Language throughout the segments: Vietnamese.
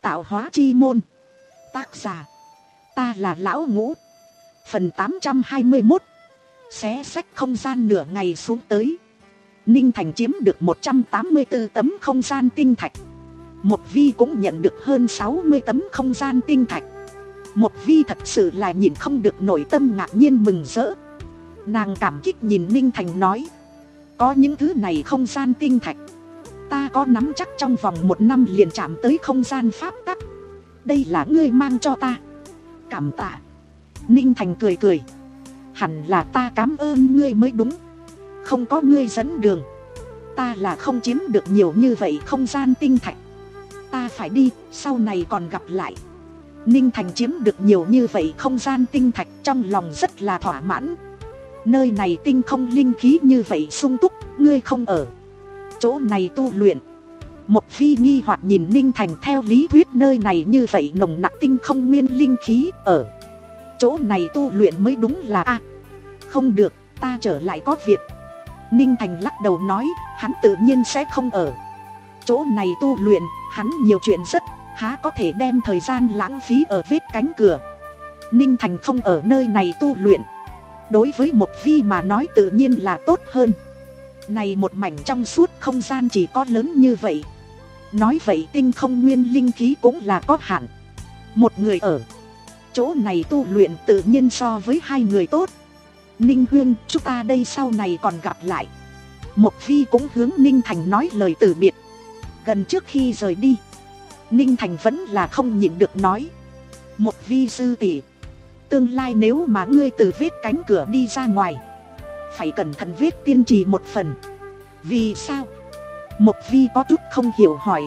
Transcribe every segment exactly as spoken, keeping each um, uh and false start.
Tạo hóa chi môn. Tác giả: ta là Lão Ngũ. Phần tám trăm hai mươi mốt. Xé sách không gian nửa ngày xuống tới. Ninh Thành chiếm được một trăm tám mươi tư tấm không gian tinh thạch. Một Vi cũng nhận được hơn sáu mươi tấm không gian tinh thạch. Một Vi thật sự là nhìn không được nội tâm ngạc nhiên mừng rỡ. Nàng cảm kích nhìn Ninh Thành nói: có những thứ này không gian tinh thạch, ta có nắm chắc trong vòng một năm liền chạm tới không gian pháp tắc. Đây là ngươi mang cho ta. Cảm tạ. Ninh Thành cười cười. Hẳn là ta cảm ơn ngươi mới đúng. Không có ngươi dẫn đường, ta là không chiếm được nhiều như vậy không gian tinh thạch. Ta phải đi, sau này còn gặp lại. Ninh Thành chiếm được nhiều như vậy không gian tinh thạch, trong lòng rất là thỏa mãn. Nơi này tinh không linh khí như vậy sung túc, ngươi không ở chỗ này tu luyện. Một Vi nghi hoặc nhìn Ninh Thành, theo lý thuyết nơi này như vậy nồng nặc tinh không nguyên linh khí, ở chỗ này tu luyện mới đúng là a. À, không được, ta trở lại có việc. Ninh Thành lắc đầu nói, hắn tự nhiên sẽ không ở chỗ này tu luyện, hắn nhiều chuyện rất, há có thể đem thời gian lãng phí ở vết cánh cửa. Ninh Thành không ở nơi này tu luyện, đối với một Vi mà nói tự nhiên là tốt hơn. Này một mảnh trong suốt không gian chỉ có lớn như vậy. Nói vậy tinh không nguyên linh khí cũng là có hạn. Một người ở chỗ này tu luyện tự nhiên so với hai người tốt. Ninh Huyên, chúng ta đây sau này còn gặp lại. Một Vi cũng hướng Ninh Thành nói lời từ biệt. Gần trước khi rời đi, Ninh Thành vẫn là không nhịn được nói: Một Vi sư tỷ, tương lai nếu mà ngươi từ vết cánh cửa đi ra ngoài, phải cẩn thận vết tiên trì một phần. Vì sao? Một Vi có chút không hiểu hỏi.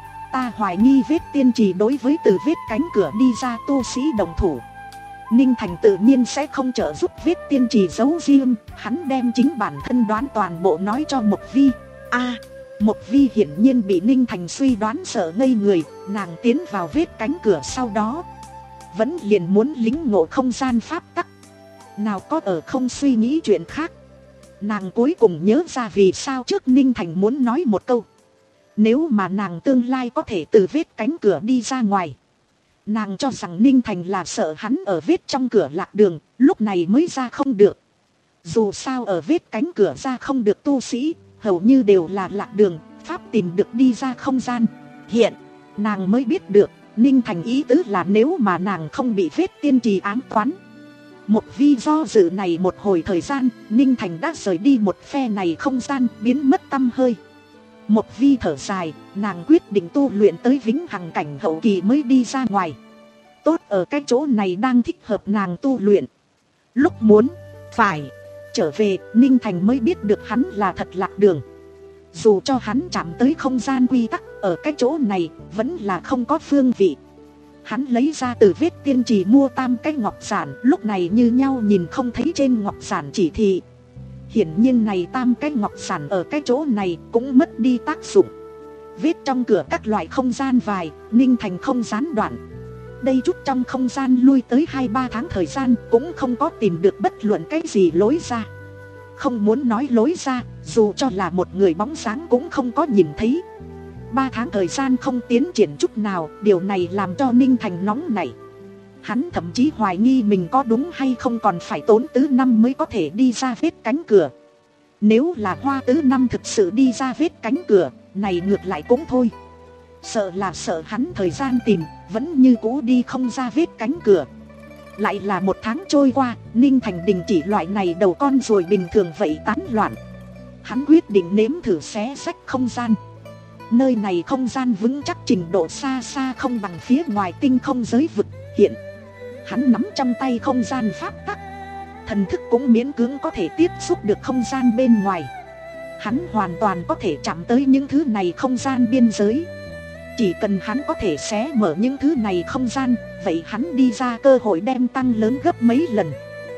Ta hoài nghi vết tiên trì đối với từ vết cánh cửa đi ra tu sĩ đồng thủ. Ninh Thành tự nhiên sẽ không trợ giúp vết tiên trì giấu riêng, hắn đem chính bản thân đoán toàn bộ nói cho Một Vi. A, à, Một Vi hiển nhiên bị Ninh Thành suy đoán sợ ngây người, nàng tiến vào vết cánh cửa sau đó vẫn liền muốn lính ngộ không gian pháp tắc, nào có ở không suy nghĩ chuyện khác. Nàng cuối cùng nhớ ra vì sao trước Ninh Thành muốn nói một câu: nếu mà nàng tương lai có thể từ vết cánh cửa đi ra ngoài. Nàng cho rằng Ninh Thành là sợ hắn ở vết trong cửa lạc đường, lúc này mới ra không được. Dù sao ở vết cánh cửa ra không được tu sĩ, hầu như đều là lạc đường, pháp tìm được đi ra không gian. Hiện, nàng mới biết được, Ninh Thành ý tứ là nếu mà nàng không bị vết tiên trì ám toán. Một Vi do dự này một hồi thời gian, Ninh Thành đã rời đi một phe này không gian, biến mất tăm hơi. Một Vi thở dài, nàng quyết định tu luyện tới vĩnh hằng cảnh hậu kỳ mới đi ra ngoài. Tốt ở cái chỗ này đang thích hợp nàng tu luyện. Lúc muốn, phải trở về, Ninh Thành mới biết được hắn là thật lạc đường. Dù cho hắn chạm tới không gian quy tắc, ở cái chỗ này vẫn là không có phương vị. Hắn lấy ra từ vết tiên trì mua tam cái ngọc giản, lúc này như nhau nhìn không thấy trên ngọc giản chỉ thị. Hiển nhiên này tam cái ngọc giản ở cái chỗ này cũng mất đi tác dụng. Vết trong cửa các loại không gian vài, Ninh Thành không gián đoạn. Đây chút trong không gian lui tới hai ba tháng thời gian cũng không có tìm được bất luận cái gì lối ra. Không muốn nói lối ra, dù cho là một người bóng dáng cũng không có nhìn thấy. Ba tháng thời gian không tiến triển chút nào, điều này làm cho Ninh Thành nóng nảy. Hắn thậm chí hoài nghi mình có đúng hay không còn phải tốn tứ năm mới có thể đi ra vết cánh cửa. Nếu là Hoa tứ năm thực sự đi ra vết cánh cửa, này ngược lại cũng thôi. Sợ là sợ hắn thời gian tìm, vẫn như cũ đi không ra vết cánh cửa. Lại là một tháng trôi qua, Ninh Thành đình chỉ loại này đầu con rồi bình thường vậy tán loạn. Hắn quyết định nếm thử xé sách không gian. Nơi này không gian vững chắc trình độ xa xa không bằng phía ngoài tinh không giới vực. Hiện hắn nắm trong tay không gian pháp tắc, thần thức cũng miễn cưỡng có thể tiếp xúc được không gian bên ngoài. Hắn hoàn toàn có thể chạm tới những thứ này không gian biên giới. Chỉ cần hắn có thể xé mở những thứ này không gian, vậy hắn đi ra cơ hội đem tăng lớn gấp mấy lần.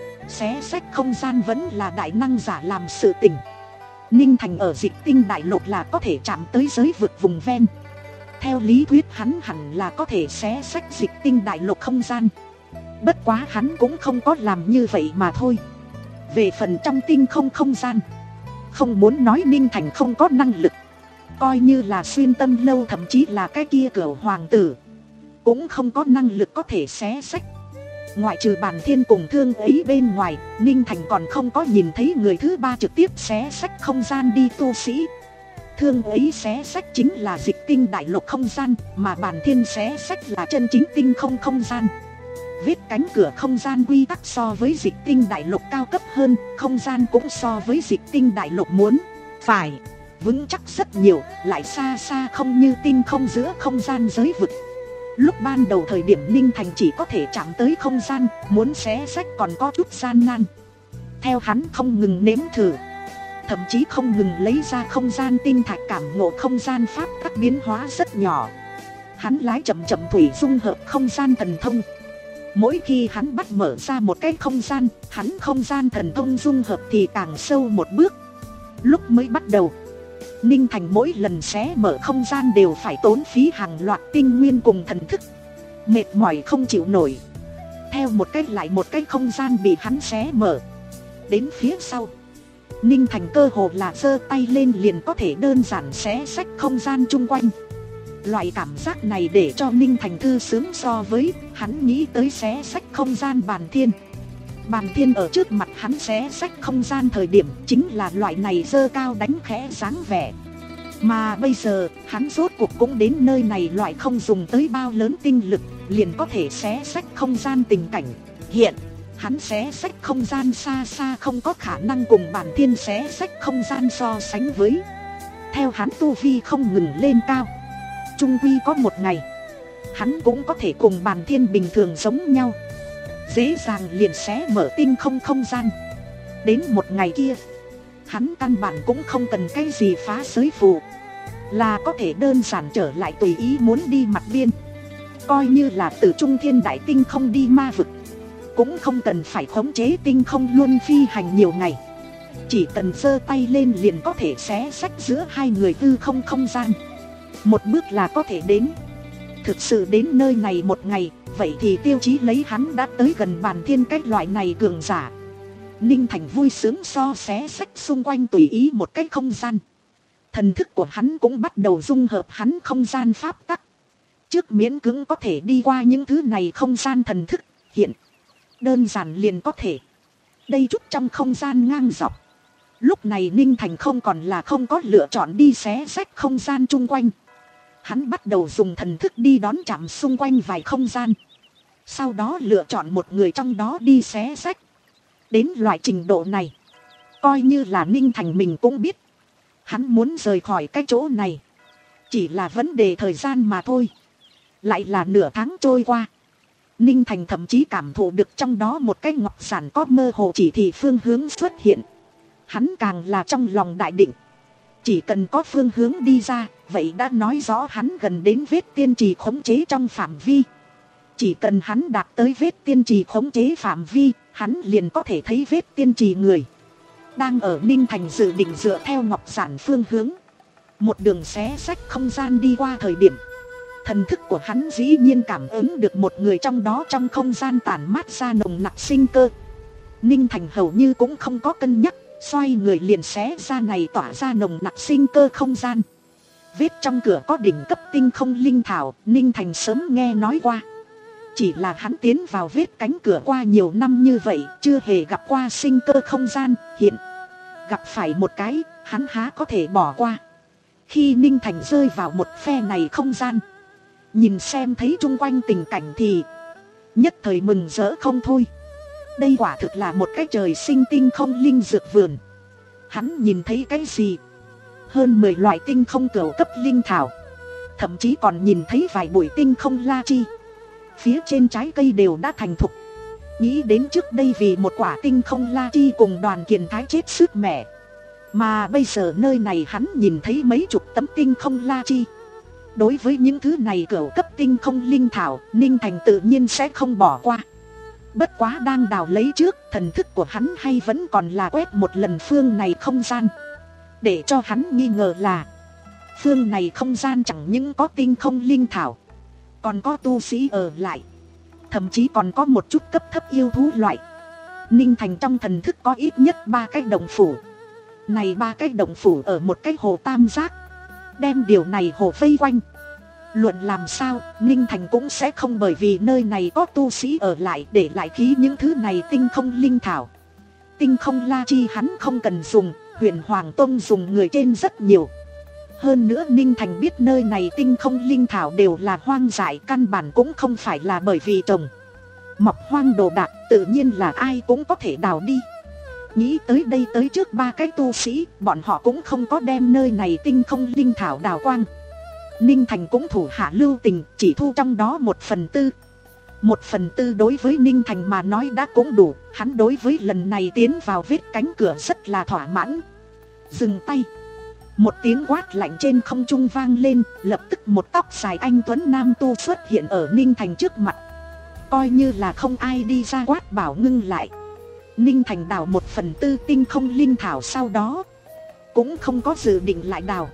Xé sách không gian vẫn là đại năng giả làm sự tình. Ninh Thành ở Dịch Tinh Đại Lục là có thể chạm tới giới vực vùng ven. Theo lý thuyết hắn hẳn là có thể xé sách Dịch Tinh Đại Lục không gian. Bất quá hắn cũng không có làm như vậy mà thôi. Về phần trong tinh không không gian, không muốn nói Ninh Thành không có năng lực. Coi như là xuyên tâm lâu, thậm chí là cái kia Cửu hoàng tử, cũng không có năng lực có thể xé xách. Ngoại trừ Bàn Thiên cùng Thương ấy bên ngoài, Ninh Thành còn không có nhìn thấy người thứ ba trực tiếp xé xách không gian đi tu sĩ. Thương ấy xé xách chính là dịch tinh đại lục không gian, mà Bàn Thiên xé xách là chân chính tinh không không gian. Vết cánh cửa không gian quy tắc so với dịch tinh đại lục cao cấp hơn, không gian cũng so với dịch tinh đại lục muốn phải vững chắc rất nhiều, lại xa xa không như tinh không giữa không gian giới vực. Lúc ban đầu thời điểm Ninh Thành chỉ có thể chạm tới không gian, muốn xé xách còn có chút gian nan. Theo hắn không ngừng nếm thử, thậm chí không ngừng lấy ra không gian tinh thạch cảm ngộ không gian pháp các biến hóa rất nhỏ. Hắn lái chậm chậm thủy dung hợp không gian thần thông. Mỗi khi hắn bắt mở ra một cái không gian, hắn không gian thần thông dung hợp thì càng sâu một bước. Lúc mới bắt đầu, Ninh Thành mỗi lần xé mở không gian đều phải tốn phí hàng loạt tinh nguyên cùng thần thức, mệt mỏi không chịu nổi. Theo một cách lại một cái không gian bị hắn xé mở. Đến phía sau, Ninh Thành cơ hồ là giơ tay lên liền có thể đơn giản xé xách không gian chung quanh. Loại cảm giác này để cho Ninh Thành thư sướng so với hắn nghĩ tới xé xách không gian Bàn Thiên. Bàn Thiên ở trước mặt hắn xé xách không gian thời điểm chính là loại này giơ cao đánh khẽ dáng vẻ. Mà bây giờ hắn rốt cuộc cũng đến nơi này, loại không dùng tới bao lớn tinh lực liền có thể xé xách không gian tình cảnh hiện. Hắn xé xách không gian xa xa không có khả năng cùng Bàn Thiên xé xách không gian so sánh với. Theo hắn tu vi không ngừng lên cao, chung quy có một ngày hắn cũng có thể cùng Bàn Thiên bình thường giống nhau, dễ dàng liền xé mở tinh không không gian. Đến một ngày kia, hắn căn bản cũng không cần cái gì phá giới phù, là có thể đơn giản trở lại tùy ý muốn đi mặt biên. Coi như là từ Trung Thiên Đại Tinh không đi ma vực, cũng không cần phải khống chế tinh không luôn phi hành nhiều ngày. Chỉ cần giơ tay lên liền có thể xé xách giữa hai người hư không không gian, một bước là có thể đến. Thực sự đến nơi này một ngày, vậy thì tiêu chí lấy hắn đã tới gần Bàn Thiên cái loại này cường giả. Ninh Thành vui sướng so xé xách xung quanh tùy ý một cái không gian. Thần thức của hắn cũng bắt đầu dung hợp hắn không gian pháp tắc. Trước miễn cưỡng có thể đi qua những thứ này không gian thần thức, hiện đơn giản liền có thể đây chút trong không gian ngang dọc. Lúc này Ninh Thành không còn là không có lựa chọn đi xé xách không gian chung quanh. Hắn bắt đầu dùng thần thức đi đón chạm xung quanh vài không gian, sau đó lựa chọn một người trong đó đi xé xách. Đến loại trình độ này, coi như là Ninh Thành mình cũng biết, hắn muốn rời khỏi cái chỗ này chỉ là vấn đề thời gian mà thôi. Lại là nửa tháng trôi qua, Ninh Thành thậm chí cảm thụ được trong đó một cái ngọc giản có mơ hồ chỉ thị phương hướng xuất hiện. Hắn càng là trong lòng đại định, chỉ cần có phương hướng đi ra, vậy đã nói rõ hắn gần đến vết tiên trì khống chế trong phạm vi. Chỉ cần hắn đạt tới vết tiên trì khống chế phạm vi, hắn liền có thể thấy vết tiên trì người. Đang ở Ninh Thành dự định dựa theo ngọc giản phương hướng, một đường xé xách không gian đi qua thời điểm, thần thức của hắn dĩ nhiên cảm ứng được một người trong đó trong không gian tản mát ra nồng nặc sinh cơ. Ninh Thành hầu như cũng không có cân nhắc, xoay người liền xé ra này tỏa ra nồng nặc sinh cơ không gian. Vết trong cửa có đỉnh cấp tinh không linh thảo, Ninh Thành sớm nghe nói qua. Chỉ là hắn tiến vào vết cánh cửa qua nhiều năm như vậy, chưa hề gặp qua sinh cơ không gian, hiện gặp phải một cái, hắn há có thể bỏ qua. Khi Ninh Thành rơi vào một phe này không gian, nhìn xem thấy chung quanh tình cảnh thì nhất thời mừng rỡ không thôi. Đây quả thực là một cái trời sinh tinh không linh dược vườn. Hắn nhìn thấy cái gì? Hơn mười loại tinh không cửu cấp linh thảo, thậm chí còn nhìn thấy vài bụi tinh không la chi. Phía trên trái cây đều đã thành thục. Nghĩ đến trước đây vì một quả tinh không la chi cùng Đoàn Kiền Thái chết sướt mẻ, mà bây giờ nơi này hắn nhìn thấy mấy chục tấm tinh không la chi. Đối với những thứ này cửu cấp tinh không linh thảo, Ninh Thành tự nhiên sẽ không bỏ qua. Bất quá đang đào lấy trước, thần thức của hắn hay vẫn còn là quét một lần phương này không gian. Để cho hắn nghi ngờ là phương này không gian chẳng những có tinh không linh thảo, còn có tu sĩ ở lại, thậm chí còn có một chút cấp thấp yêu thú loại. Ninh Thành trong thần thức có ít nhất ba cái động phủ. Này ba cái động phủ ở một cái hồ tam giác, đem điều này hồ vây quanh. Luận làm sao, Ninh Thành cũng sẽ không bởi vì nơi này có tu sĩ ở lại để lại khí những thứ này tinh không linh thảo. Tinh không la chi hắn không cần dùng, Huyền Hoàng Tông dùng người trên rất nhiều. Hơn nữa Ninh Thành biết nơi này tinh không linh thảo đều là hoang dại, căn bản cũng không phải là bởi vì trồng mọc hoang đồ đạc, tự nhiên là ai cũng có thể đào đi. Nghĩ tới đây tới trước ba cái tu sĩ, bọn họ cũng không có đem nơi này tinh không linh thảo đào quang. Ninh Thành cũng thủ hạ lưu tình, chỉ thu trong đó một phần tư. Một phần tư đối với Ninh Thành mà nói đã cũng đủ, hắn đối với lần này tiến vào vết cánh cửa rất là thỏa mãn. Dừng tay. Một tiếng quát lạnh trên không trung vang lên, lập tức một tóc dài anh tuấn nam tu xuất hiện ở Ninh Thành trước mặt. Coi như là không ai đi ra quát bảo ngưng lại. Ninh Thành đào một phần tư tinh không linh thảo, sau đó cũng không có dự định lại đào.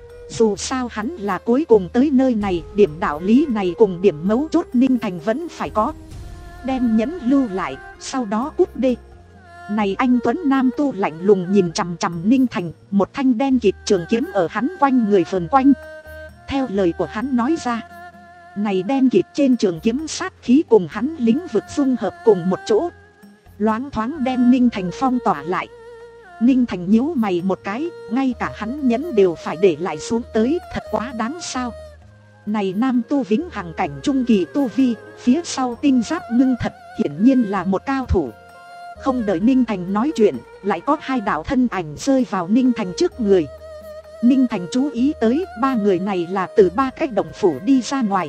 Dù sao hắn là cuối cùng tới nơi này, điểm đạo lý này cùng điểm mấu chốt Ninh Thành vẫn phải có. Đem nhẫn lưu lại, sau đó cút đi. Này anh tuấn nam tu lạnh lùng nhìn chằm chằm Ninh Thành, một thanh đen kịt trường kiếm ở hắn quanh người vờn quanh. Theo lời của hắn nói ra, này đen kịt trên trường kiếm sát khí cùng hắn lĩnh vực dung hợp cùng một chỗ, loáng thoáng đem Ninh Thành phong tỏa lại. Ninh Thành nhíu mày một cái, ngay cả hắn nhẫn đều phải để lại xuống tới, thật quá đáng sao. Này nam tu vĩnh hằng cảnh trung kỳ tu vi, phía sau tinh giáp ngưng thật, hiển nhiên là một cao thủ. Không đợi Ninh Thành nói chuyện, lại có hai đạo thân ảnh rơi vào Ninh Thành trước người. Ninh Thành chú ý tới ba người này là từ ba cái động phủ đi ra ngoài.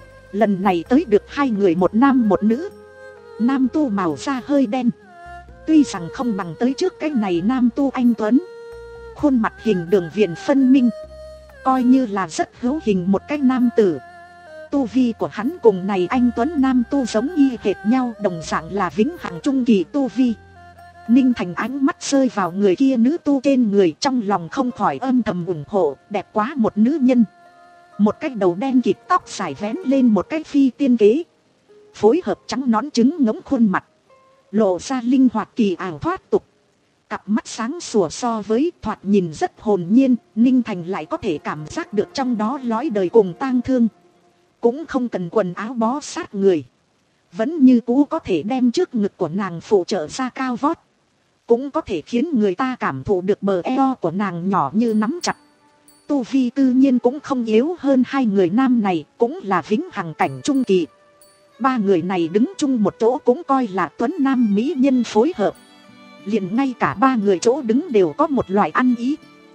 Lần này tới được hai người, một nam một nữ. Nam tu màu da hơi đen, tuy rằng không bằng tới trước cái này nam tu anh tuấn, khuôn mặt hình đường viền phân minh, coi như là rất hữu hình một cái nam tử. Tu vi của hắn cùng này anh tuấn nam tu giống y hệt nhau, đồng dạng là vĩnh hằng trung kỳ tu vi. Ninh Thành ánh mắt rơi vào người kia nữ tu trên người, trong lòng không khỏi âm thầm ủng hộ, đẹp quá một nữ nhân. Một cái đầu đen kịt, tóc dài vén lên một cái phi tiên kế, phối hợp trắng nõn trứng ngỗng khuôn mặt, lộ ra linh hoạt kỳ ảo thoát tục. Cặp mắt sáng sủa so với thoạt nhìn rất hồn nhiên, Ninh Thành lại có thể cảm giác được trong đó lõi đời cùng tang thương. Cũng không cần quần áo bó sát người, vẫn như cũ có thể đem trước ngực của nàng phụ trợ ra cao vót, cũng có thể khiến người ta cảm thụ được bờ eo của nàng nhỏ như nắm chặt. Tu vi tự nhiên cũng không yếu hơn hai người nam này, cũng là vĩnh hằng cảnh trung kỳ. Ba người này đứng chung một chỗ cũng coi là tuấn nam mỹ nhân phối hợp. Liền ngay cả ba người chỗ đứng đều có một loại ăn ý.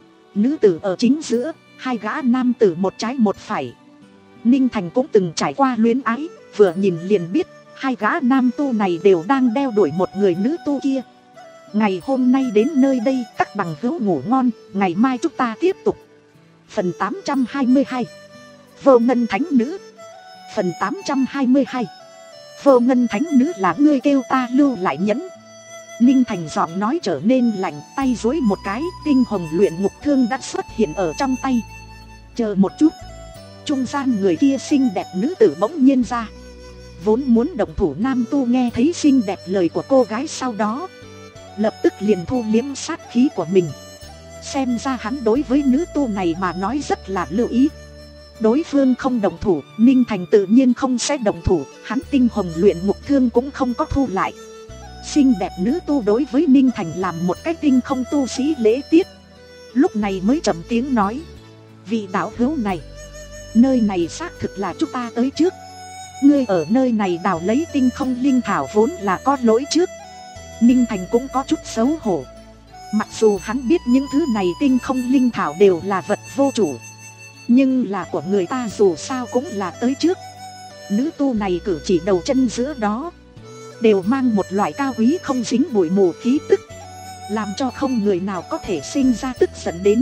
Nữ tử ở chính giữa, hai gã nam tử một trái một phải. Ninh Thành cũng từng trải qua luyến ái, vừa nhìn liền biết hai gã nam tu này đều đang đeo đuổi một người nữ tu kia. Ngày hôm nay đến nơi đây, các bằng hữu ngủ ngon, ngày mai chúng ta tiếp tục. Phần tám trăm hai mươi hai, Vô Ngân Thánh Nữ. Phần tám trăm hai mươi hai, Vô Ngân Thánh Nữ là ngươi kêu ta lưu lại nhẫn. Ninh Thành giọng nói trở nên lạnh, tay duỗi một cái, tinh hồng luyện ngục thương đã xuất hiện ở trong tay. Chờ một chút. Trung gian người kia xinh đẹp nữ tử bỗng nhiên ra. Vốn muốn động thủ nam tu nghe thấy xinh đẹp lời của cô gái sau đó, lập tức liền thu liếm sát khí của mình. Xem ra hắn đối với nữ tu này mà nói rất là lưu ý. Đối phương không động thủ, Ninh Thành tự nhiên không sẽ động thủ, hắn tinh hồng luyện ngục thương cũng không có thu lại. Xinh đẹp nữ tu đối với Ninh Thành làm một cái tinh không tu sĩ lễ tiết. Lúc này mới trầm tiếng nói: vị đạo hữu này, nơi này xác thực là chúng ta tới trước. Ngươi ở nơi này đào lấy tinh không linh thảo vốn là có lỗi trước. Ninh Thành cũng có chút xấu hổ. Mặc dù hắn biết những thứ này tinh không linh thảo đều là vật vô chủ, nhưng là của người ta dù sao cũng là tới trước. Nữ tu này cử chỉ đầu chân giữa đó đều mang một loại cao quý không dính bụi mù khí tức, làm cho không người nào có thể sinh ra tức giận đến.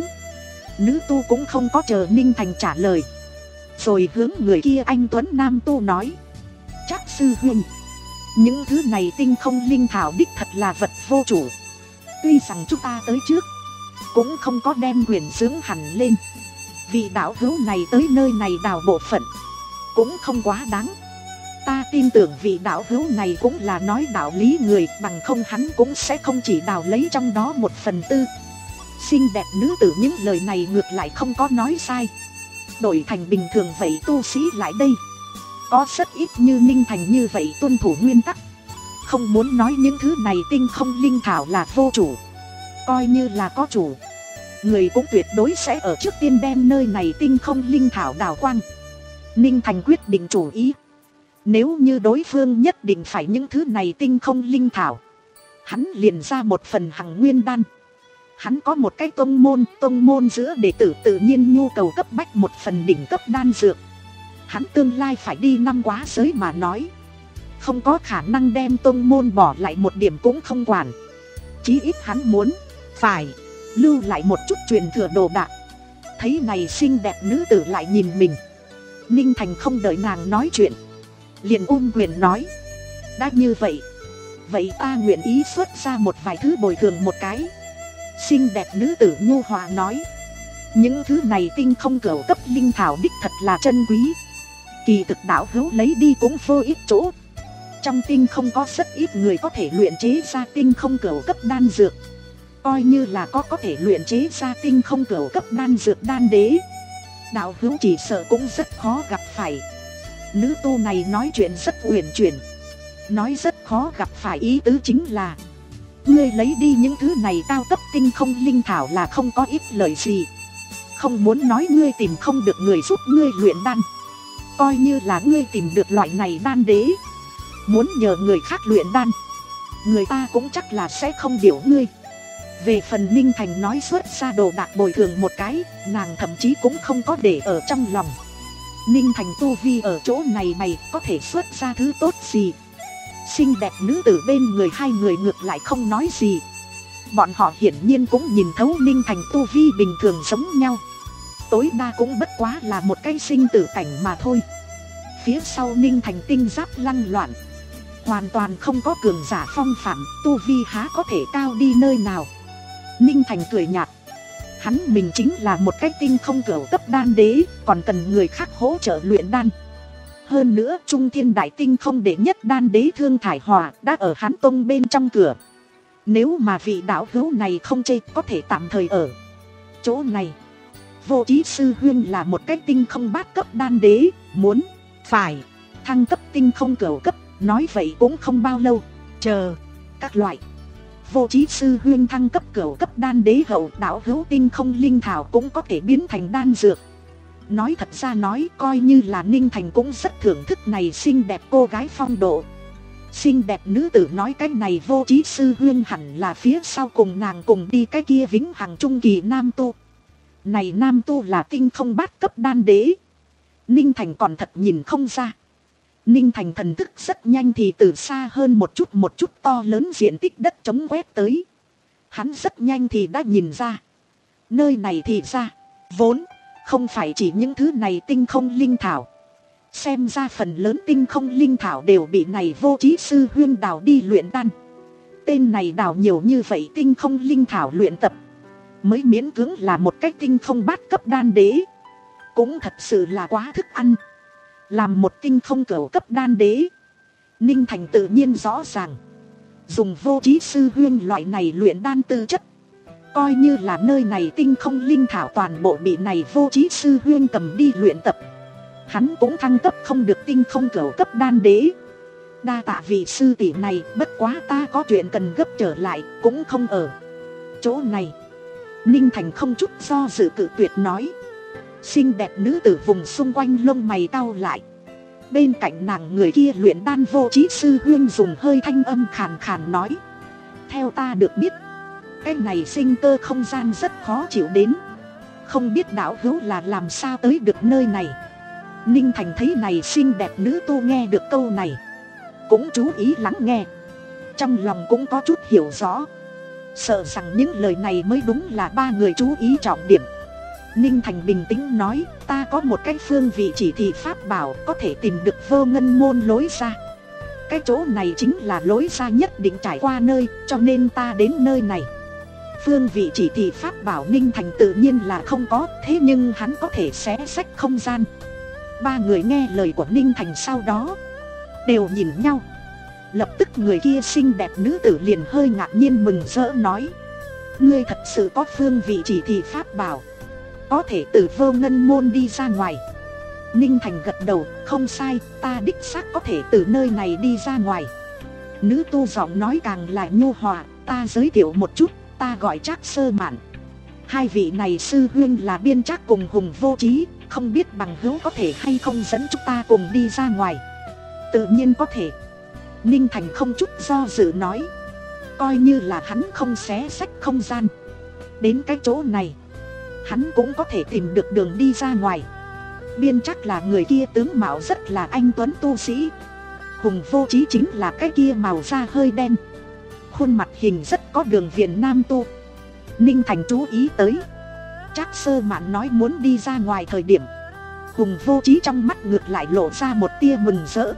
Nữ tu cũng không có chờ Ninh Thành trả lời, rồi hướng người kia anh tuấn nam tu nói: chắc sư huynh, những thứ này tinh không linh thảo đích thật là vật vô chủ. Tuy rằng chúng ta tới trước, cũng không có đem quyền dưỡng hẳn lên. Vị đạo hữu này tới nơi này đào bộ phận cũng không quá đáng. Ta tin tưởng vị đạo hữu này cũng là nói đạo lý người, bằng không hắn cũng sẽ không chỉ đào lấy trong đó một phần tư. Xinh đẹp nữ tử những lời này ngược lại không có nói sai. đổi thành bình thường vậy tu sĩ lại đây, có rất ít như Ninh Thành như vậy tuân thủ nguyên tắc. Không muốn nói những thứ này tinh không linh thảo là vô chủ, coi như là có chủ, người cũng tuyệt đối sẽ ở trước tiên đem nơi này tinh không linh thảo đào quang. Ninh Thành quyết định chủ ý, nếu như đối phương nhất định phải những thứ này tinh không linh thảo, hắn liền ra một phần hằng nguyên đan. Hắn có một cái tông môn, tông môn giữa đệ tử tự nhiên nhu cầu cấp bách một phần đỉnh cấp đan dược. Hắn tương lai phải đi năm quá giới mà nói, không có khả năng đem tông môn bỏ lại một điểm cũng không quản. Chí ít hắn muốn phải lưu lại một chút truyền thừa đồ đạc. Thấy này xinh đẹp nữ tử lại nhìn mình, Ninh Thành không đợi nàng nói chuyện, liền ôm quyền nói, đã như vậy, vậy ta nguyện ý xuất ra một vài thứ bồi thường một cái. Xinh đẹp nữ tử nhu hòa nói, những thứ này tinh không cửu cấp linh thảo đích thật là chân quý, kỳ thực đạo hữu lấy đi cũng vô ích chỗ. Trong tinh không có rất ít người có thể luyện chế ra tinh không cửu cấp đan dược, coi như là có có thể luyện chế ra tinh không cửu cấp đan dược đan đế, đạo hữu chỉ sợ cũng rất khó gặp phải. Nữ tu này nói chuyện rất uyển chuyển, nói rất khó gặp phải ý tứ chính là, ngươi lấy đi những thứ này cao cấp tinh không linh thảo là không có ích lợi gì. Không muốn nói ngươi tìm không được người giúp ngươi luyện đan, coi như là ngươi tìm được loại này đan đế, muốn nhờ người khác luyện đan, người ta cũng chắc là sẽ không điểu ngươi. Về phần Ninh Thành nói xuất ra đồ đạc bồi thường một cái, nàng thậm chí cũng không có để ở trong lòng. Ninh Thành tu vi ở chỗ này mày có thể xuất ra thứ tốt gì. Xinh đẹp nữ tử bên người hai người ngược lại không nói gì. Bọn họ hiển nhiên cũng nhìn thấu Ninh Thành tu vi bình thường giống nhau, tối đa cũng bất quá là một cái sinh tử cảnh mà thôi. Phía sau Ninh Thành tinh giáp lăng loạn, hoàn toàn không có cường giả phong phạm, tu vi há có thể cao đi nơi nào. Ninh Thành cười nhạt, hắn mình chính là một cái tinh không cửu cấp đan đế, còn cần người khác hỗ trợ luyện đan. Hơn nữa Trung Thiên Đại Tinh không đệ nhất đan đế Thương Thải Hòa đã ở hắn tông bên trong cửa. Nếu mà vị đạo hữu này không chê, có thể tạm thời ở chỗ này. Vô Chí sư huyên là một cái tinh không bát cấp đan đế, muốn phải thăng cấp tinh không cửu cấp, nói vậy cũng không bao lâu. Chờ các loại Vô Chí sư huyên thăng cấp cửu cấp đan đế hậu, đạo hữu tinh không linh thảo cũng có thể biến thành đan dược. Nói thật ra nói, coi như là Ninh Thành cũng rất thưởng thức này xinh đẹp cô gái phong độ. Xinh đẹp nữ tử nói cái này Vô Chí sư huyên hẳn là phía sau cùng nàng cùng đi cái kia vĩnh hằng trung kỳ nam tu. Này nam tu là tinh không bát cấp đan đế, Ninh Thành còn thật nhìn không ra. Ninh Thành thần thức rất nhanh thì từ xa hơn một chút một chút to lớn diện tích đất trống quét tới. Hắn rất nhanh thì đã nhìn ra, nơi này thì ra vốn không phải chỉ những thứ này tinh không linh thảo. Xem ra phần lớn tinh không linh thảo đều bị này Vô Chí sư huyên đào đi luyện đan. Tên này đào nhiều như vậy tinh không linh thảo luyện tập, mới miễn cưỡng là một cái tinh không bát cấp đan đế. Cũng thật sự là quá thức ăn. Làm một tinh không cửu cấp đan đế, Ninh Thành tự nhiên rõ ràng, dùng Vô Chí sư huyên loại này luyện đan tư chất, coi như là nơi này tinh không linh thảo toàn bộ bị này Vô Chí sư huyên cầm đi luyện tập, hắn cũng thăng cấp không được tinh không cửu cấp đan đế. Đa tạ vị sư tỷ này, bất quá ta có chuyện cần gấp trở lại, cũng không ở chỗ này. Ninh Thành không chút do dự cự tuyệt nói. Xinh đẹp nữ tử vùng xung quanh lông mày cau lại. Bên cạnh nàng người kia luyện đan Vô Chí sư huyên dùng hơi thanh âm khàn khàn nói, theo ta được biết, cái này sinh cơ không gian rất khó chịu đến, không biết đạo hữu là làm sao tới được nơi này. Ninh Thành thấy này xinh đẹp nữ tu nghe được câu này, cũng chú ý lắng nghe, trong lòng cũng có chút hiểu rõ, sợ rằng những lời này mới đúng là ba người chú ý trọng điểm. Ninh Thành bình tĩnh nói, ta có một cái phương vị chỉ thị pháp bảo có thể tìm được Vô Ngân môn lối ra. Cái chỗ này chính là lối ra nhất định trải qua nơi, cho nên ta đến nơi này. Phương vị chỉ thị pháp bảo Ninh Thành tự nhiên là không có, thế nhưng hắn có thể xé rách không gian. Ba người nghe lời của Ninh Thành sau đó đều nhìn nhau. Lập tức người kia xinh đẹp nữ tử liền hơi ngạc nhiên mừng rỡ nói, ngươi thật sự có phương vị chỉ thị pháp bảo. có thể từ Vô Ngân môn đi ra ngoài. Ninh Thành gật đầu, không sai, ta đích xác có thể từ nơi này đi ra ngoài. Nữ tu giọng nói càng là nhu hòa, ta giới thiệu một chút, ta gọi Trác Sơ Mạn. Hai vị này sư huynh là Biên Trác cùng Hùng Vô Trí, không biết bằng hữu có thể hay không dẫn chúng ta cùng đi ra ngoài. Tự nhiên có thể. Ninh Thành không chút do dự nói. Coi như là hắn không xé xách không gian, đến cái chỗ này hắn cũng có thể tìm được đường đi ra ngoài. Biên Trác là người kia tướng mạo rất là anh tuấn tu sĩ. Hùng Vô Trí chính là cái kia màu da hơi đen, khuôn mặt hình rất có đường viền nam tu. Ninh Thành chú ý tới, Trác Sơ Mạn nói muốn đi ra ngoài thời điểm, Hùng Vô Trí trong mắt ngược lại lộ ra một tia mừng rỡ,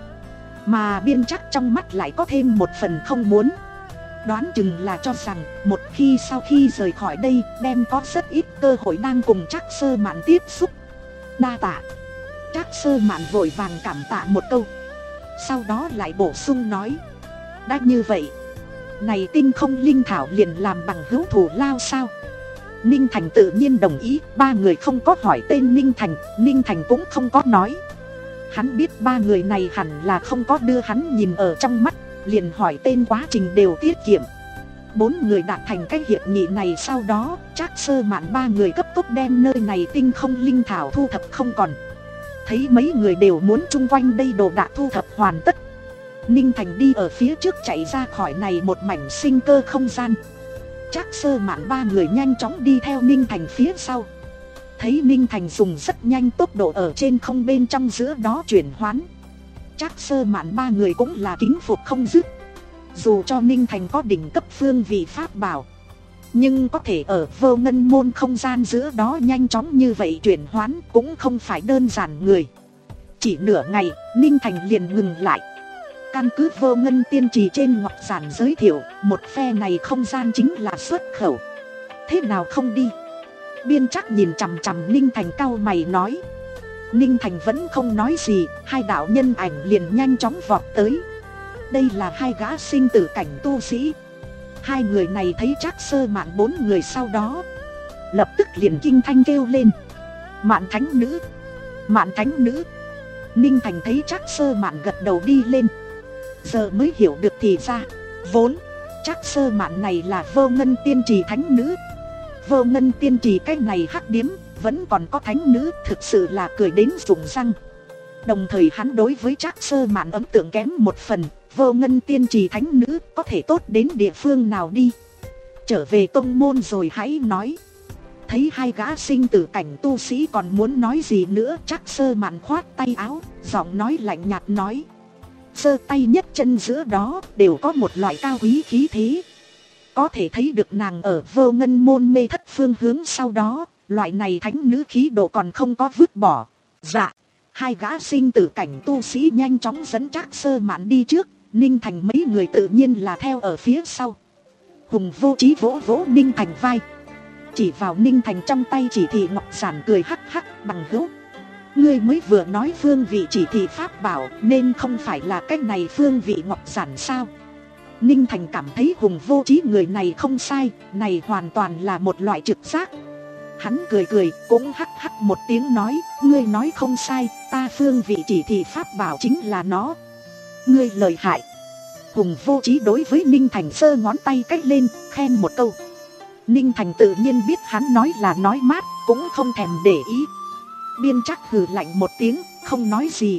mà Biên Trác trong mắt lại có thêm một phần không muốn. Đoán chừng là cho rằng một khi sau khi rời khỏi đây đem có rất ít cơ hội đang cùng Trác Sơ Mạn tiếp xúc. Đa tạ. Trác Sơ Mạn vội vàng cảm tạ một câu, sau đó lại bổ sung nói, đã như vậy, này tinh không linh thảo liền làm bằng hữu thù lao sao? Ninh Thành tự nhiên đồng ý. Ba người không có hỏi tên Ninh Thành, Ninh Thành cũng không có nói. Hắn biết ba người này hẳn là không có đưa hắn nhìn ở trong mắt, liền hỏi tên quá trình đều tiết kiệm. Bốn người đạt thành cái hiệp nghị này sau đó, Trác Sơ Mạn ba người cấp tốc đem nơi này tinh không linh thảo thu thập không còn. Thấy mấy người đều muốn chung quanh đây đồ đạc thu thập hoàn tất, Ninh Thành đi ở phía trước chạy ra khỏi này một mảnh sinh cơ không gian. Trác Sơ Mạn ba người nhanh chóng đi theo Ninh Thành phía sau. Thấy Ninh Thành dùng rất nhanh tốc độ ở trên không bên trong giữa đó chuyển hoán, Trác Sơ Mạn ba người cũng là kính phục không dứt. Dù cho Ninh Thành có đỉnh cấp phương vị pháp bảo, nhưng có thể ở Vô Ngân môn không gian giữa đó nhanh chóng như vậy chuyển hoán cũng không phải đơn giản người. Chỉ nửa ngày, Ninh Thành liền ngừng lại. Căn cứ Vô Ngân tiên trì trên ngọc giản giới thiệu, một phe này không gian chính là xuất khẩu. Thế nào không đi? Biên Trác nhìn chằm chằm Ninh Thành cau mày nói. Ninh Thành vẫn không nói gì, hai đạo nhân ảnh liền nhanh chóng vọt tới. Đây là hai gã sinh tử cảnh tu sĩ. Hai người này thấy Trác Sơ Mạn bốn người sau đó, lập tức liền kinh thanh kêu lên, Mạn thánh nữ, Mạn thánh nữ. Ninh Thành thấy Trác Sơ Mạn gật đầu đi lên, giờ mới hiểu được thì ra, vốn Trác Sơ Mạn này là Vô Ngân tiên trì thánh nữ. Vô Ngân tiên trì cái này hắc điếm vẫn còn có thánh nữ, thực sự là cười đến rụng răng. Đồng thời hắn đối với Trác Sơ Mạn ấn tượng kém một phần. Vô Ngân tiên trì thánh nữ có thể tốt đến địa phương nào đi? Trở về tông môn rồi hãy nói. Thấy hai gã sinh tử cảnh tu sĩ còn muốn nói gì nữa, Trác Sơ Mạn khoát tay áo, giọng nói lạnh nhạt nói, giơ tay nhất chân giữa đó đều có một loại cao quý khí thế. Có thể thấy được nàng ở Vô Ngân môn mê thất phương hướng sau đó, loại này thánh nữ khí độ còn không có vứt bỏ. Dạ. Hai gã sinh tử cảnh tu sĩ nhanh chóng dẫn Trác Sơ Mạn đi trước, Ninh Thành mấy người tự nhiên là theo ở phía sau. Hùng Vô Trí vỗ vỗ Ninh Thành vai, chỉ vào Ninh Thành trong tay chỉ thị ngọc giản cười hắc hắc, bằng hữu, ngươi mới vừa nói phương vị chỉ thị pháp bảo nên không phải là cái này phương vị ngọc giản sao? Ninh Thành cảm thấy Hùng Vô Trí người này không sai, này hoàn toàn là một loại trực giác. Hắn cười cười cũng hắc hắc một tiếng nói, ngươi nói không sai, ta phương vị chỉ thị pháp bảo chính là nó. Ngươi lợi hại. Hùng Vô Trí đối với Ninh Thành giơ ngón tay cách lên, khen một câu. Ninh Thành tự nhiên biết hắn nói là nói mát, cũng không thèm để ý. Biên Trác hừ lạnh một tiếng, không nói gì.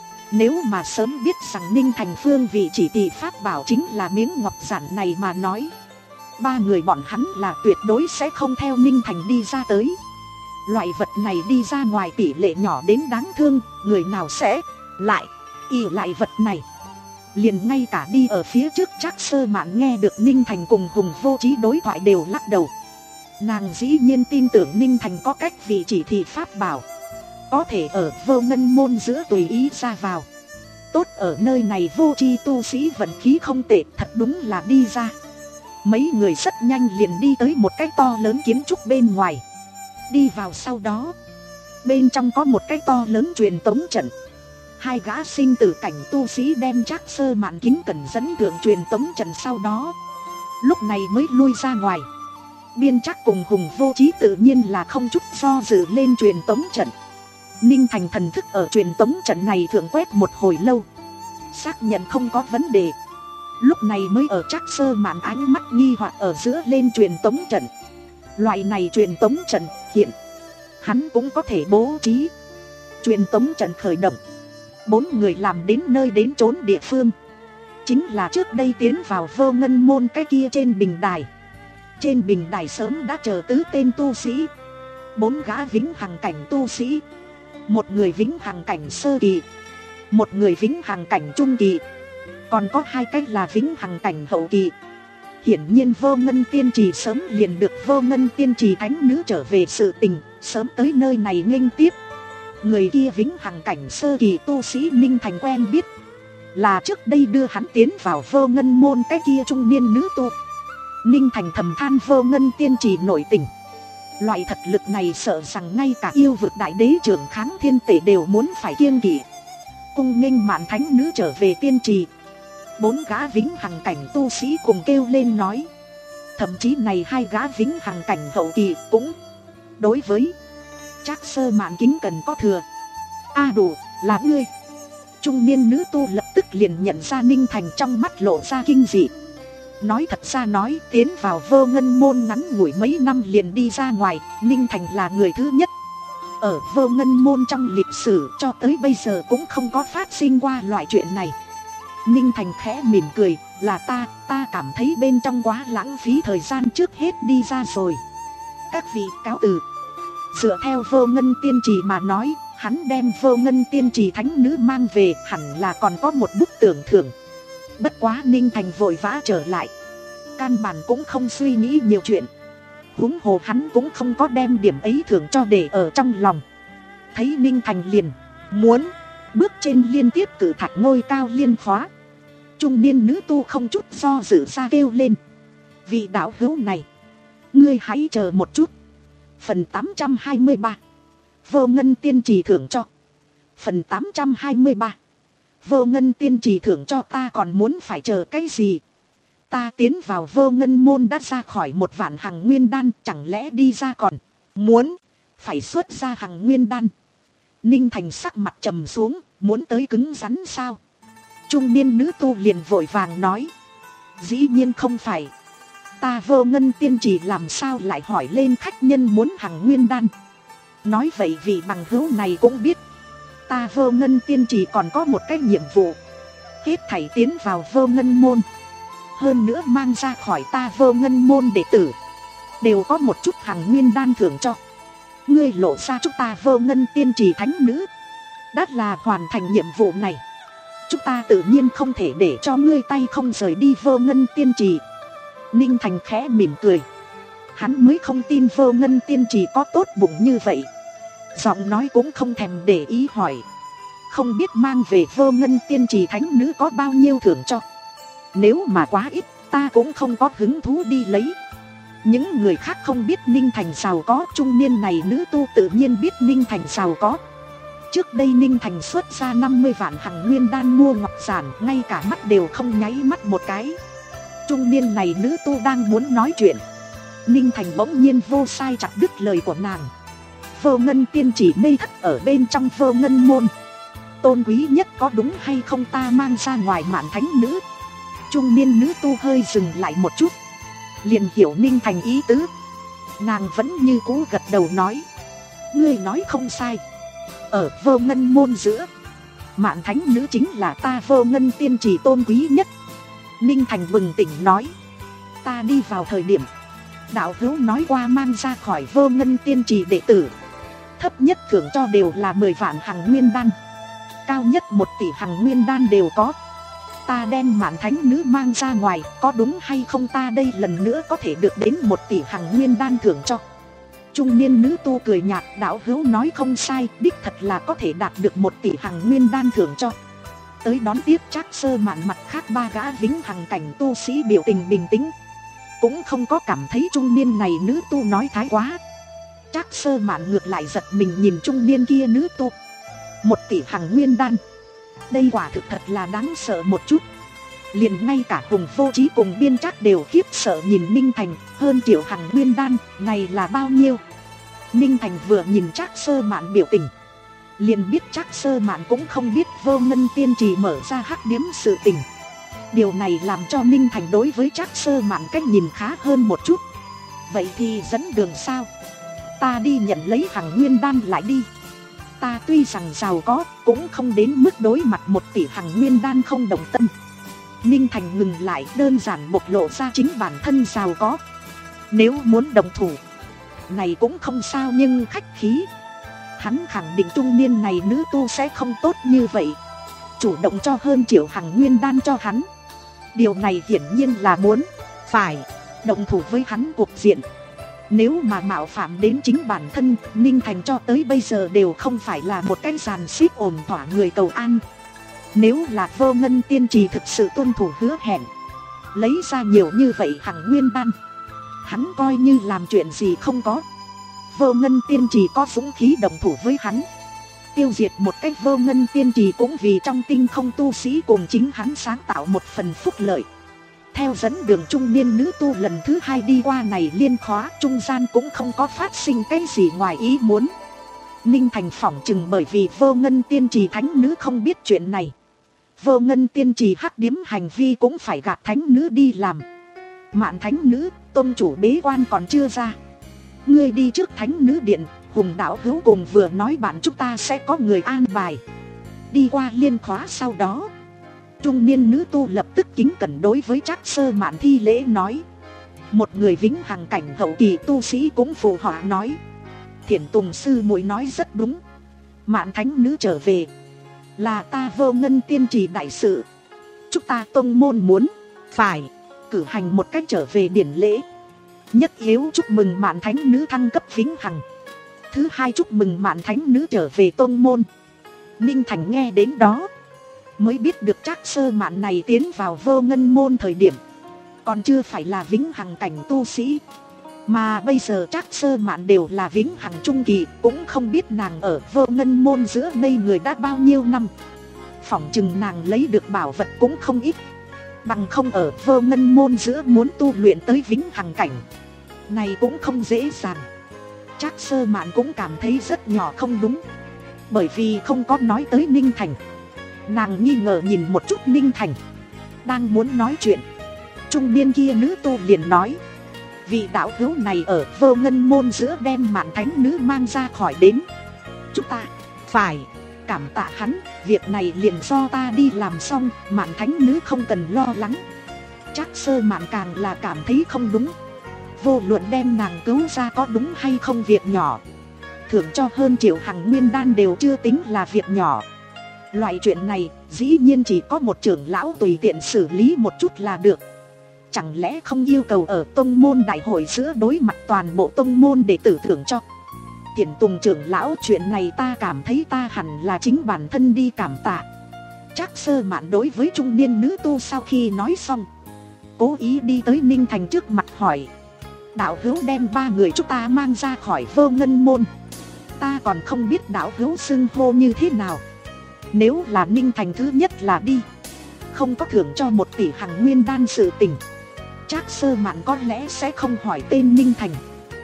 Nếu mà sớm biết rằng Ninh Thành phương vị chỉ thị pháp bảo chính là miếng ngọc giản này mà nói, ba người bọn hắn là tuyệt đối sẽ không theo Ninh Thành đi ra tới. Loại vật này đi ra ngoài tỷ lệ nhỏ đến đáng thương, người nào sẽ lại ỷ lại vật này. Liền ngay cả đi ở phía trước Trác Sơ Mạn nghe được Ninh Thành cùng Hùng Vô Trí đối thoại đều lắc đầu. Nàng dĩ nhiên tin tưởng Ninh Thành có cách vị chỉ thị pháp bảo, có thể ở Vô Ngân môn giữa tùy ý ra vào. Tốt ở nơi này vô tri tu sĩ vận khí không tệ, thật đúng là đi ra. Mấy người rất nhanh liền đi tới một cái to lớn kiến trúc bên ngoài. Đi vào sau đó, bên trong có một cái to lớn truyền tống trận. Hai gã sinh tử cảnh tu sĩ đem Trác Sơ Mạn kính cẩn dẫn thượng truyền tống trận, sau đó lúc này mới lui ra ngoài. Biên Trác cùng Hùng Vô Chí tự nhiên là không chút do dự lên truyền tống trận. Ninh Thành thần thức ở truyền tống trận này thượng quét một hồi lâu, xác nhận không có vấn đề, lúc này mới ở Trác Sơ Mạn ánh mắt nghi hoặc ở giữa lên truyền tống trận. Loại này truyền tống trận hiện hắn cũng có thể bố trí. Truyền tống trận khởi động, bốn người làm đến nơi đến chốn địa phương, chính là trước đây tiến vào Vô Ngân môn cái kia trên bình đài. Trên bình đài sớm đã chờ tứ tên tu sĩ, bốn gã vĩnh hằng cảnh tu sĩ, một người vĩnh hằng cảnh sơ kỳ, một người vĩnh hằng cảnh trung kỳ, còn có hai cách là vĩnh hằng cảnh hậu kỳ. Hiển nhiên Vô Ngân tiên trì sớm liền được Vô Ngân tiên trì thánh nữ trở về sự tình, sớm tới nơi này nghênh tiếp. Người kia vĩnh hằng cảnh sơ kỳ tu sĩ Ninh Thành quen biết, là trước đây đưa hắn tiến vào Vô Ngân môn cái kia trung niên nữ tu. Ninh Thành thầm than Vô Ngân tiên trì nổi tình, loại thật lực này sợ rằng ngay cả yêu vực đại đế trưởng kháng thiên tể đều muốn phải kiêng kỵ. Cung nghênh Mạn thánh nữ trở về tiên trì. Bốn gã vĩnh hằng cảnh tu sĩ cùng kêu lên nói, thậm chí này hai gã vĩnh hằng cảnh hậu kỳ cũng đối với Trác Sơ Mạn kính cần có thừa. A à đủ, là ngươi. Trung niên nữ tu lập tức liền nhận ra Ninh Thành, trong mắt lộ ra kinh dị. Nói thật ra nói, tiến vào Vô Ngân môn ngắn ngủi mấy năm liền đi ra ngoài, Ninh Thành là người thứ nhất. Ở Vô Ngân môn trong lịch sử cho tới bây giờ cũng không có phát sinh qua loại chuyện này. Ninh Thành khẽ mỉm cười, là ta, ta cảm thấy bên trong quá lãng phí thời gian, trước hết đi ra rồi. Các vị cáo từ. Dựa theo Vô Ngân tiên trì mà nói, hắn đem Vô Ngân tiên trì thánh nữ mang về hẳn là còn có một bức tưởng thưởng. Bất quá Ninh Thành vội vã trở lại, căn bản cũng không suy nghĩ nhiều chuyện. Huống hồ hắn cũng không có đem điểm ấy thưởng cho để ở trong lòng. Thấy Ninh Thành liền muốn bước trên liên tiếp cử thạch ngôi cao liên khóa. Trung niên nữ tu không chút do dự ra kêu lên, vị đạo hữu này, ngươi hãy chờ một chút. Phần tám trăm hai mươi ba, Vô Ngân tiên trì thưởng cho. Phần tám trăm hai mươi ba, Vô Ngân tiên trì thưởng cho, ta còn muốn phải chờ cái gì? Ta tiến vào Vô Ngân môn đã ra khỏi một vạn hằng nguyên đan, chẳng lẽ đi ra còn muốn phải xuất ra hằng nguyên đan? Ninh Thành sắc mặt trầm xuống, muốn tới cứng rắn sao? Trung niên nữ tu liền vội vàng nói, dĩ nhiên không phải. Ta Vô Ngân tiên trì làm sao lại hỏi lên khách nhân muốn hằng nguyên đan? Nói vậy vị bằng hữu này cũng biết, ta Vô Ngân tiên trì còn có một cái nhiệm vụ, hết thảy tiến vào Vô Ngân môn, hơn nữa mang ra khỏi ta Vô Ngân môn đệ tử, đều có một chút hằng nguyên đan thưởng cho. Ngươi lộ ra chúng ta Vô Ngân tiên trì thánh nữ đã là hoàn thành nhiệm vụ này, chúng ta tự nhiên không thể để cho ngươi tay không rời đi Vô Ngân tiên trì. Ninh Thành khẽ mỉm cười, hắn mới không tin Vô Ngân tiên trì có tốt bụng như vậy. Giọng nói cũng không thèm để ý hỏi, không biết mang về Vô Ngân tiên trì thánh nữ có bao nhiêu thưởng cho? Nếu mà quá ít, ta cũng không có hứng thú đi lấy. Những người khác không biết Ninh Thành giàu có, trung niên này nữ tu tự nhiên biết Ninh Thành giàu có. Trước đây Ninh Thành xuất ra năm mươi vạn hằng nguyên đan mua ngọc giản, ngay cả mắt đều không nháy mắt một cái. Trung niên này nữ tu đang muốn nói chuyện, Ninh Thành bỗng nhiên vô sai chặt đứt lời của nàng. Vô Ngân tiên chỉ mê thất ở bên trong Vô Ngân môn, tôn quý nhất có đúng hay không ta mang ra ngoài Mạn thánh nữ? Trung niên nữ tu hơi dừng lại một chút, liền hiểu Ninh Thành ý tứ. Nàng vẫn như cũ gật đầu nói, ngươi nói không sai. Ở Vô Ngân môn giữa, Mạn thánh nữ chính là ta Vô Ngân tiên trì tôn quý nhất. Ninh Thành bừng tỉnh nói, ta đi vào thời điểm đạo hữu nói qua mang ra khỏi Vô Ngân tiên trì đệ tử, thấp nhất thưởng cho đều là mười vạn hằng nguyên đan, cao nhất một tỷ hằng nguyên đan đều có. Ta đem Mạn thánh nữ mang ra ngoài, có đúng hay không ta đây lần nữa có thể được đến một tỷ hằng nguyên đan thưởng cho? Trung niên nữ tu cười nhạt, đạo hữu nói không sai, đích thật là có thể đạt được một tỷ hằng nguyên đan thưởng cho. Tới đón tiếp Trác Sơ Mạn mặt khác ba gã vĩnh hằng cảnh tu sĩ biểu tình bình tĩnh, cũng không có cảm thấy trung niên này nữ tu nói thái quá. Trác Sơ Mạn ngược lại giật mình nhìn trung niên kia nữ tu, một tỷ hằng nguyên đan, đây quả thực thật là đáng sợ một chút. Liền ngay cả Hùng Vô Chí cùng Biên Trác đều khiếp sợ nhìn Ninh Thành. Hơn triệu hằng nguyên đan, này là bao nhiêu? Ninh Thành vừa nhìn Trác Sơ Mạn biểu tình, liền biết Trác Sơ Mạn cũng không biết Vô Ngân Tiên Trì mở ra hắc điếm sự tình. Điều này làm cho Ninh Thành đối với Trác Sơ Mạn cách nhìn khá hơn một chút. Vậy thì dẫn đường sao? Ta đi nhận lấy hằng nguyên đan lại đi. Ta tuy rằng giàu có, cũng không đến mức đối mặt một tỷ hằng nguyên đan không đồng tâm. Ninh Thành ngừng lại, đơn giản bộc lộ ra chính bản thân giàu có. Nếu muốn đồng thủ, này cũng không sao, nhưng khách khí. Hắn khẳng định trung niên này nữ tu sẽ không tốt như vậy, chủ động cho hơn triệu hằng nguyên đan cho hắn. Điều này hiển nhiên là muốn phải động thủ với hắn cuộc diện. Nếu mà mạo phạm đến chính bản thân, Ninh Thành cho tới bây giờ đều không phải là một cái dàn xếp ổn thỏa người cầu an. Nếu là Vô Ngân Tiên Trì thực sự tuân thủ hứa hẹn, lấy ra nhiều như vậy hằng nguyên đan, hắn coi như làm chuyện gì không có. Vô Ngân Tiên Trì có dũng khí đồng thủ với hắn, tiêu diệt một cách Vô Ngân Tiên Trì cũng vì trong tinh không tu sĩ cùng chính hắn sáng tạo một phần phúc lợi. Theo dẫn đường trung niên nữ tu lần thứ hai đi qua này liên khóa, trung gian cũng không có phát sinh cái gì ngoài ý muốn. Ninh Thành phỏng chừng bởi vì Vô Ngân Tiên Trì thánh nữ không biết chuyện này, Vô Ngân Tiên Trì hắc điếm hành vi cũng phải gạt thánh nữ đi làm. Mạn thánh nữ, tôn chủ bế quan còn chưa ra, ngươi đi trước thánh nữ điện. Hùng đạo hữu cùng vừa nói bạn chúng ta sẽ có người an bài. Đi qua liên khóa sau đó, trung niên nữ tu lập tức kính cẩn đối với Trác Sơ Mạn thi lễ nói. Một người vĩnh hằng cảnh hậu kỳ tu sĩ cũng phụ họa nói. Thiển Tùng sư muội nói rất đúng. Mạn thánh nữ trở về là ta Vô Ngân Tiên Trì đại sự. Chúng ta tông môn muốn phải cử hành một cách trở về điển lễ. Nhất yếu chúc mừng Mạn thánh nữ thăng cấp vĩnh hằng. Thứ hai chúc mừng Mạn thánh nữ trở về tông môn. Ninh Thành nghe đến đó mới biết được Trác Sơ Mạn này tiến vào Vô Ngân môn thời điểm còn chưa phải là vĩnh hằng cảnh tu sĩ, mà bây giờ Trác Sơ Mạn đều là vĩnh hằng trung kỳ. Cũng không biết nàng ở Vô Ngân môn giữa ngây người đã bao nhiêu năm, phỏng chừng nàng lấy được bảo vật cũng không ít. Bằng không ở Vô Ngân môn giữa muốn tu luyện tới vĩnh hằng cảnh này cũng không dễ dàng. Trác Sơ Mạn cũng cảm thấy rất nhỏ không đúng, bởi vì không có nói tới Ninh Thành. Nàng nghi ngờ nhìn một chút Ninh Thành, đang muốn nói chuyện, trung niên kia nữ tu liền nói. Vị đạo hữu này ở Vô Ngân môn giữa đem Mạn thánh nữ mang ra khỏi đến, chúng ta phải cảm tạ hắn. Việc này liền do ta đi làm xong, Mạn thánh nữ không cần lo lắng. Trác Sơ Mạn càng là cảm thấy không đúng. Vô luận đem nàng cứu ra có đúng hay không việc nhỏ, thưởng cho hơn triệu hằng nguyên đan đều chưa tính là việc nhỏ. Loại chuyện này dĩ nhiên chỉ có một trưởng lão tùy tiện xử lý một chút là được. Chẳng lẽ không yêu cầu ở tông môn đại hội giữa đối mặt toàn bộ tông môn để tử thưởng cho? Thiển Tùng trưởng lão, chuyện này ta cảm thấy ta hẳn là chính bản thân đi cảm tạ. Trác Sơ Mạn đối với trung niên nữ tu sau khi nói xong, cố ý đi tới Ninh Thành trước mặt hỏi. Đạo hữu đem ba người chúng ta mang ra khỏi Vô Ngân môn, ta còn không biết đạo hữu xưng hô như thế nào. Nếu là Ninh Thành thứ nhất là đi, không có thưởng cho một tỷ hằng nguyên đan sự tình, Trác Sơ Mạn có lẽ sẽ không hỏi tên Ninh Thành.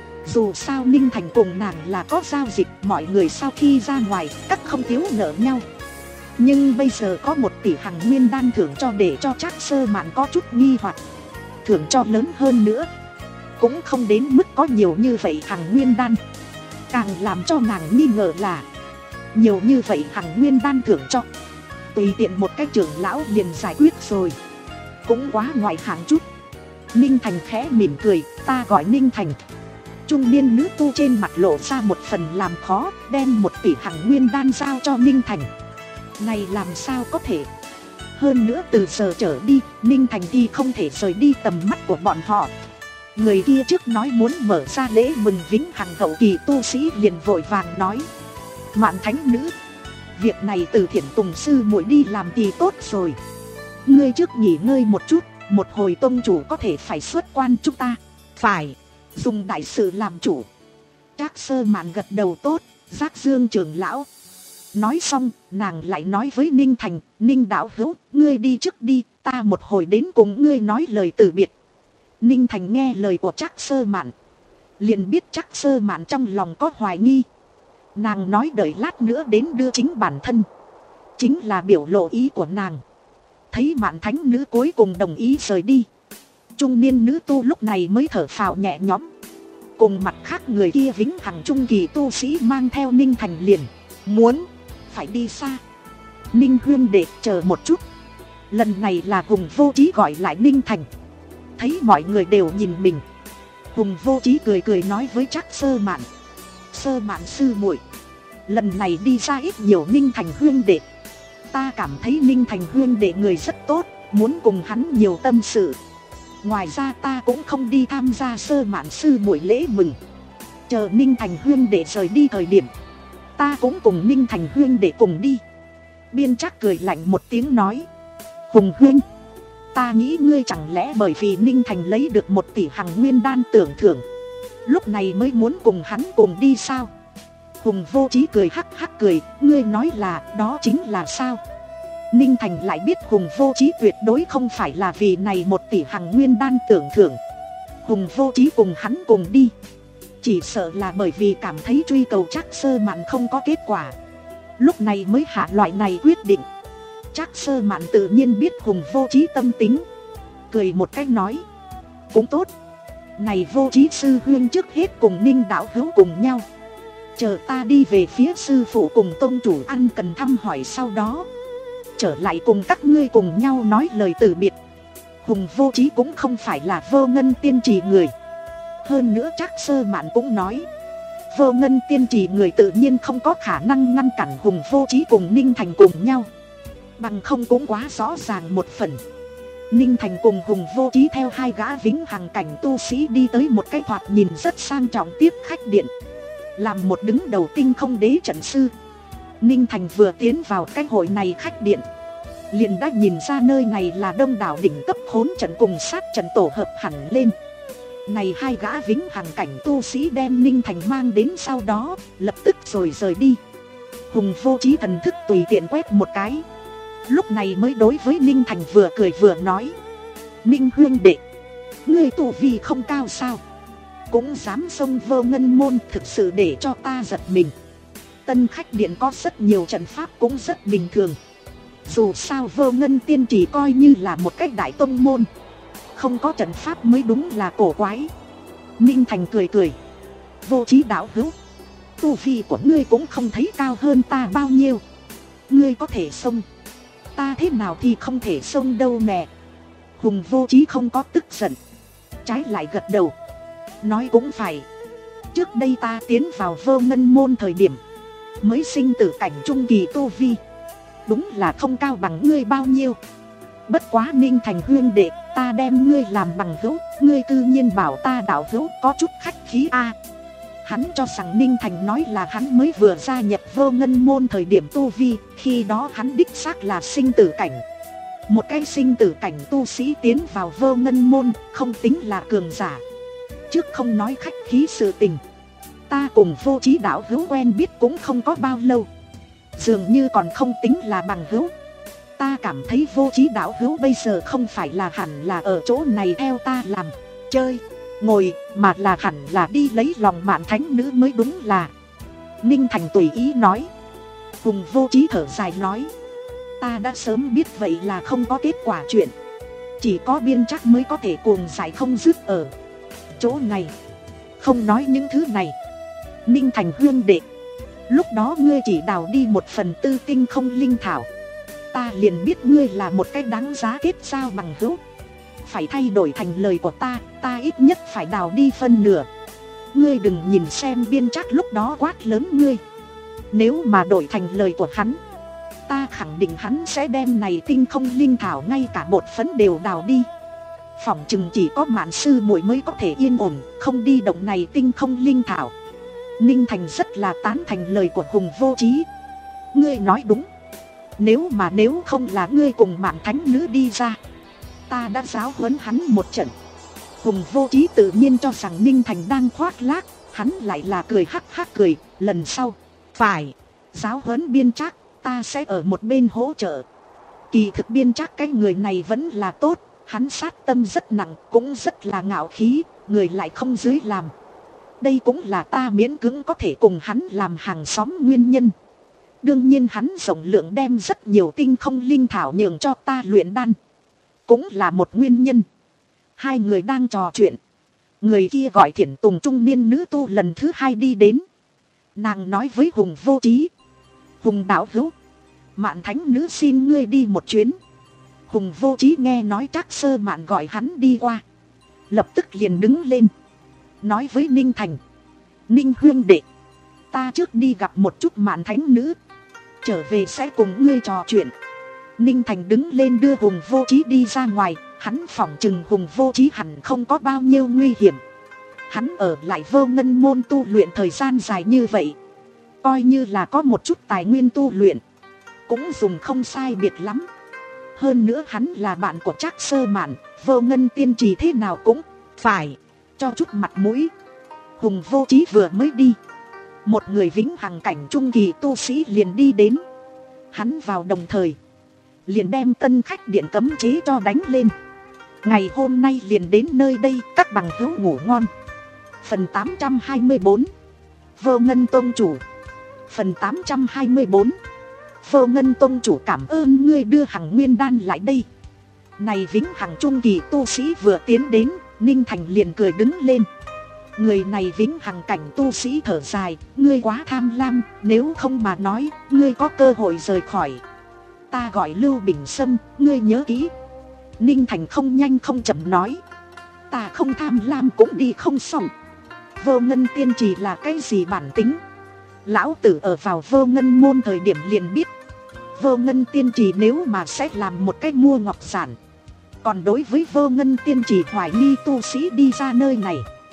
Dù sao Ninh Thành cùng nàng là có giao dịch, mọi người sau khi ra ngoài các không thiếu nợ nhau. Nhưng bây giờ có một tỷ hằng nguyên đan thưởng cho, để cho Trác Sơ Mạn có chút nghi hoặc. Thưởng cho lớn hơn nữa, cũng không đến mức có nhiều như vậy hằng nguyên đan. Càng làm cho nàng nghi ngờ là nhiều như vậy hằng nguyên đan thưởng cho, tùy tiện một cái trưởng lão liền giải quyết rồi, cũng quá ngoại hạng chút. Ninh Thành khẽ mỉm cười, ta gọi Ninh Thành. Trung niên nữ tu trên mặt lộ ra một phần làm khó, đem một tỷ hằng nguyên đan giao cho Ninh Thành. Này làm sao có thể? Hơn nữa từ giờ trở đi, Ninh Thành thì không thể rời đi tầm mắt của bọn họ. Người kia trước nói muốn mở ra lễ mừng vĩnh hằng hậu kỳ tu sĩ liền vội vàng nói. Mạn thánh nữ, việc này từ Thiển Tùng sư muội đi làm thì tốt rồi. Ngươi trước nghỉ ngơi một chút, một hồi tông chủ có thể phải xuất quan, chúng ta phải dùng đại sự làm chủ. Trác Sơ Mạn gật đầu tốt. Giác Dương trưởng lão, Nói xong, nàng lại nói với Ninh Thành, Ninh đạo hữu, ngươi đi trước đi, ta một hồi đến cùng ngươi nói lời từ biệt. Ninh Thành nghe lời của Trác Sơ Mạn, liền biết Trác Sơ Mạn trong lòng có hoài nghi. Nàng nói đợi lát nữa đến đưa chính bản thân, chính là biểu lộ ý của nàng. Thấy Mạn thánh nữ cuối cùng đồng ý rời đi, trung niên nữ tu lúc này mới thở phào nhẹ nhõm. Cùng mặt khác người kia vĩnh hằng trung kỳ tu sĩ mang theo Ninh Thành liền muốn phải đi xa. Ninh huynh đệ chờ một chút. Lần này là Hùng Vô Chí gọi lại Ninh Thành. Thấy mọi người đều nhìn mình, Hùng Vô Chí cười cười nói với Trác Sơ Mạn, Sơ Mạn sư muội, lần này đi ra ít nhiều Ninh Thành huynh đệ. Ta cảm thấy Ninh Thành huynh đệ người rất tốt, muốn cùng hắn nhiều tâm sự. Ngoài ra ta cũng không đi tham gia Sơ Mạn sư muội lễ mừng. Chờ Ninh Thành huynh đệ rời đi thời điểm, ta cũng cùng Ninh Thành huynh đệ cùng đi. Biên Trác cười lạnh một tiếng nói, Hùng huynh, ta nghĩ ngươi chẳng lẽ bởi vì Ninh Thành lấy được một tỷ hằng nguyên đan tưởng thưởng, lúc này mới muốn cùng hắn cùng đi sao? Hùng Vô Chí cười hắc hắc cười, ngươi nói là đó chính là sao? Ninh Thành lại biết Hùng Vô Chí tuyệt đối không phải là vì này một tỷ hằng nguyên đan tưởng thưởng. Hùng Vô Chí cùng hắn cùng đi, chỉ sợ là bởi vì cảm thấy truy cầu Trác Sơ Mạn không có kết quả, lúc này mới hạ loại này quyết định. Trác Sơ Mạn tự nhiên biết Hùng Vô Chí tâm tính, cười một cách nói, cũng tốt, này Vô Chí sư huynh trước hết cùng Ninh đạo hữu cùng nhau, chờ ta đi về phía sư phụ cùng tông chủ ăn cần thăm hỏi, sau đó trở lại cùng các ngươi cùng nhau nói lời từ biệt. Hùng Vô Chí cũng không phải là Vô Ngân tiên trì người. Hơn nữa Trác Sơ Mạn cũng nói, Vô Ngân tiên trì người tự nhiên không có khả năng ngăn cản Hùng Vô Chí cùng Ninh Thành cùng nhau. Bằng không cũng quá rõ ràng một phần. Ninh Thành cùng Hùng Vô Chí theo hai gã vĩnh hằng cảnh tu sĩ đi tới một cái thoạt nhìn rất sang trọng tiếp khách điện, làm một đứng đầu tinh không đế trận sư. Ninh Thành vừa tiến vào cái hội này khách điện, liền đã nhìn ra nơi này là đông đảo đỉnh cấp hỗn trận cùng sát trận tổ hợp hẳn lên. Này hai gã vĩnh hằng cảnh tu sĩ đem Ninh Thành mang đến sau đó, lập tức rồi rời đi. Hùng Vô Chí thần thức tùy tiện quét một cái, lúc này mới đối với Ninh Thành vừa cười vừa nói, Ninh huynh đệ, ngươi tu vi không cao sao, cũng dám xông Vô Ngân môn, thực sự để cho ta giật mình. Tân khách điện có rất nhiều trận pháp cũng rất bình thường, dù sao Vô Ngân tiên chỉ coi như là một cách đại tông môn, không có trận pháp mới đúng là cổ quái. Ninh Thành cười cười, Vô Chí đạo hữu, tu vi của ngươi cũng không thấy cao hơn ta bao nhiêu, ngươi có thể xông, ta thế nào thì không thể xông đâu nè. Hùng Vô Chí không có tức giận, trái lại gật đầu, nói cũng phải, trước đây ta tiến vào Vô Ngân môn thời điểm mới sinh tử cảnh trung kỳ tu vi, đúng là không cao bằng ngươi bao nhiêu. Bất quá Ninh Thành huynh đệ, ta đem ngươi làm bằng hữu, ngươi tự nhiên bảo ta đạo hữu có chút khách khí a. À, hắn cho rằng Ninh Thành nói là hắn mới vừa gia nhập Vô Ngân môn thời điểm tu vi, khi đó hắn đích xác là sinh tử cảnh. Một cái sinh tử cảnh tu sĩ tiến vào Vô Ngân môn không tính là cường giả. Trước không nói khách khí sự tình, ta cùng Vô Chí đạo hữu quen biết cũng không có bao lâu, dường như còn không tính là bằng hữu. Ta cảm thấy Vô Chí đạo hữu bây giờ không phải là hẳn là ở chỗ này theo ta làm chơi ngồi, mà là hẳn là đi lấy lòng Mạn thánh nữ mới đúng là. Ninh Thành tùy ý nói. Hùng Vô Chí thở dài nói, ta đã sớm biết vậy là không có kết quả chuyện, chỉ có Biên Trác mới có thể cuồng giải không dứt ở chỗ này. Không nói những thứ này, Ninh Thành huynh đệ, lúc đó ngươi chỉ đào đi một phần tư tinh không linh thảo, ta liền biết ngươi là một cái đáng giá kết giao bằng hữu. Phải thay đổi thành lời của ta, ta ít nhất phải đào đi phân nửa. Ngươi đừng nhìn xem Biên Trác lúc đó quát lớn ngươi, nếu mà đổi thành lời của hắn, ta khẳng định hắn sẽ đem này tinh không linh thảo ngay cả bột phấn đều đào đi. Phỏng chừng chỉ có Mạn sư muội mới có thể yên ổn không đi động này tinh không linh thảo. Ninh Thành rất là tán thành lời của Hùng Vô Chí. Ngươi nói đúng, nếu mà nếu không là ngươi cùng Mạn thánh nữ đi ra, ta đã giáo huấn hắn một trận. Hùng Vô Chí tự nhiên cho rằng Ninh Thành đang khoác lác, hắn lại là cười hắc hắc cười, lần sau phải Giáo huấn Biên Trác, ta sẽ ở một bên hỗ trợ. Kỳ thực Biên Trác cái người này vẫn là tốt, hắn sát tâm rất nặng, cũng rất là ngạo khí, người lại không dưới làm. Đây cũng là ta miễn cưỡng có thể cùng hắn làm hàng xóm nguyên nhân. Đương nhiên hắn rộng lượng đem rất nhiều tinh không linh thảo nhường cho ta luyện đan, cũng là một nguyên nhân. Hai người đang trò chuyện, người kia gọi Thiển Tùng trung niên nữ tu lần thứ hai đi đến. Nàng nói với Hùng Vô Trí: Hùng đạo hữu, Mạn thánh nữ xin ngươi đi một chuyến. Hùng Vô Trí nghe nói Trác Sơ Mạn gọi hắn đi qua, lập tức liền đứng lên, nói với Ninh Thành: Ninh huynh đệ, ta trước đi gặp một chút Mạn thánh nữ, trở về sẽ cùng ngươi trò chuyện. Ninh Thành đứng lên đưa Hùng Vô Trí đi ra ngoài. Hắn phỏng chừng Hùng Vô Trí hẳn không có bao nhiêu nguy hiểm. Hắn ở lại Vô Ngân môn tu luyện thời gian dài như vậy, coi như là có một chút tài nguyên tu luyện, cũng dùng không sai biệt lắm. Hơn nữa hắn là bạn của Trác Sơ Mạn, Vô Ngân tiên trì thế nào cũng phải cho chút mặt mũi. Hùng Vô Trí vừa mới đi, một người vĩnh hằng cảnh trung kỳ tu sĩ liền đi đến. Hắn vào đồng thời liền đem tân khách điện cấm chế cho đánh lên. Ngày hôm nay liền đến nơi đây, các bằng hữu ngủ ngon. Phần tám trăm hai mươi bốn, Vô Ngân Tông Chủ. Phần tám trăm hai mươi bốn, Vô Ngân Tông Chủ cảm ơn ngươi đưa Hằng Nguyên Đan lại đây. Này vĩnh hằng trung kỳ tu sĩ vừa tiến đến, Ninh Thành liền cười đứng lên. Người này vĩnh hằng cảnh tu sĩ thở dài: ngươi quá tham lam, nếu không mà nói, ngươi có cơ hội rời khỏi. Ta gọi Lưu Bình Sâm, ngươi nhớ kỹ. Ninh Thành không nhanh không chậm nói: ta không tham lam cũng đi không xong. Vô Ngân tiên trì là cái gì bản tính, lão tử ở vào Vô Ngân môn thời điểm liền biết. Vô Ngân tiên trì nếu mà sẽ làm một cái mua ngọc giản, còn đối với Vô Ngân tiên trì hoài nghi tu sĩ đi ra nơi này,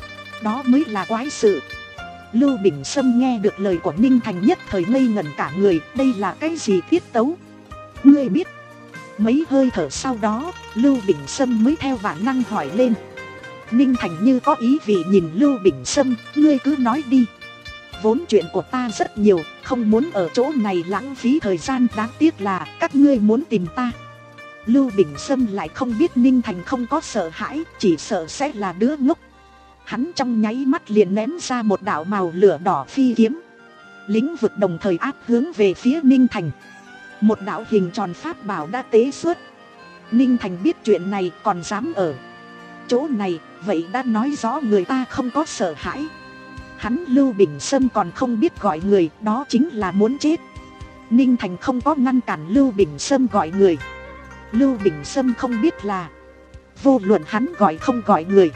đó mới là quái sự. Lưu Bình Sâm nghe được lời của Ninh Thành nhất thời ngây ngẩn cả người. Đây là cái gì tiết tấu? Ngươi biết? Mấy hơi thở sau đó, Lưu Bình Sâm mới theo bản năng hỏi lên. Ninh Thành như có ý vị nhìn Lưu Bình Sâm: ngươi cứ nói đi. Vốn chuyện của ta rất nhiều, không muốn ở chỗ này lãng phí thời gian. Đáng tiếc là các ngươi muốn tìm ta. Lưu Bình Sâm lại không biết Ninh Thành không có sợ hãi, chỉ sợ sẽ là đứa ngốc. Hắn trong nháy mắt liền ném ra một đạo màu lửa đỏ phi kiếm. Lĩnh vực đồng thời áp hướng về phía Ninh Thành. Một đạo hình tròn pháp bảo đã tế xuất. Ninh Thành biết chuyện này còn dám ở chỗ này, vậy đã nói rõ người ta không có sợ hãi. Hắn Lưu Bình Sâm còn không biết gọi người, đó chính là muốn chết. Ninh Thành không có ngăn cản Lưu Bình Sâm gọi người. Lưu Bình Sâm không biết là vô luận hắn gọi không gọi người,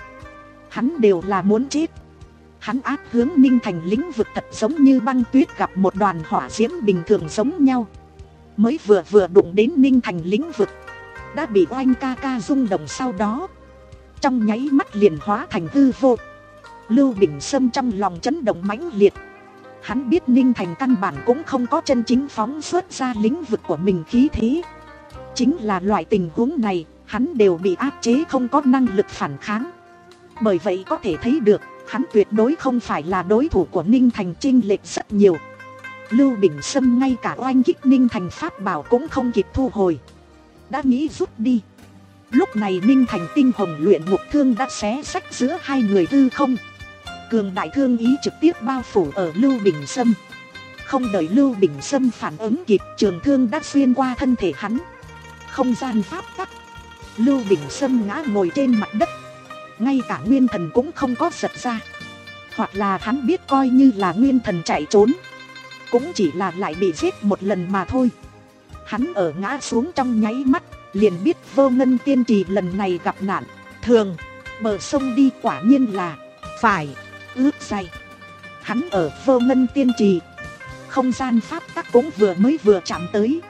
hắn đều là muốn chết. Hắn áp hướng Ninh Thành lĩnh vực thật giống như băng tuyết gặp một đoàn hỏa diễm bình thường giống nhau. Mới vừa vừa đụng đến Ninh Thành lĩnh vực, đã bị oanh ca ca rung động, sau đó trong nháy mắt liền hóa thành hư vô. Lưu Bình Sâm trong lòng chấn động mãnh liệt. Hắn biết Ninh Thành căn bản cũng không có chân chính phóng xuất ra lĩnh vực của mình khí thế. Chính là loại tình huống này, hắn đều bị áp chế, không có năng lực phản kháng. Bởi vậy có thể thấy được, hắn tuyệt đối không phải là đối thủ của Ninh Thành, chênh lệch rất nhiều. Lưu Bình Sâm ngay cả oanh kích Ninh Thành pháp bảo cũng không kịp thu hồi, đã nghĩ rút đi. Lúc này Ninh Thành tinh hồng luyện ngục thương đã xé rách giữa hai người hư không. Cường đại thương ý trực tiếp bao phủ ở Lưu Bình Sâm. Không đợi Lưu Bình Sâm phản ứng kịp, trường thương đã xuyên qua thân thể hắn. Không gian pháp tắc, Lưu Bình Sâm ngã ngồi trên mặt đất. Ngay cả nguyên thần cũng không có giật ra. Hoặc là hắn biết coi như là nguyên thần chạy trốn, cũng chỉ là lại bị giết một lần mà thôi. Hắn ở ngã xuống trong nháy mắt, liền biết Vô Ngân tiên trì lần này gặp nạn. Thường, bờ sông đi quả nhiên là phải ướt say. Hắn ở Vô Ngân tiên trì, không gian pháp tắc cũng vừa mới vừa chạm tới.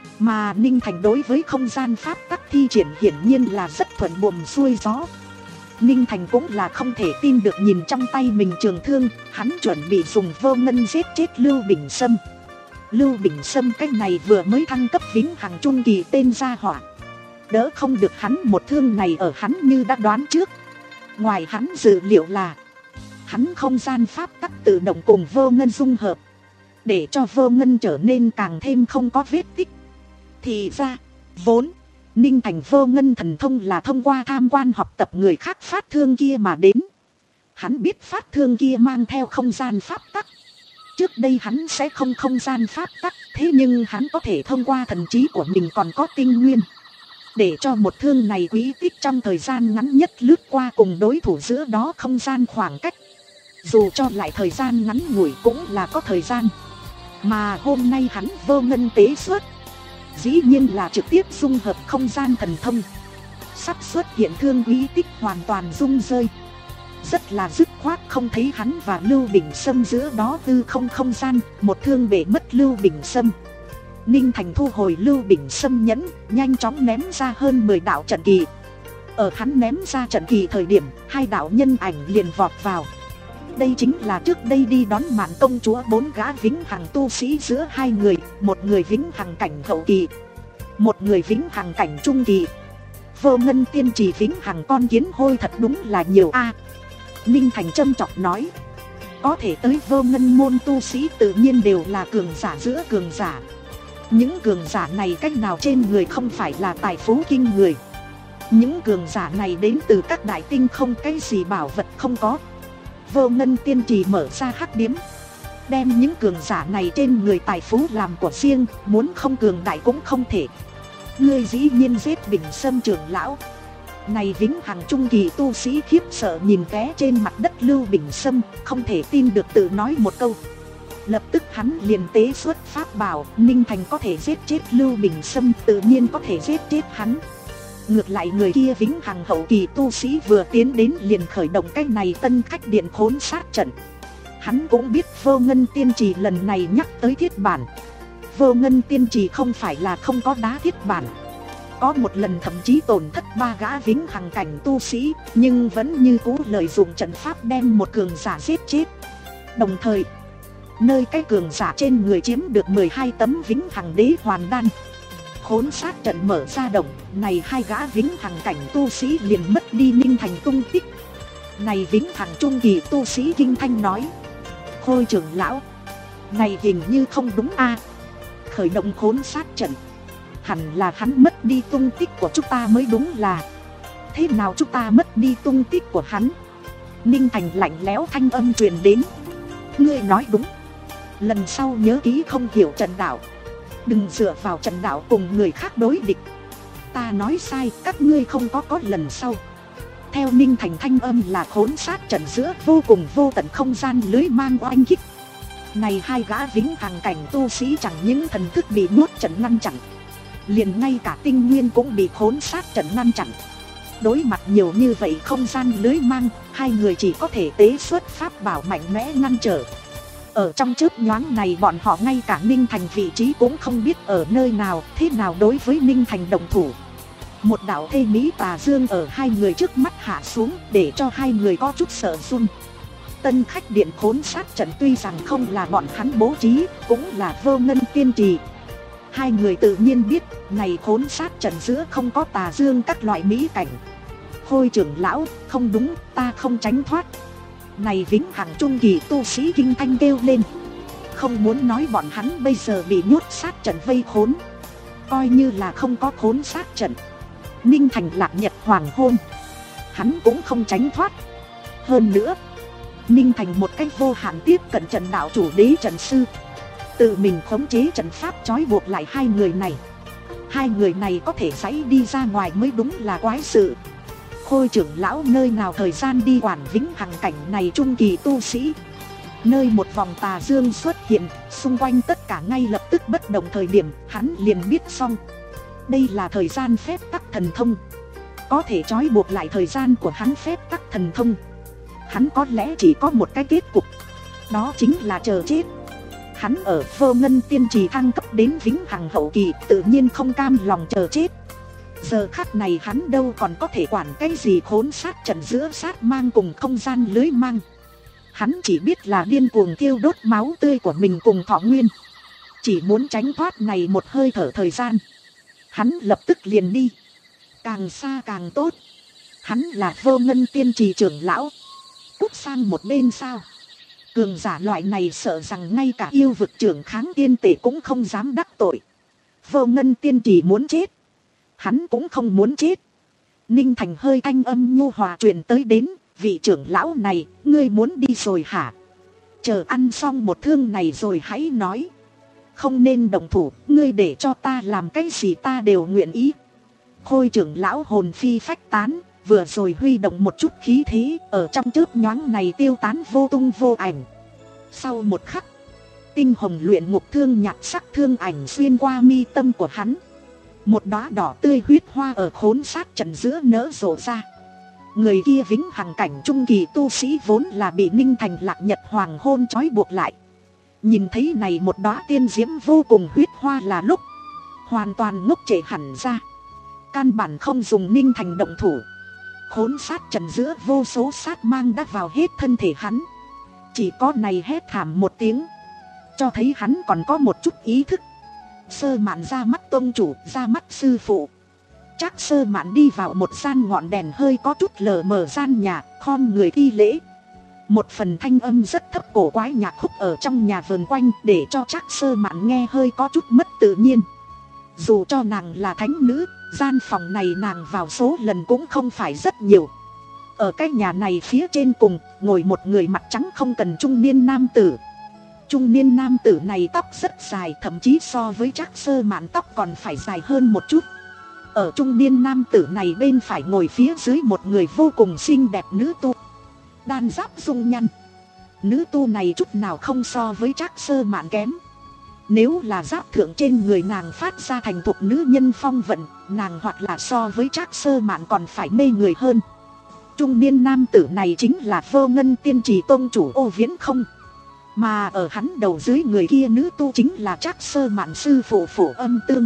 Mà Ninh Thành đối với không gian pháp tắc thi triển hiển nhiên là rất thuận buồm xuôi gió. Ninh Thành cũng là không thể tin được nhìn trong tay mình trường thương. Hắn chuẩn bị dùng Vô Ngân giết chết Lưu Bình Sâm. Lưu Bình Sâm cách này vừa mới thăng cấp vĩnh hằng trung kỳ tên gia hỏa, đỡ không được hắn một thương này. Ở hắn như đã đoán trước, ngoài hắn dự liệu là hắn không gian pháp tắc tự động cùng Vô Ngân dung hợp. để cho Vô Ngân trở nên càng thêm không có vết tích. Thì ra, vốn, Ninh Thành Vô Ngân thần thông là thông qua tham quan học tập người khác phát thương kia mà đến. Hắn biết phát thương kia mang theo không gian pháp tắc. Trước đây hắn sẽ không không gian pháp tắc, thế nhưng hắn có thể thông qua thần trí của mình còn có tinh nguyên, để cho một thương này quý tích trong thời gian ngắn nhất lướt qua cùng đối thủ giữa đó không gian khoảng cách. Dù cho lại thời gian ngắn ngủi cũng là có thời gian. Mà hôm nay hắn Vô Ngân tế xuất, dĩ nhiên là trực tiếp dung hợp không gian thần thông. Sắp xuất hiện thương quý tích hoàn toàn rung rơi. Rất là dứt khoát không thấy hắn và Lưu Bình Sâm giữa đó tư không không gian, một thương bể mất Lưu Bình Sâm. Ninh Thành thu hồi Lưu Bình Sâm nhẫn, nhanh chóng ném ra hơn mười đạo trận kỳ. Ở hắn ném ra trận kỳ thời điểm, hai đạo nhân ảnh liền vọt vào. Đây chính là trước đây đi đón Mạn công chúa bốn gã vĩnh hằng tu sĩ giữa hai người, một người vĩnh hằng cảnh hậu kỳ, một người vĩnh hằng cảnh trung kỳ. Vô Ngân tiên trì vĩnh hằng con kiến hôi thật đúng là nhiều a. Ninh Thành châm chọc nói, có thể tới Vô Ngân môn tu sĩ tự nhiên đều là cường giả giữa cường giả. Những cường giả này cách nào trên người không phải là tài phú kinh người. Những cường giả này đến từ các đại tinh không cái gì bảo vật không có. Vô Ngân tiên trì mở ra hắc điếm, đem những cường giả này trên người tài phú làm của riêng, muốn không cường đại cũng không thể. Ngươi dĩ nhiên giết Bình Sâm trưởng lão. Này vĩnh hằng trung kỳ tu sĩ khiếp sợ nhìn té trên mặt đất Lưu Bình Sâm, không thể tin được tự nói một câu. Lập tức hắn liền tế xuất pháp bảo, Ninh Thành có thể giết chết Lưu Bình Sâm tự nhiên có thể giết chết hắn. Ngược lại người kia vĩnh hằng hậu kỳ tu sĩ vừa tiến đến liền khởi động cái này tân khách điện khốn sát trận. Hắn cũng biết Vô Ngân tiên trì lần này nhắc tới thiết bản. Vô Ngân tiên trì không phải là không có đá thiết bản. Có một lần thậm chí tổn thất ba gã vĩnh hằng cảnh tu sĩ, nhưng vẫn như cũ lợi dụng trận pháp đem một cường giả giết chết. Đồng thời, nơi cái cường giả trên người chiếm được mười hai tấm vĩnh hằng đế hoàn đan. Khốn sát trận mở ra động, này hai gã vĩnh hằng cảnh tu sĩ liền mất đi Ninh Thành tung tích. Này vĩnh hằng trung kỳ tu sĩ kinh thanh nói, Khôi trưởng lão, này hình như không đúng a. Khởi động khốn sát trận, hẳn là hắn mất đi tung tích của chúng ta mới đúng là. Thế nào chúng ta mất đi tung tích của hắn? Ninh Thành lạnh lẽo thanh âm truyền đến, ngươi nói đúng, lần sau nhớ kỹ không hiểu trận đạo, đừng dựa vào trận đạo cùng người khác đối địch. Ta nói sai, các ngươi không có có lần sau. Theo Ninh Thành thanh âm là khốn sát trận giữa vô cùng vô tận không gian lưới mang oanh kích. Này hai gã vĩnh hằng cảnh tu sĩ chẳng những thần thức bị nuốt trận ngăn chặn, liền ngay cả tinh nguyên cũng bị khốn sát trận ngăn chặn. Đối mặt nhiều như vậy không gian lưới mang, hai người chỉ có thể tế xuất pháp bảo mạnh mẽ ngăn trở. Ở trong chớp nhoáng này bọn họ ngay cả Ninh Thành vị trí cũng không biết ở nơi nào, thế nào đối với Ninh Thành đồng thủ. Một đạo thê mỹ tà dương ở hai người trước mắt hạ xuống, để cho hai người có chút sợ run. Tân khách điện khốn sát trận tuy rằng không là bọn hắn bố trí, cũng là Vô Ngân tiên trì. Hai người tự nhiên biết, này khốn sát trận giữa không có tà dương các loại mỹ cảnh. Khôi trưởng lão, không đúng, ta không tránh thoát. Này vĩnh hằng trung kỳ tu sĩ kinh thanh kêu lên, không muốn nói bọn hắn bây giờ bị nhốt sát trận vây khốn. Coi như là không có khốn sát trận, Ninh Thành lạc nhật hoàng hôn, hắn cũng không tránh thoát. Hơn nữa, Ninh Thành một cách vô hạn tiếp cận trận đạo chủ đế trận sư, tự mình khống chế trận pháp trói buộc lại hai người này. Hai người này có thể giãy đi ra ngoài mới đúng là quái sự. Khôi trưởng lão nơi nào thời gian đi quản vĩnh hằng cảnh này trung kỳ tu sĩ. Nơi một vòng tà dương xuất hiện, xung quanh tất cả ngay lập tức bất động thời điểm, hắn liền biết xong. Đây là thời gian phép tắc thần thông, có thể trói buộc lại thời gian của hắn phép tắc thần thông. Hắn có lẽ chỉ có một cái kết cục, đó chính là chờ chết. Hắn ở Vô Ngân tiên trì thăng cấp đến vĩnh hằng hậu kỳ, tự nhiên không cam lòng chờ chết. Giờ khắc này hắn đâu còn có thể quản cái gì khốn sát trận giữa sát mang cùng không gian lưới mang. Hắn chỉ biết là điên cuồng thiêu đốt máu tươi của mình cùng thọ nguyên, chỉ muốn tránh thoát này một hơi thở thời gian. Hắn lập tức liền đi, càng xa càng tốt. Hắn là Vô Ngân tiên trì trưởng lão, cút sang một bên sao? Cường giả loại này sợ rằng ngay cả yêu vực trưởng kháng tiên tể cũng không dám đắc tội. Vô Ngân tiên trì muốn chết, hắn cũng không muốn chết. Ninh Thành hơi thanh âm nhu hòa truyền tới đến, vị trưởng lão này, ngươi muốn đi rồi hả? Chờ ăn xong một thương này rồi hãy nói. Không nên động thủ, ngươi để cho ta làm cái gì ta đều nguyện ý. Khôi trưởng lão hồn phi phách tán, vừa rồi huy động một chút khí thế, ở trong chớp nhoáng này tiêu tán vô tung vô ảnh. Sau một khắc, tinh hồng luyện ngục thương nhạt sắc thương ảnh xuyên qua mi tâm của hắn. Một đóa đỏ tươi huyết hoa ở khốn sát trận giữa nở rộ ra. Người kia vĩnh hằng cảnh trung kỳ tu sĩ vốn là bị Ninh Thành lạc nhật hoàng hôn trói buộc lại. Nhìn thấy này một đóa tiên diễm vô cùng huyết hoa là lúc hoàn toàn ngốc trệ hẳn ra. Căn bản không dùng Ninh Thành động thủ. Khốn sát trận giữa vô số sát mang đã vào hết thân thể hắn. Chỉ có này hét thảm một tiếng, cho thấy hắn còn có một chút ý thức. Sơ Mạn ra mắt tông chủ, ra mắt sư phụ. Chắc Sơ Mạn đi vào một gian ngọn đèn hơi có chút lờ mờ gian nhà, khom người thi lễ. Một phần thanh âm rất thấp cổ quái nhạc khúc ở trong nhà vờn quanh, để cho Chắc Sơ Mạn nghe hơi có chút mất tự nhiên. Dù cho nàng là thánh nữ, gian phòng này nàng vào số lần cũng không phải rất nhiều. Ở cái nhà này phía trên cùng, ngồi một người mặt trắng không cần trung niên nam tử. Trung niên nam tử này tóc rất dài, thậm chí so với Trác Sơ Mạn tóc còn phải dài hơn một chút. Ở trung niên nam tử này bên phải ngồi phía dưới một người vô cùng xinh đẹp nữ tu. Đan giáp dung nhan. Nữ tu này chút nào không so với Trác Sơ Mạn kém. Nếu là giáp thượng trên người nàng phát ra thành thục nữ nhân phong vận, nàng hoặc là so với Trác Sơ Mạn còn phải mê người hơn. Trung niên nam tử này chính là Vô Ngân tiên trì tông chủ Ô Viễn Không. Mà ở hắn đầu dưới người kia nữ tu chính là Trác Sơ Mạn sư phụ Phổ Âm Tương.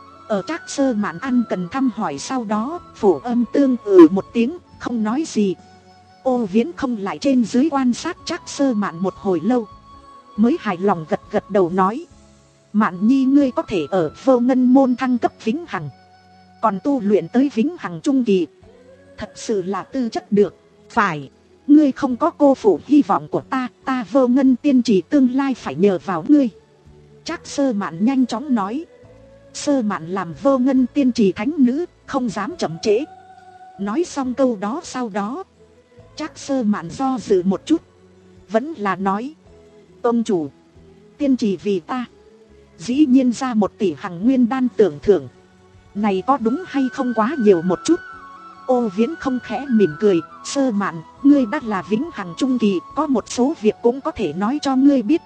Ở Trác Sơ Mạn ăn cần thăm hỏi sau đó, Phổ Âm Tương ừ một tiếng, không nói gì. Ô Viễn Không lại trên dưới quan sát Trác Sơ Mạn một hồi lâu, mới hài lòng gật gật đầu nói: Mạn nhi ngươi có thể ở Vô Ngân môn thăng cấp vĩnh hằng, còn tu luyện tới vĩnh hằng trung kỳ, thật sự là tư chất được. Phải, ngươi không có cô phụ hy vọng của ta, ta Vô Ngân tiên trì tương lai phải nhờ vào ngươi. Trác Sơ Mạn nhanh chóng nói. Sơ Mạn làm Vô Ngân tiên trì thánh nữ, không dám chậm trễ. Nói xong câu đó sau đó, Trác Sơ Mạn do dự một chút, vẫn là nói: Tông chủ, tiên trì vì ta dĩ nhiên ra một tỷ hằng nguyên đan tưởng thưởng, này có đúng hay không quá nhiều một chút? Ô Viễn Không khẽ mỉm cười: Sơ Mạn, ngươi đã là vĩnh hằng trung kỳ, có một số việc cũng có thể nói cho ngươi biết.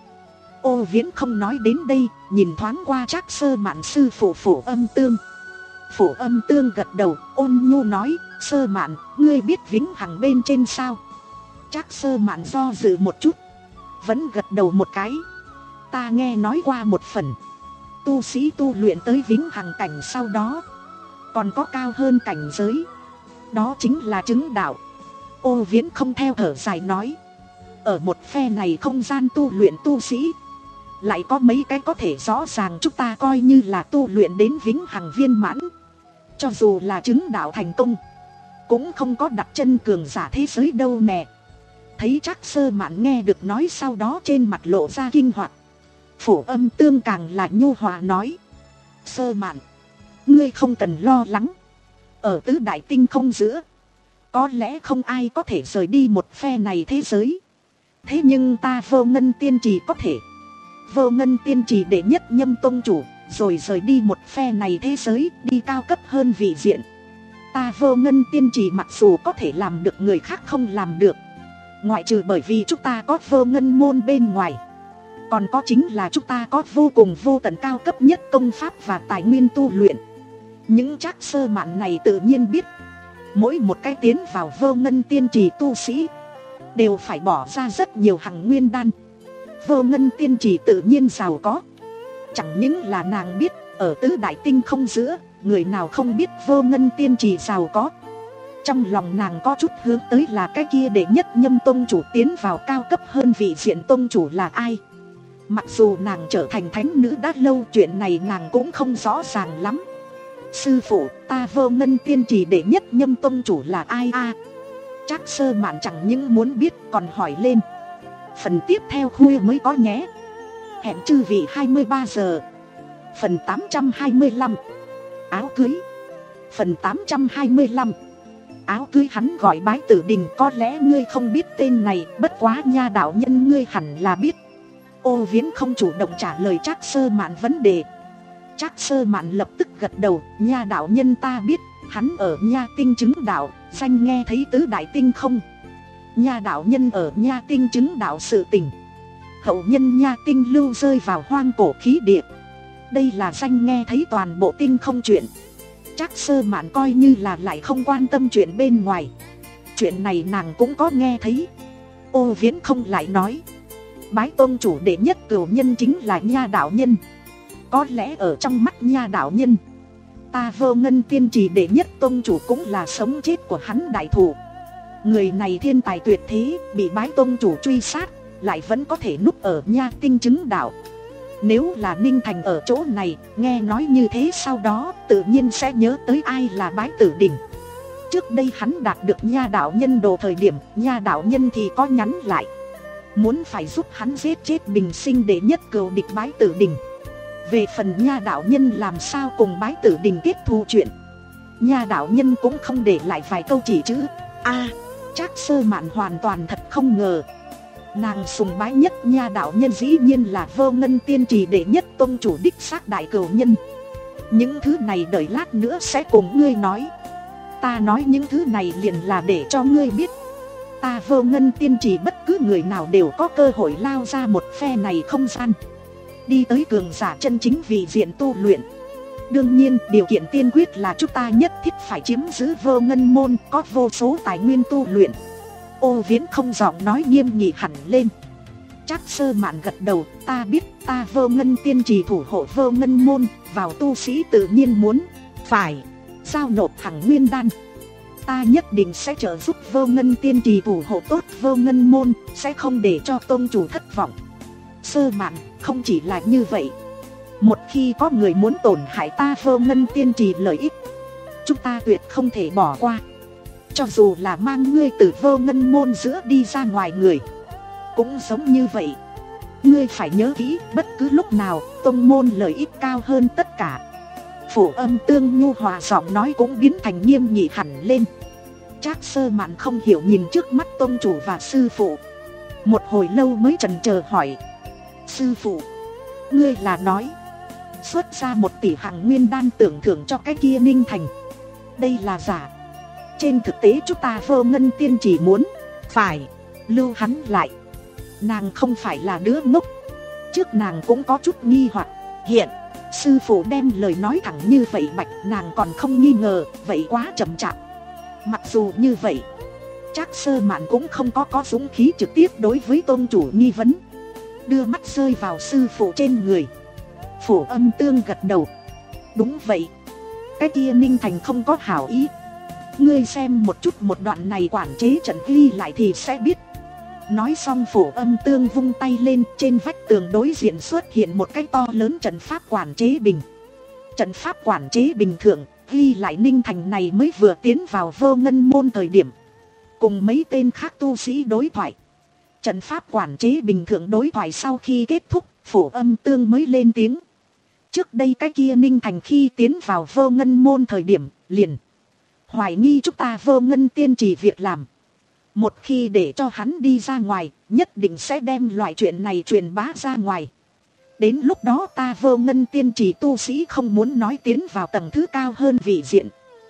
Ô Viễn Không nói đến đây, nhìn thoáng qua Trác Sơ Mạn sư phụ Phổ Âm Tương. Phổ Âm Tương gật đầu, ôn nhu nói: Sơ Mạn, ngươi biết vĩnh hằng bên trên sao? Trác Sơ Mạn do dự một chút, vẫn gật đầu một cái. Ta nghe nói qua một phần, tu sĩ tu luyện tới vĩnh hằng cảnh sau đó còn có cao hơn cảnh giới, đó chính là chứng đạo. Ô Viễn Không theo thở dài nói: ở một phe này không gian tu luyện tu sĩ, lại có mấy cái có thể rõ ràng chúng ta coi như là tu luyện đến vĩnh hằng viên mãn. Cho dù là chứng đạo thành công, cũng không có đặt chân cường giả thế giới đâu nè. Thấy Trác Sơ Mạn nghe được nói sau đó trên mặt lộ ra kinh hoặc. Phổ Âm Tương càng là nhu hòa nói: Sơ Mạn, ngươi không cần lo lắng. Ở tứ đại tinh không giữa, có lẽ không ai có thể rời đi một phe này thế giới. Thế nhưng ta Vô Ngân tiên trì có thể. Vô Ngân tiên trì đệ nhất nhâm tông chủ, rồi rời đi một phe này thế giới, đi cao cấp hơn vị diện. Ta Vô Ngân tiên trì mặc dù có thể làm được người khác không làm được, ngoại trừ bởi vì chúng ta có Vô Ngân môn bên ngoài, còn có chính là chúng ta có vô cùng vô tận cao cấp nhất công pháp và tài nguyên tu luyện. Những Trác Sơ Mạn này tự nhiên biết, mỗi một cái tiến vào Vô Ngân tiên trì tu sĩ đều phải bỏ ra rất nhiều hằng nguyên đan. Vô Ngân tiên trì tự nhiên giàu có. Chẳng những là nàng biết, ở tứ đại tinh không giữa, người nào không biết Vô Ngân tiên trì giàu có. Trong lòng nàng có chút hướng tới là cái kia đệ nhất nhâm tông chủ tiến vào cao cấp hơn vị diện tông chủ là ai. Mặc dù nàng trở thành thánh nữ đã lâu, chuyện này nàng cũng không rõ ràng lắm. Sư phụ, ta Vô Ngân tiên trì đệ nhất nhâm tông chủ là ai a? À, Trác Sơ Mạn chẳng những muốn biết còn hỏi lên. Phần tiếp theo khuya mới có nhé. Hẹn chư vị hai mươi ba giờ. Phần tám trăm hai mươi lăm. Áo cưới. Phần tám trăm hai mươi lăm. Áo cưới hắn gọi Bái Tử Đình. Có lẽ ngươi không biết tên này, bất quá nha đạo nhân ngươi hẳn là biết. Ô Viễn không chủ động trả lời Trác Sơ Mạn vấn đề. Trác Sơ Mạn lập tức gật đầu. Nha đạo nhân ta biết, hắn ở Nha Tinh chứng đạo, danh nghe thấy tứ đại tinh không. Nha đạo nhân ở Nha Tinh chứng đạo sự tình. Hậu nhân Nha Tinh lưu rơi vào hoang cổ khí địa. Đây là danh nghe thấy toàn bộ tinh không chuyện. Trác Sơ Mạn coi như là lại không quan tâm chuyện bên ngoài. Chuyện này nàng cũng có nghe thấy. Ô Viễn không lại nói, Bái tôn chủ đệ nhất cửu nhân chính là Nha đạo nhân. Có lẽ ở trong mắt Nha đạo nhân, ta Vô Ngân Tiên Trì đệ nhất tôn chủ cũng là sống chết của hắn đại thủ. Người này thiên tài tuyệt thế, bị Bái tôn chủ truy sát, lại vẫn có thể núp ở Nha Tinh chứng đạo. Nếu là Ninh Thành ở chỗ này, nghe nói như thế sau đó tự nhiên sẽ nhớ tới ai là Bái Tử Đình. Trước đây hắn đạt được Nha đạo nhân đồ thời điểm, Nha đạo nhân thì có nhắn lại, muốn phải giúp hắn giết chết bình sinh đệ nhất cừu địch Bái Tử Đình. Về phần Nha đạo nhân làm sao cùng Bái Tử Đình kết thù chuyện, Nha đạo nhân cũng không để lại vài câu chỉ chữ a. Trác Sơ Mạn hoàn toàn thật không ngờ, nàng sùng bái nhất Nha đạo nhân dĩ nhiên là Vô Ngân Tiên Trì đệ nhất tôn chủ đích xác đại cửu nhân. Những thứ này đợi lát nữa sẽ cùng ngươi nói. Ta nói những thứ này liền là để cho ngươi biết, ta Vô Ngân Tiên Trì bất cứ người nào đều có cơ hội lao ra một phe này không gian, đi tới cường giả chân chính vị diện tu luyện. Đương nhiên điều kiện tiên quyết là chúng ta nhất thiết phải chiếm giữ Vô Ngân môn, có vô số tài nguyên tu luyện. Ô Viễn không giọng nói nghiêm nghị hẳn lên. Trác Sơ Mạn gật đầu, ta biết, ta Vô Ngân Tiên Trì thủ hộ Vô Ngân môn, vào tu sĩ tự nhiên muốn phải giao nộp hằng nguyên đan. Ta nhất định sẽ trợ giúp Vô Ngân Tiên Trì thủ hộ tốt Vô Ngân môn, sẽ không để cho tôn chủ thất vọng. Sơ Mạn, không chỉ là như vậy, một khi có người muốn tổn hại ta Vô Ngân Tiên Trì lợi ích, chúng ta tuyệt không thể bỏ qua. Cho dù là mang ngươi từ Vô Ngân môn giữa đi ra ngoài người, cũng giống như vậy. Ngươi phải nhớ kỹ, bất cứ lúc nào tông môn lợi ích cao hơn tất cả. Phổ Âm Tương nhu hòa giọng nói cũng biến thành nghiêm nghị hẳn lên. Trác Sơ Mạn không hiểu nhìn trước mắt tông chủ và sư phụ, một hồi lâu mới chần chờ hỏi, sư phụ, ngươi là nói xuất ra một tỷ hằng nguyên đan tưởng thưởng cho cái kia Ninh Thành? Đây là giả. Trên thực tế chúng ta Vô Ngân Tiên Trì muốn phải lưu hắn lại. Nàng không phải là đứa ngốc, trước nàng cũng có chút nghi hoặc, hiện sư phụ đem lời nói thẳng như vậy bạch, nàng còn không nghi ngờ, vậy quá chậm chạp. Mặc dù như vậy, Trác Sơ Mạn cũng không có có dũng khí trực tiếp đối với tôn chủ nghi vấn, đưa mắt rơi vào sư phụ trên người. Phổ Âm Tương gật đầu, đúng vậy, cái kia Ninh Thành không có hảo ý. Ngươi xem một chút một đoạn này quản chế trận ghi lại thì sẽ biết. Nói xong Phổ Âm Tương vung tay lên, trên vách tường đối diện xuất hiện một cái to lớn trận pháp quản chế bình. Trận pháp quản chế bình thường ghi lại Ninh Thành này mới vừa tiến vào Vô Ngân môn thời điểm, cùng mấy tên khác tu sĩ đối thoại. Trận pháp quản chế bình thường đối thoại sau khi kết thúc, Phổ Âm Tương mới lên tiếng. Trước đây cái kia Ninh Thành khi tiến vào Vô Ngân môn thời điểm, liền hoài nghi chúng ta Vô Ngân Tiên Trì việc làm. Một khi để cho hắn đi ra ngoài, nhất định sẽ đem loại chuyện này truyền bá ra ngoài. Đến lúc đó ta Vô Ngân Tiên Trì tu sĩ không muốn nói tiến vào tầng thứ cao hơn vị diện,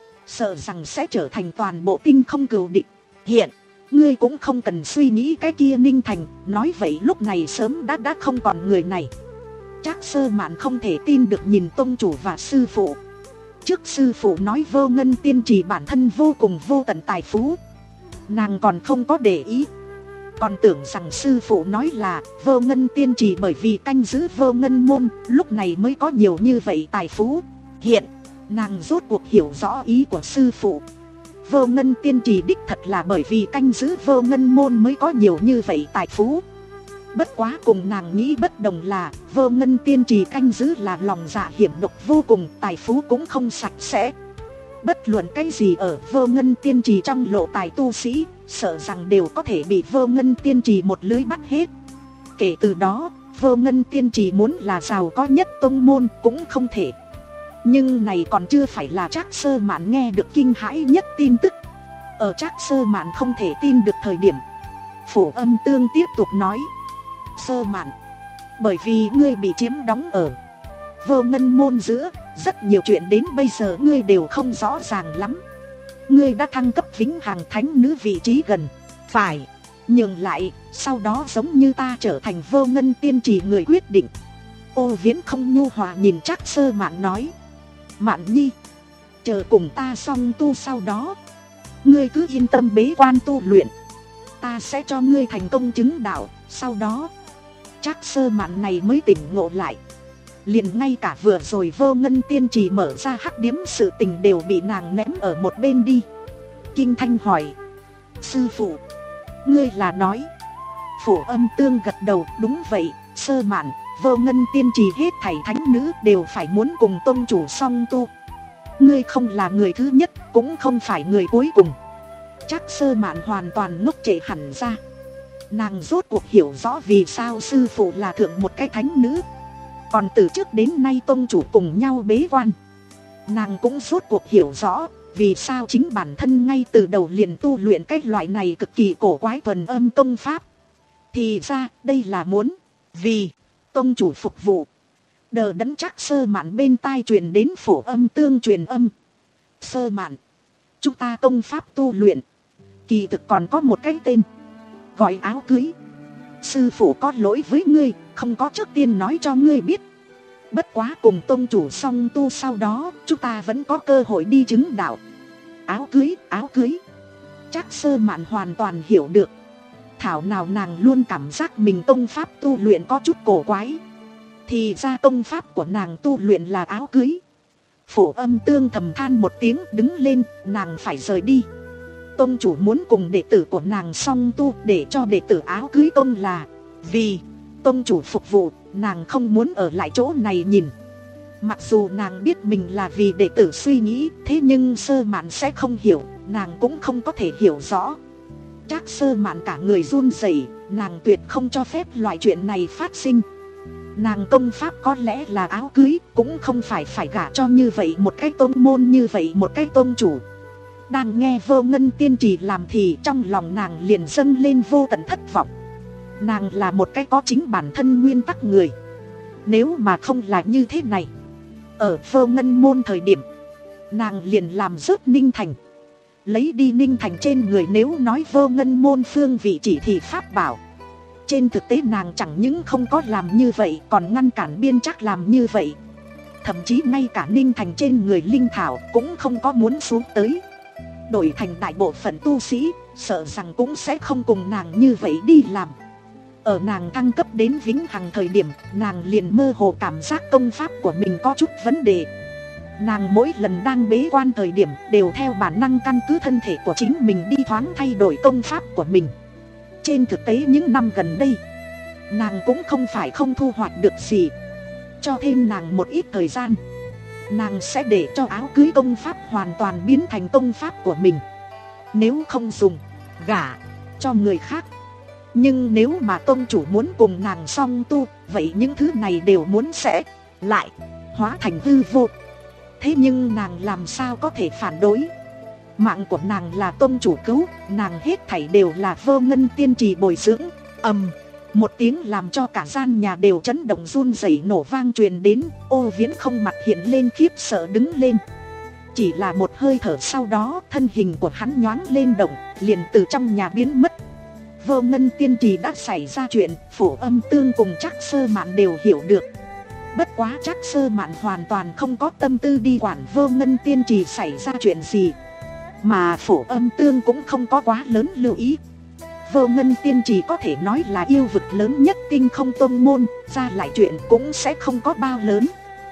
sợ rằng sẽ trở thành toàn bộ tinh không cừu địch. Hiện ngươi cũng không cần suy nghĩ cái kia Ninh Thành, nói vậy lúc này sớm đã đã không còn người này. Trác Sơ Mạn không thể tin được nhìn tông chủ và sư phụ. Trước sư phụ nói Vô Ngân Tiên Trì bản thân vô cùng vô tận tài phú, nàng còn không có để ý, còn tưởng rằng sư phụ nói là Vô Ngân Tiên Trì bởi vì canh giữ Vô Ngân môn, lúc này mới có nhiều như vậy tài phú. Hiện nàng rốt cuộc hiểu rõ ý của sư phụ. Vô Ngân Tiên Trì đích thật là bởi vì canh giữ Vô Ngân môn mới có nhiều như vậy tài phú. Bất quá cùng nàng nghĩ bất đồng là Vô Ngân Tiên Trì canh giữ là lòng dạ hiểm độc vô cùng, tài phú cũng không sạch sẽ. Bất luận cái gì ở Vô Ngân Tiên Trì trong lộ tài tu sĩ, sợ rằng đều có thể bị Vô Ngân Tiên Trì một lưới bắt hết. Kể từ đó, Vô Ngân Tiên Trì muốn là giàu có nhất tông môn cũng không thể. Nhưng này còn chưa phải là Trác Sơ Mạn nghe được kinh hãi nhất tin tức. Ở Trác Sơ Mạn không thể tin được thời điểm, Phổ Âm Tương tiếp tục nói: Sơ Mạn, bởi vì ngươi bị chiếm đóng ở Vô Ngân môn giữa, rất nhiều chuyện đến bây giờ ngươi đều không rõ ràng lắm. Ngươi đã thăng cấp vĩnh hằng thánh nữ vị trí gần phải nhường lại, sau đó giống như ta trở thành Vô Ngân Tiên Trì người quyết định. Ô Viễn không nhu hòa nhìn Trác Sơ Mạn nói: Mạn nhi, chờ cùng ta xong tu sau đó, ngươi cứ yên tâm bế quan tu luyện, ta sẽ cho ngươi thành công chứng đạo. Sau đó Trác Sơ Mạn này mới tỉnh ngộ lại, liền ngay cả vừa rồi Vô Ngân Tiên Trì mở ra hắc điếm sự tình đều bị nàng ném ở một bên đi. Kinh thanh hỏi: Sư phụ, ngươi là nói? Phổ Âm Tương gật đầu: đúng vậy, Sơ Mạn, Vô Ngân Tiên Trì hết thảy thánh nữ đều phải muốn cùng tông chủ song tu. Ngươi không là người thứ nhất, cũng không phải người cuối cùng. Trác Sơ Mạn hoàn toàn ngốc trệ hẳn ra. Nàng rốt cuộc hiểu rõ vì sao sư phụ là thượng một cái thánh nữ. Còn từ trước đến nay tông chủ cùng nhau bế quan. Nàng cũng rốt cuộc hiểu rõ vì sao chính bản thân ngay từ đầu liền tu luyện cái loại này cực kỳ cổ quái thuần âm công pháp. Thì ra đây là muốn vì tông chủ phục vụ. Đờ đẫn Trác Sơ Mạn bên tai truyền đến Phổ Âm Tương truyền âm: Sơ Mạn, chúng ta công pháp tu luyện kỳ thực còn có một cái tên, gọi áo cưới. Sư phụ có lỗi với ngươi, không có trước tiên nói cho ngươi biết. Bất quá cùng tông chủ song tu sau đó, chúng ta vẫn có cơ hội đi chứng đạo. Áo cưới, áo cưới. Trác Sơ Mạn hoàn toàn hiểu được. Thảo nào nàng luôn cảm giác mình công pháp tu luyện có chút cổ quái. Thì ra công pháp của nàng tu luyện là áo cưới. Phổ Âm Tương thầm than một tiếng, đứng lên, nàng phải rời đi. Tông chủ muốn cùng đệ tử của nàng song tu để cho đệ tử áo cưới tông là vì tông chủ phục vụ, nàng không muốn ở lại chỗ này nhìn. Mặc dù nàng biết mình là vì đệ tử suy nghĩ, thế nhưng Sơ Mạn sẽ không hiểu, nàng cũng không có thể hiểu rõ. Trác Sơ Mạn cả người run rẩy, nàng tuyệt không cho phép loại chuyện này phát sinh. Nàng công pháp có lẽ là áo cưới, cũng không phải phải gả cho như vậy một cái tôn môn, như vậy một cái tôn chủ. Đang nghe Vô Ngân Tiên Trì làm thì trong lòng nàng liền dâng lên vô tận thất vọng. Nàng là một cái có chính bản thân nguyên tắc người. Nếu mà không là như thế này, ở Vô Ngân môn thời điểm, nàng liền làm rớt Ninh Thành, lấy đi Ninh Thành trên người. Nếu nói Vô Ngân môn phương vị chỉ thị pháp bảo, trên thực tế nàng chẳng những không có làm như vậy, còn ngăn cản Biên Trác làm như vậy. Thậm chí ngay cả Ninh Thành trên người linh thảo cũng không có muốn xuống tới. Đổi thành đại bộ phận tu sĩ, sợ rằng cũng sẽ không cùng nàng như vậy đi làm. Ở nàng thăng cấp đến vĩnh hằng thời điểm, nàng liền mơ hồ cảm giác công pháp của mình có chút vấn đề. Nàng mỗi lần đang bế quan thời điểm đều theo bản năng căn cứ thân thể của chính mình đi thoáng thay đổi công pháp của mình. Trên thực tế những năm gần đây, nàng cũng không phải không thu hoạch được gì. Cho thêm nàng một ít thời gian, nàng sẽ để cho áo cưới công pháp hoàn toàn biến thành công pháp của mình. Nếu không dùng, gả cho người khác. Nhưng nếu mà tông chủ muốn cùng nàng song tu, vậy những thứ này đều muốn sẽ lại hóa thành hư vô. Thế nhưng nàng làm sao có thể phản đối? Mạng của nàng là tông chủ cứu, nàng hết thảy đều là Vô Ngân Tiên Trì bồi dưỡng. Ầm, một tiếng làm cho cả gian nhà đều chấn động run rẩy nổ vang truyền đến. Ô Viễn không mặt hiện lên khiếp sợ đứng lên. Chỉ là một hơi thở sau đó, thân hình của hắn nhoáng lên động, liền từ trong nhà biến mất. Vô Ngân Tiên Trì đã xảy ra chuyện, Phổ Âm Tương cùng Trác Sơ Mạn đều hiểu được. Bất quá Trác Sơ Mạn hoàn toàn không có tâm tư đi quản Vô Ngân Tiên Trì xảy ra chuyện gì, mà Phổ Âm Tương cũng không có quá lớn lưu ý. Vô Ngân Tiên Trì có thể nói là yêu vực lớn nhất tinh không tông môn, ra lại chuyện cũng sẽ không có bao lớn.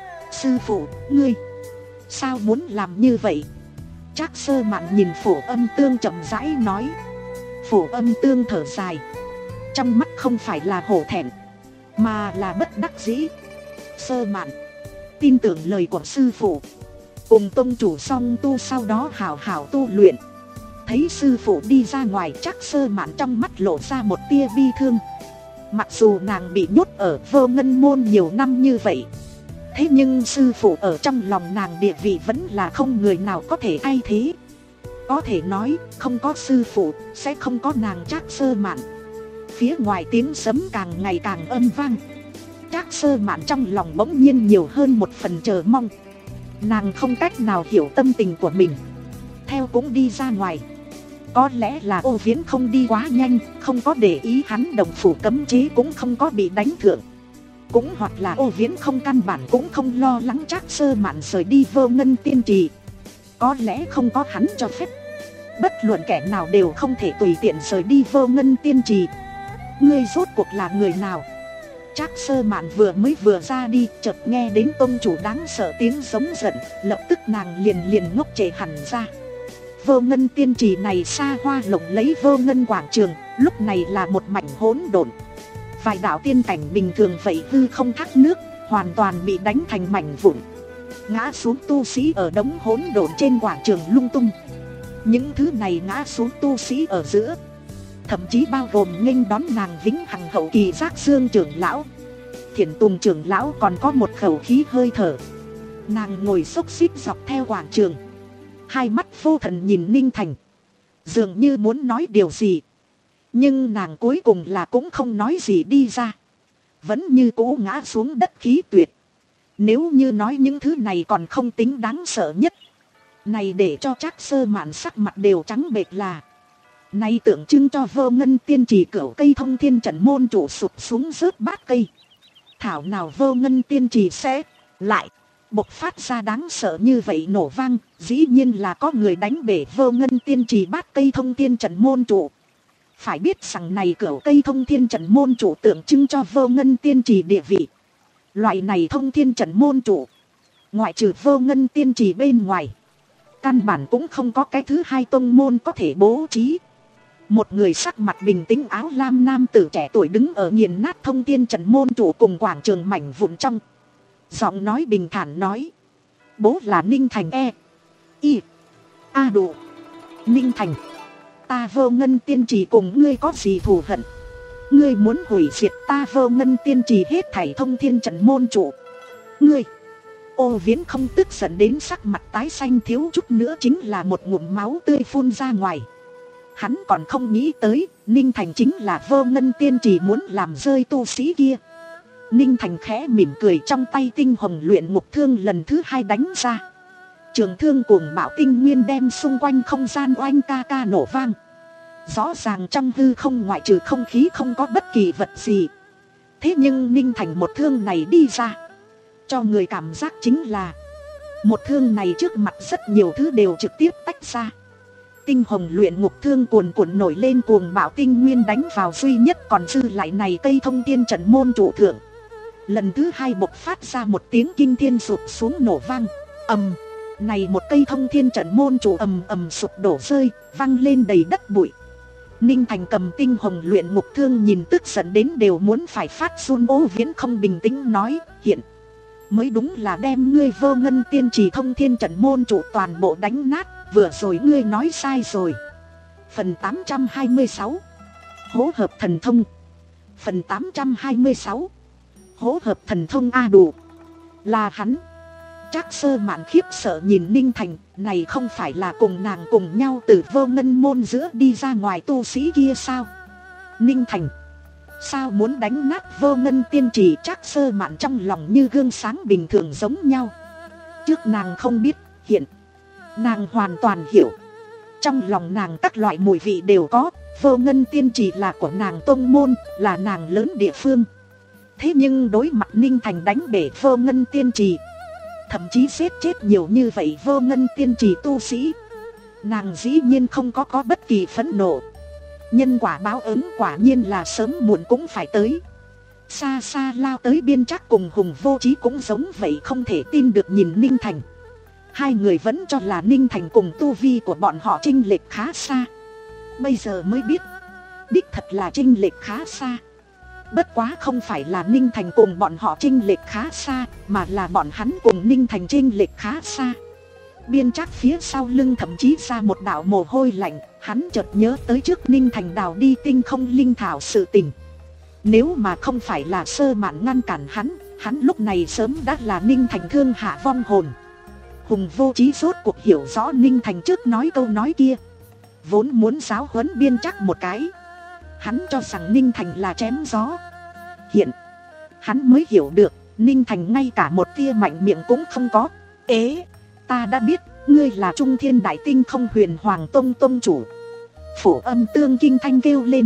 Sư phụ, ngươi sao muốn làm như vậy? Trác Sơ Mạn nhìn Phổ Âm Tương chậm rãi nói. Phổ Âm Tương thở dài, trong mắt không phải là hổ thẹn, mà là bất đắc dĩ. Sơ Mạn, tin tưởng lời của sư phụ. cùng tông chủ song tu sau đó hào hào tu luyện. Thấy sư phụ đi ra ngoài, Trác Sơ Mạn trong mắt lộ ra một tia bi thương. Mặc dù nàng bị nhốt ở Vô Ngân môn nhiều năm như vậy, thế nhưng sư phụ ở trong lòng nàng địa vị vẫn là không người nào có thể thay thế. Có thể nói, không có sư phụ, sẽ không có nàng Trác Sơ Mạn. Phía ngoài tiếng sấm càng ngày càng âm vang. Trác Sơ Mạn trong lòng bỗng nhiên nhiều hơn một phần chờ mong. Nàng không cách nào hiểu tâm tình của mình, theo cũng đi ra ngoài. Có lẽ là Ô Viễn không đi quá nhanh, không có để ý hắn đồng phủ cấm chế cũng không có bị đánh thượng. Cũng hoặc là Ô Viễn không căn bản cũng không lo lắng Trác Sơ Mạn rời đi Vô Ngân Tiên Trì. Có lẽ không có hắn cho phép, bất luận kẻ nào đều không thể tùy tiện rời đi Vô Ngân Tiên Trì. Ngươi rốt cuộc là người nào? Trác Sơ Mạn vừa mới vừa ra đi, chợt nghe đến tông chủ đáng sợ tiếng giống giận, lập tức nàng liền liền ngốc trệ hẳn ra. Vô Ngân Tiên Trì này xa hoa lộng lấy Vô Ngân quảng trường, lúc này là một mảnh hỗn độn. Vài đạo tiên cảnh bình thường vậy hư không thác nước, hoàn toàn bị đánh thành mảnh vụn. Ngã xuống tu sĩ ở đống hỗn độn trên quảng trường lung tung. Những thứ này ngã xuống tu sĩ ở giữa, thậm chí bao gồm nghênh đón nàng vĩnh hằng hậu kỳ Giác Dương trưởng lão. Thiển Tùng trưởng lão còn có một khẩu khí hơi thở. Nàng ngồi xốc xích dọc theo quảng trường, hai mắt vô thần nhìn Ninh Thành, dường như muốn nói điều gì. Nhưng nàng cuối cùng là cũng không nói gì đi ra, vẫn như cũ ngã xuống đất khí tuyệt. Nếu như nói những thứ này còn không tính đáng sợ nhất, này để cho Trác Sơ Mạn sắc mặt đều trắng bệch là, này tượng trưng cho Vô Ngân Tiên Trì cửu cây thông thiên trận môn chủ sụp xuống rớt bát cây. Thảo nào Vô Ngân Tiên Trì sẽ lại bộc phát ra đáng sợ như vậy nổ vang. Dĩ nhiên là có người đánh bể Vô Ngân Tiên Trì bát cây thông thiên trận môn chủ. Phải biết rằng này cửu cây thông thiên trận môn chủ tượng trưng cho Vô Ngân Tiên Trì địa vị. Loại này thông thiên trận môn chủ, ngoại trừ Vô Ngân Tiên Trì bên ngoài, căn bản cũng không có cái thứ hai tông môn có thể bố trí. Một người sắc mặt bình tĩnh áo lam nam tử trẻ tuổi đứng ở nghiền nát thông thiên trận môn chủ cùng quảng trường mảnh vụn trong. Giọng nói bình thản nói, bố là Ninh Thành e y a đủ. Ninh Thành, ta Vô Ngân Tiên Trì cùng ngươi có gì thù hận? Ngươi muốn hủy diệt ta Vô Ngân Tiên Trì hết thảy thông thiên trận môn chủ. Ngươi! Ô Viễn không tức giận đến sắc mặt tái xanh, thiếu chút nữa chính là một ngụm máu tươi phun ra ngoài. Hắn còn không nghĩ tới, Ninh Thành chính là Vô Ngân Tiên Trì muốn làm rơi tu sĩ kia. Ninh Thành khẽ mỉm cười, trong tay tinh hồng luyện ngục thương lần thứ hai đánh ra. Trường thương cuồng bạo tinh nguyên đem xung quanh không gian oanh ca ca nổ vang. Rõ ràng trong hư không ngoại trừ không khí không có bất kỳ vật gì. Thế nhưng Ninh Thành một thương này đi ra, cho người cảm giác chính là một thương này trước mặt rất nhiều thứ đều trực tiếp tách ra. Tinh hồng luyện ngục thương cuồn cuộn nổi lên, cuồng bạo tinh nguyên đánh vào duy nhất còn dư lại này cây thông thiên trận môn trụ thượng. Lần thứ hai bộc phát ra một tiếng kinh thiên sụp xuống nổ vang. Ầm, này một cây thông thiên trận môn trụ ầm ầm sụp đổ rơi, văng lên đầy đất bụi. Ninh Thành cầm tinh hồng luyện ngục thương nhìn tức giận đến đều muốn phải phát run. Ô Viễn không bình tĩnh nói, hiện mới đúng là đem ngươi Vô Ngân Tiên Trì thông thiên trận môn trụ toàn bộ đánh nát. Vừa rồi ngươi nói sai rồi. Phần tám trăm hai mươi sáu, hỗ hợp thần thông. Phần tám trăm hai mươi sáu, hỗ hợp thần thông. A đủ, là hắn. Trác Sơ Mạn khiếp sợ nhìn Ninh Thành, này không phải là cùng nàng cùng nhau từ Vô Ngân môn giữa đi ra ngoài tu sĩ kia sao? Ninh Thành, sao muốn đánh nát Vô Ngân Tiên Trì? Trác Sơ Mạn trong lòng như gương sáng bình thường giống nhau. Trước nàng không biết, hiện nàng hoàn toàn hiểu. Trong lòng nàng các loại mùi vị đều có. Vô Ngân Tiên Trì là của nàng tông môn, là nàng lớn địa phương. Thế nhưng đối mặt Ninh Thành đánh bể Vô Ngân Tiên Trì, thậm chí giết chết nhiều như vậy Vô Ngân Tiên Trì tu sĩ, nàng dĩ nhiên không có có bất kỳ phẫn nộ. Nhân quả báo ứng quả nhiên là sớm muộn cũng phải tới. Xa xa lao tới Biên Trác cùng Hùng Vô Chí cũng giống vậy, không thể tin được nhìn Ninh Thành. Hai người vẫn cho là Ninh Thành cùng tu vi của bọn họ chênh lệch khá xa. Bây giờ mới biết, đích thật là chênh lệch khá xa. Bất quá không phải là Ninh Thành cùng bọn họ chênh lệch khá xa, mà là bọn hắn cùng Ninh Thành chênh lệch khá xa. Biên Trác phía sau lưng thậm chí ra một đạo mồ hôi lạnh. Hắn chợt nhớ tới trước Ninh Thành đào đi tinh không linh thảo sự tình. Nếu mà không phải là Sơ Mạn ngăn cản hắn, hắn lúc này sớm đã là Ninh Thành thương hạ vong hồn. Hùng Vô Chí rốt cuộc hiểu rõ Ninh Thành trước nói câu nói kia, vốn muốn giáo huấn Biên Trác một cái. Hắn cho rằng Ninh Thành là chém gió. Hiện hắn mới hiểu được Ninh Thành ngay cả một tia mạnh miệng cũng không có. Ế, ta đã biết, ngươi là Trung Thiên Đại Tinh Không Huyền Hoàng Tông tông chủ. Phổ Âm Tương Kinh Thanh kêu lên.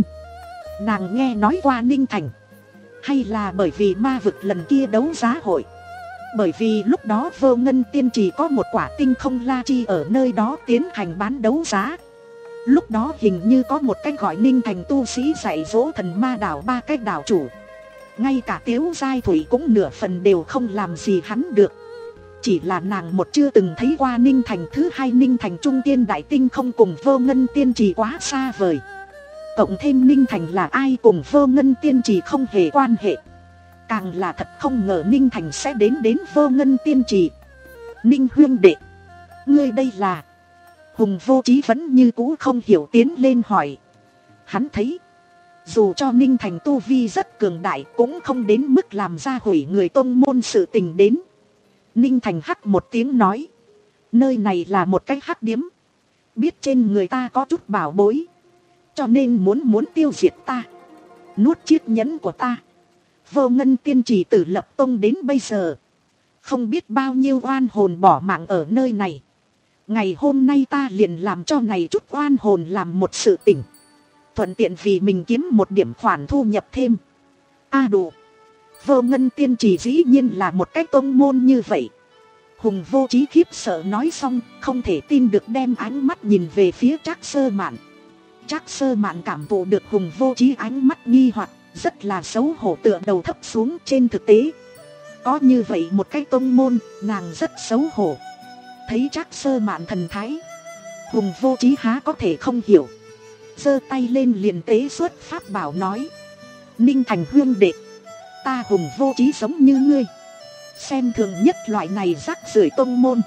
Nàng nghe nói qua Ninh Thành. Hay là bởi vì ma vực lần kia đấu giá hội? Bởi vì lúc đó Vô Ngân Tiên Trì có một quả tinh không la chi ở nơi đó tiến hành bán đấu giá. Lúc đó hình như có một cái gọi Ninh Thành tu sĩ dạy dỗ thần ma đảo ba cái đảo chủ. Ngay cả Tiếu Giai Thủy cũng nửa phần đều không làm gì hắn được. Chỉ là nàng một chưa từng thấy qua Ninh Thành. Thứ hai, Ninh Thành Trung Tiên Đại Tinh Không cùng Vô Ngân Tiên Trì quá xa vời. Cộng thêm Ninh Thành là ai cùng Vô Ngân Tiên Trì không hề quan hệ. Càng là thật không ngờ Ninh Thành sẽ đến đến Vô Ngân Tiên Trì. Ninh huynh đệ, ngươi đây là... Hùng Vô Chí vẫn như cũ không hiểu tiến lên hỏi. Hắn thấy dù cho Ninh Thành tu vi rất cường đại cũng không đến mức làm ra hủy người tông môn sự tình đến. Ninh Thành hắc một tiếng nói. Nơi này là một cái hắc điếm. Biết trên người ta có chút bảo bối, cho nên muốn muốn tiêu diệt ta, nuốt chiếc nhẫn của ta. Vô Ngân Tiên Trì từ lập tông đến bây giờ, không biết bao nhiêu oan hồn bỏ mạng ở nơi này. Ngày hôm nay ta liền làm cho này chút oan hồn làm một sự tỉnh, thuận tiện vì mình kiếm một điểm khoản thu nhập thêm. A à đủ, Vô Ngân Tiên Trì dĩ nhiên là một cái tông môn như vậy. Hùng Vô Chí khiếp sợ nói xong, không thể tin được đem ánh mắt nhìn về phía Trác Sơ Mạn. Trác Sơ Mạn cảm thụ được Hùng Vô Chí ánh mắt nghi hoặc, rất là xấu hổ tựa đầu thấp xuống. Trên thực tế, có như vậy một cái tông môn, nàng rất xấu hổ. Thấy Trác Sơ Mạn thần thái, Hùng Vô Chí há có thể không hiểu. Giơ tay lên liền tế xuất pháp bảo nói. Ninh Thành huynh đệ, ta Hùng Vô Chí giống như ngươi, xem thường nhất loại này rác rưởi tông môn.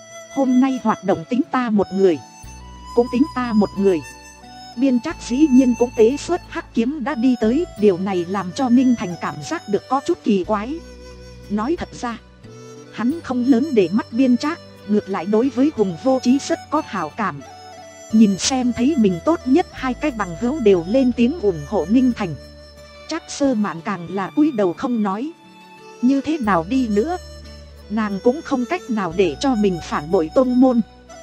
Hôm nay hoạt động tính ta một người, cũng tính ta một người. Biên Trác dĩ nhiên cũng tế xuất hắc kiếm đã đi tới. Điều này làm cho Ninh Thành cảm giác được có chút kỳ quái. Nói thật ra, hắn không lớn để mắt Biên Trác, ngược lại đối với Hùng Vô Chí rất có hảo cảm. Nhìn xem thấy mình tốt nhất hai cái bằng hữu đều lên tiếng ủng hộ Ninh Thành, Trác Sơ Mạn càng là cúi đầu không nói. Như thế nào đi nữa, nàng cũng không cách nào để cho mình phản bội tông môn.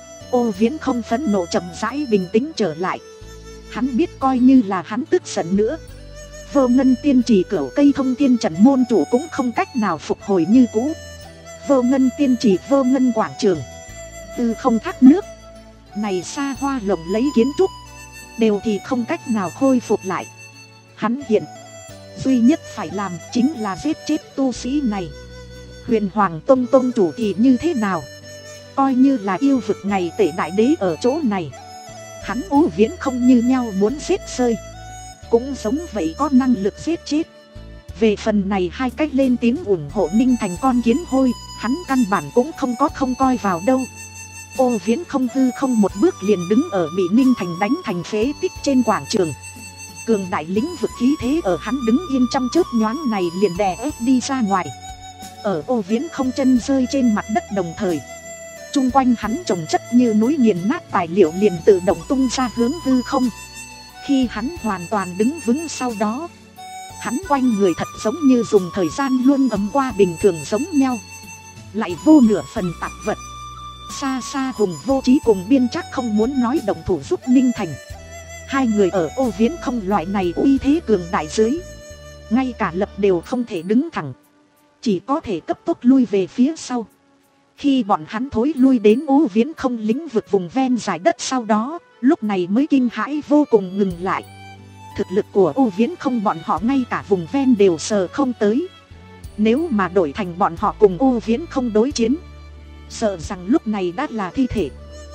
Ô Viễn không phẫn nộ chậm rãi bình tĩnh trở lại. Hắn biết coi như là hắn tức giận nữa, Vô Ngân Tiên Trì cửu cây thông thiên trận môn chủ cũng không cách nào phục hồi như cũ. Vô Ngân Tiên Trì, Vô Ngân quảng trường, từ không thác nước này xa hoa lộng lấy kiến trúc đều thì không cách nào khôi phục lại. Hắn hiện duy nhất phải làm chính là giết chết tu sĩ này. Huyền Hoàng Tông tông chủ thì như thế nào? Coi như là yêu vực ngày tể đại đế ở chỗ này, hắn Ô Viễn không như nhau muốn giết rơi, cũng giống vậy có năng lực giết chết. Về phần này hai cách lên tiếng ủng hộ Ninh Thành con kiến hôi, hắn căn bản cũng không có không coi vào đâu. Ô Viễn không hư không một bước liền đứng ở bị Ninh Thành đánh thành phế tích trên quảng trường. Cường đại lĩnh vực khí thế ở hắn đứng yên trong chớp nhoáng này liền đè ép đi ra ngoài. Ở Ô Viễn không chân rơi trên mặt đất đồng thời, chung quanh hắn trồng chất như núi nghiền nát tài liệu liền tự động tung ra hướng hư không. Khi hắn hoàn toàn đứng vững sau đó, hắn quanh người thật giống như dùng thời gian luôn ấm qua bình thường giống nhau, lại vô nửa phần tạp vật. Xa xa Hùng Vô Chí cùng Biên Trác không muốn nói động thủ giúp Ninh Thành. Hai người ở Ô Viễn không loại này uy thế cường đại dưới, ngay cả lập đều không thể đứng thẳng, chỉ có thể cấp tốc lui về phía sau. Khi bọn hắn thối lui đến Ô Viễn không lĩnh vực vùng ven dải đất sau đó, lúc này mới kinh hãi vô cùng ngừng lại. Thực lực của Ô Viễn không bọn họ ngay cả vùng ven đều sờ không tới. Nếu mà đổi thành bọn họ cùng Ô Viễn không đối chiến, sợ rằng lúc này đã là thi thể.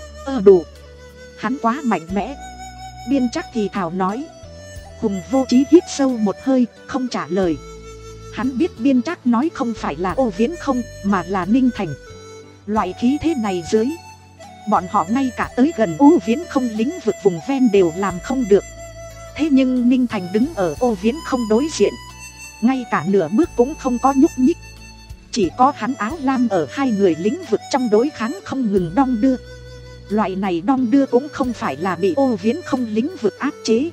Ơ đủ, hắn quá mạnh mẽ. Biên Trác thì thào nói. Hùng Vô Chí hít sâu một hơi, không trả lời. Hắn biết Biên Trác nói không phải là Ô Viễn không, mà là Ninh Thành. Loại khí thế này dưới, Bọn họ ngay cả tới gần Ô Viễn Không lĩnh vực vùng ven đều làm không được. Thế nhưng Ninh Thành đứng ở Ô Viễn Không đối diện, ngay cả nửa bước cũng không có nhúc nhích. Chỉ có hắn áo lam ở hai người lĩnh vực trong đối kháng không ngừng đong đưa. Loại này đong đưa cũng không phải là bị Ô Viễn Không lĩnh vực áp chế,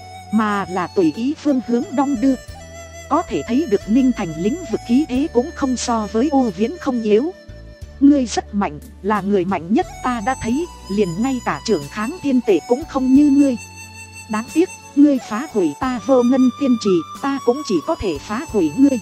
mà là tùy ý phương hướng đong đưa. Có thể thấy được Ninh Thành lĩnh vực khí thế cũng không so với Ô Viễn Không yếu. Ngươi rất mạnh, là người mạnh nhất ta đã thấy, liền ngay cả trưởng kháng thiên tể cũng không như ngươi. Đáng tiếc, ngươi phá hủy ta Vô Ngân Tiên Trì, ta cũng chỉ có thể phá hủy ngươi.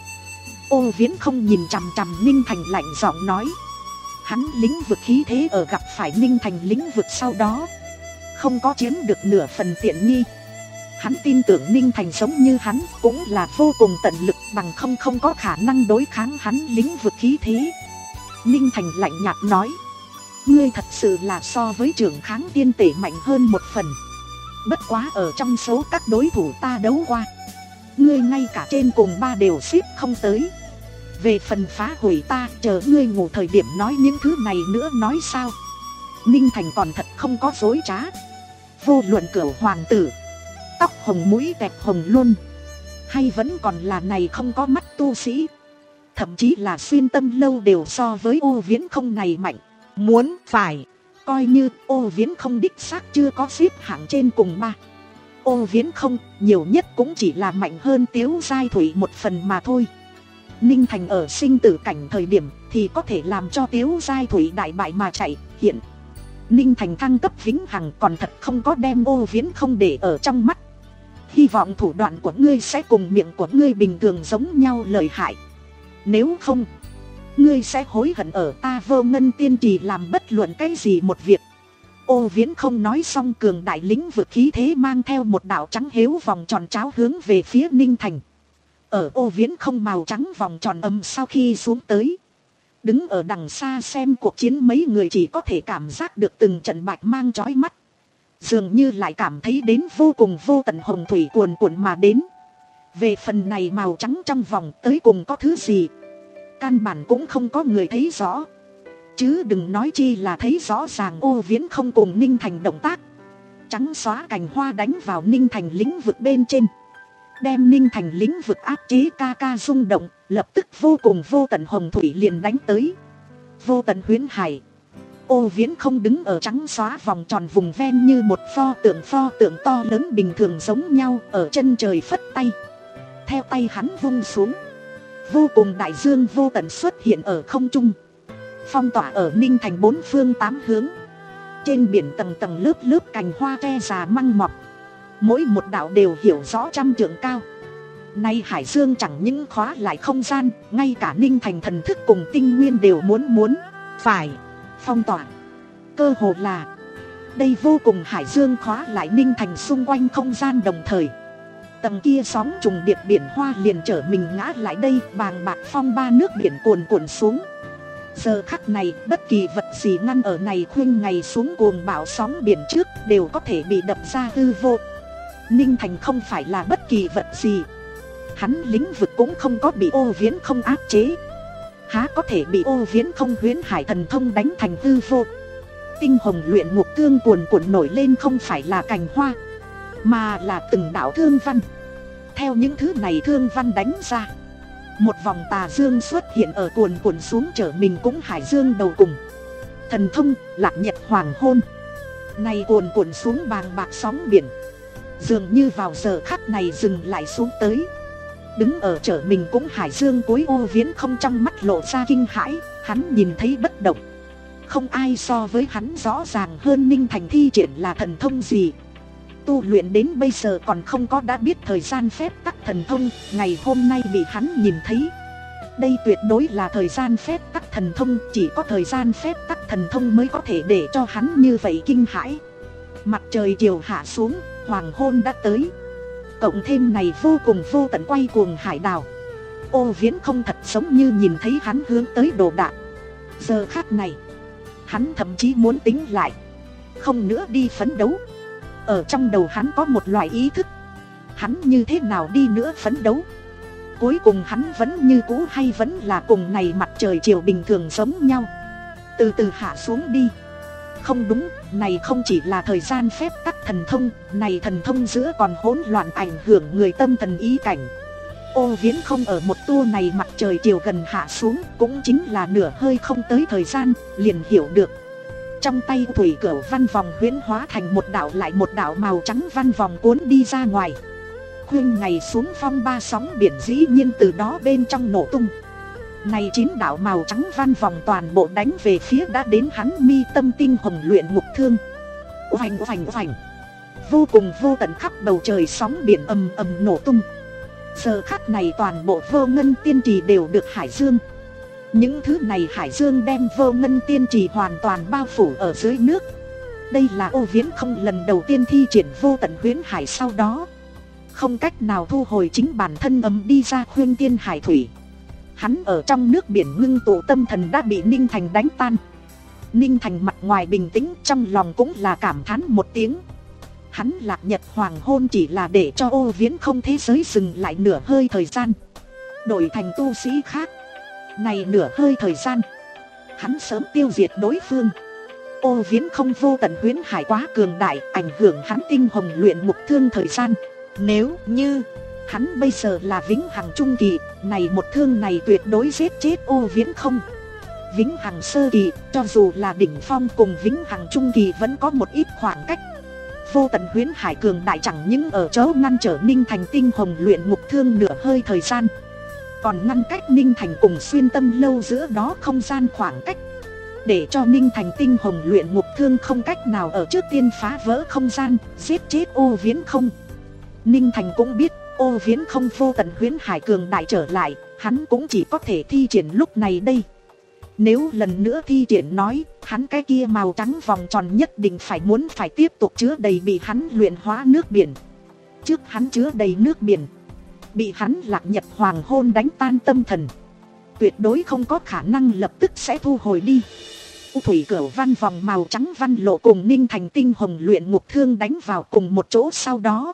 Ô Viễn Không nhìn chằm chằm Ninh Thành lạnh giọng nói. Hắn lĩnh vực khí thế ở gặp phải Ninh Thành lĩnh vực sau đó không có chiếm được nửa phần tiện nghi. Hắn tin tưởng Ninh Thành giống như hắn cũng là vô cùng tận lực, bằng không không có khả năng đối kháng hắn lĩnh vực khí thế. Ninh Thành lạnh nhạt nói. Ngươi thật sự là so với trưởng kháng tiên tể mạnh hơn một phần. Bất quá ở trong số các đối thủ ta đấu qua, ngươi ngay cả trên cùng ba đều xếp không tới. Về phần phá hủy ta, chờ ngươi ngủ thời điểm nói những thứ này nữa nói sao. Ninh Thành còn thật không có dối trá. Vô luận Cửu hoàng tử, tóc hồng mũi đẹp hồng luôn, hay vẫn còn là này không có mắt tu sĩ, thậm chí là Xuyên Tâm Lâu đều so với Ô Viễn Không này mạnh. Muốn phải coi như Ô Viễn Không đích xác chưa có xếp hạng trên cùng ba. Ô Viễn Không nhiều nhất cũng chỉ là mạnh hơn Tiếu Giai Thủy một phần mà thôi. Ninh Thành ở sinh tử cảnh thời điểm thì có thể làm cho Tiếu Giai Thủy đại bại mà chạy. Hiện Ninh Thành thăng cấp vĩnh hằng còn thật không có đem Ô Viễn Không để ở trong mắt. Hy vọng thủ đoạn của ngươi sẽ cùng miệng của ngươi bình thường giống nhau lợi hại. Nếu không, ngươi sẽ hối hận ở ta Vô Ngân Tiên Trì làm bất luận cái gì một việc. Ô Viễn Không nói xong, cường đại lĩnh vực khí thế mang theo một đạo trắng héo vòng tròn cháo hướng về phía Ninh Thành. Ở Ô Viễn Không màu trắng vòng tròn âm sau khi xuống tới, đứng ở đằng xa xem cuộc chiến mấy người chỉ có thể cảm giác được từng trận bạch mang chói mắt, dường như lại cảm thấy đến vô cùng vô tận hồng thủy cuồn cuộn mà đến. Về phần này màu trắng trong vòng tới cùng có thứ gì, căn bản cũng không có người thấy rõ, chứ đừng nói chi là thấy rõ ràng Ô Viễn Không cùng Ninh Thành động tác. Trắng xóa cành hoa đánh vào Ninh Thành lĩnh vực bên trên, đem Ninh Thành lĩnh vực áp chế ca ca rung động, lập tức vô cùng vô tận hồng thủy liền đánh tới. Vô tận huyễn hải. Ô Viễn Không đứng ở trắng xóa vòng tròn vùng ven như một pho tượng pho tượng to lớn bình thường giống nhau, ở chân trời phất tay. Theo tay hắn vung xuống, vô cùng đại dương vô tận xuất hiện ở không trung, phong tỏa ở Ninh Thành bốn phương tám hướng. Trên biển tầng tầng lớp lớp cành hoa tre già măng mọc, mỗi một đạo đều hiểu rõ trăm trượng cao. Nay hải dương chẳng những khóa lại không gian, ngay cả Ninh Thành thần thức cùng tinh nguyên đều muốn muốn phải phong tỏa. Cơ hồ là đây vô cùng hải dương khóa lại Ninh Thành xung quanh không gian đồng thời. Tầng kia sóng trùng điệp biển hoa liền trở mình ngã lại đây, bàng bạc phong ba nước biển cuồn cuộn xuống. Giờ khắc này, bất kỳ vật gì ngăn ở này khuynh ngày xuống cuồng bão sóng biển trước đều có thể bị đập ra hư vô. Ninh Thành không phải là bất kỳ vật gì, hắn lĩnh vực cũng không có bị Ô Viễn Không áp chế, há có thể bị Ô Viễn Không huyễn hải thần thông đánh thành hư vô. Tinh hồng luyện ngục thương cuồn cuộn nổi lên không phải là cành hoa, mà là từng đạo thương văn. Theo những thứ này thương văn đánh ra, một vòng tà dương xuất hiện ở cuồn cuộn xuống trở mình cũng hải dương đầu cùng. Thần thông Lạc Nhật Hoàng Hôn. Này cuồn cuộn xuống bàng bạc sóng biển, dường như vào giờ khắc này dừng lại xuống tới. Đứng ở trở mình cũng hải dương cuối Ô Viễn Không trong mắt lộ ra kinh hãi, hắn nhìn thấy bất động. Không ai so với hắn rõ ràng hơn Ninh Thành thi triển là thần thông gì. Tu luyện đến bây giờ còn không có đã biết thời gian phép tắc thần thông, ngày hôm nay bị hắn nhìn thấy. Đây tuyệt đối là thời gian phép tắc thần thông, chỉ có thời gian phép tắc thần thông mới có thể để cho hắn như vậy kinh hãi. Mặt trời chiều hạ xuống, hoàng hôn đã tới. Cộng thêm này vô cùng vô tận quay cuồng hải đảo, Ô Viễn Không thật giống như nhìn thấy hắn hướng tới đồ đạc. Giờ khắc này, hắn thậm chí muốn tính lại, không nữa đi phấn đấu. Ở trong đầu hắn có một loại ý thức, hắn như thế nào đi nữa phấn đấu, cuối cùng hắn vẫn như cũ hay vẫn là cùng này mặt trời chiều bình thường giống nhau, từ từ hạ xuống đi. Không đúng, này không chỉ là thời gian phép tắc thần thông, này thần thông giữa còn hỗn loạn ảnh hưởng người tâm thần ý cảnh. Ô Viễn Không ở một tour này mặt trời chiều gần hạ xuống, cũng chính là nửa hơi không tới thời gian, liền hiểu được. Trong tay thủy cửu văn vòng huyễn hóa thành một đạo lại một đạo màu trắng văn vòng cuốn đi ra ngoài. Khuyên ngày xuống phong ba sóng biển dĩ nhiên từ đó bên trong nổ tung. Này chín đạo màu trắng văn vòng toàn bộ đánh về phía đã đến hắn mi tâm tinh hồng luyện ngục thương. Oành oành oành, vô cùng vô tận khắp bầu trời sóng biển ầm ầm nổ tung. Giờ khắc này toàn bộ Vô Ngân Tiên Trì đều được hải dương. Những thứ này hải dương đem Vô Ngân Tiên Trì hoàn toàn bao phủ ở dưới nước. Đây là Ô Viễn Không lần đầu tiên thi triển vô tận huyễn hải, sau đó không cách nào thu hồi chính bản thân ấm đi ra khuyên tiên hải thủy. Hắn ở trong nước biển ngưng tụ tâm thần đã bị Ninh Thành đánh tan. Ninh Thành mặt ngoài bình tĩnh, trong lòng cũng là cảm thán một tiếng. Hắn lạc nhật hoàng hôn chỉ là để cho Ô Viễn Không thế giới dừng lại nửa hơi thời gian, đổi thành tu sĩ khác. Này nửa hơi thời gian, hắn sớm tiêu diệt đối phương. Ô Viễn Không vô tận huyễn hải quá cường đại, ảnh hưởng hắn tinh hồng luyện mục thương thời gian. Nếu như hắn bây giờ là vĩnh hằng trung kỳ, này một thương này tuyệt đối giết chết Ô Viễn Không. Vĩnh hằng sơ kỳ, cho dù là đỉnh phong cùng vĩnh hằng trung kỳ vẫn có một ít khoảng cách. Vô tận huyễn hải cường đại chẳng những ở chỗ ngăn trở Ninh Thành tinh hồng luyện ngục thương nửa hơi thời gian, còn ngăn cách Ninh Thành cùng xuyên tâm lâu giữa đó không gian khoảng cách, để cho Ninh Thành tinh hồng luyện ngục thương không cách nào ở trước tiên phá vỡ không gian, giết chết Ô Viễn Không. Ninh Thành cũng biết Ô Viễn Không vô tận huyễn hải cường đại trở lại, hắn cũng chỉ có thể thi triển lúc này đây. Nếu lần nữa thi triển nói, hắn cái kia màu trắng vòng tròn nhất định phải muốn phải tiếp tục chứa đầy bị hắn luyện hóa nước biển. Trước hắn chứa đầy nước biển, bị hắn lạc nhật hoàng hôn đánh tan tâm thần, tuyệt đối không có khả năng lập tức sẽ thu hồi đi. Thủy cửu văn vòng màu trắng văn lộ cùng Ninh Thành tinh hồng luyện ngục thương đánh vào cùng một chỗ, sau đó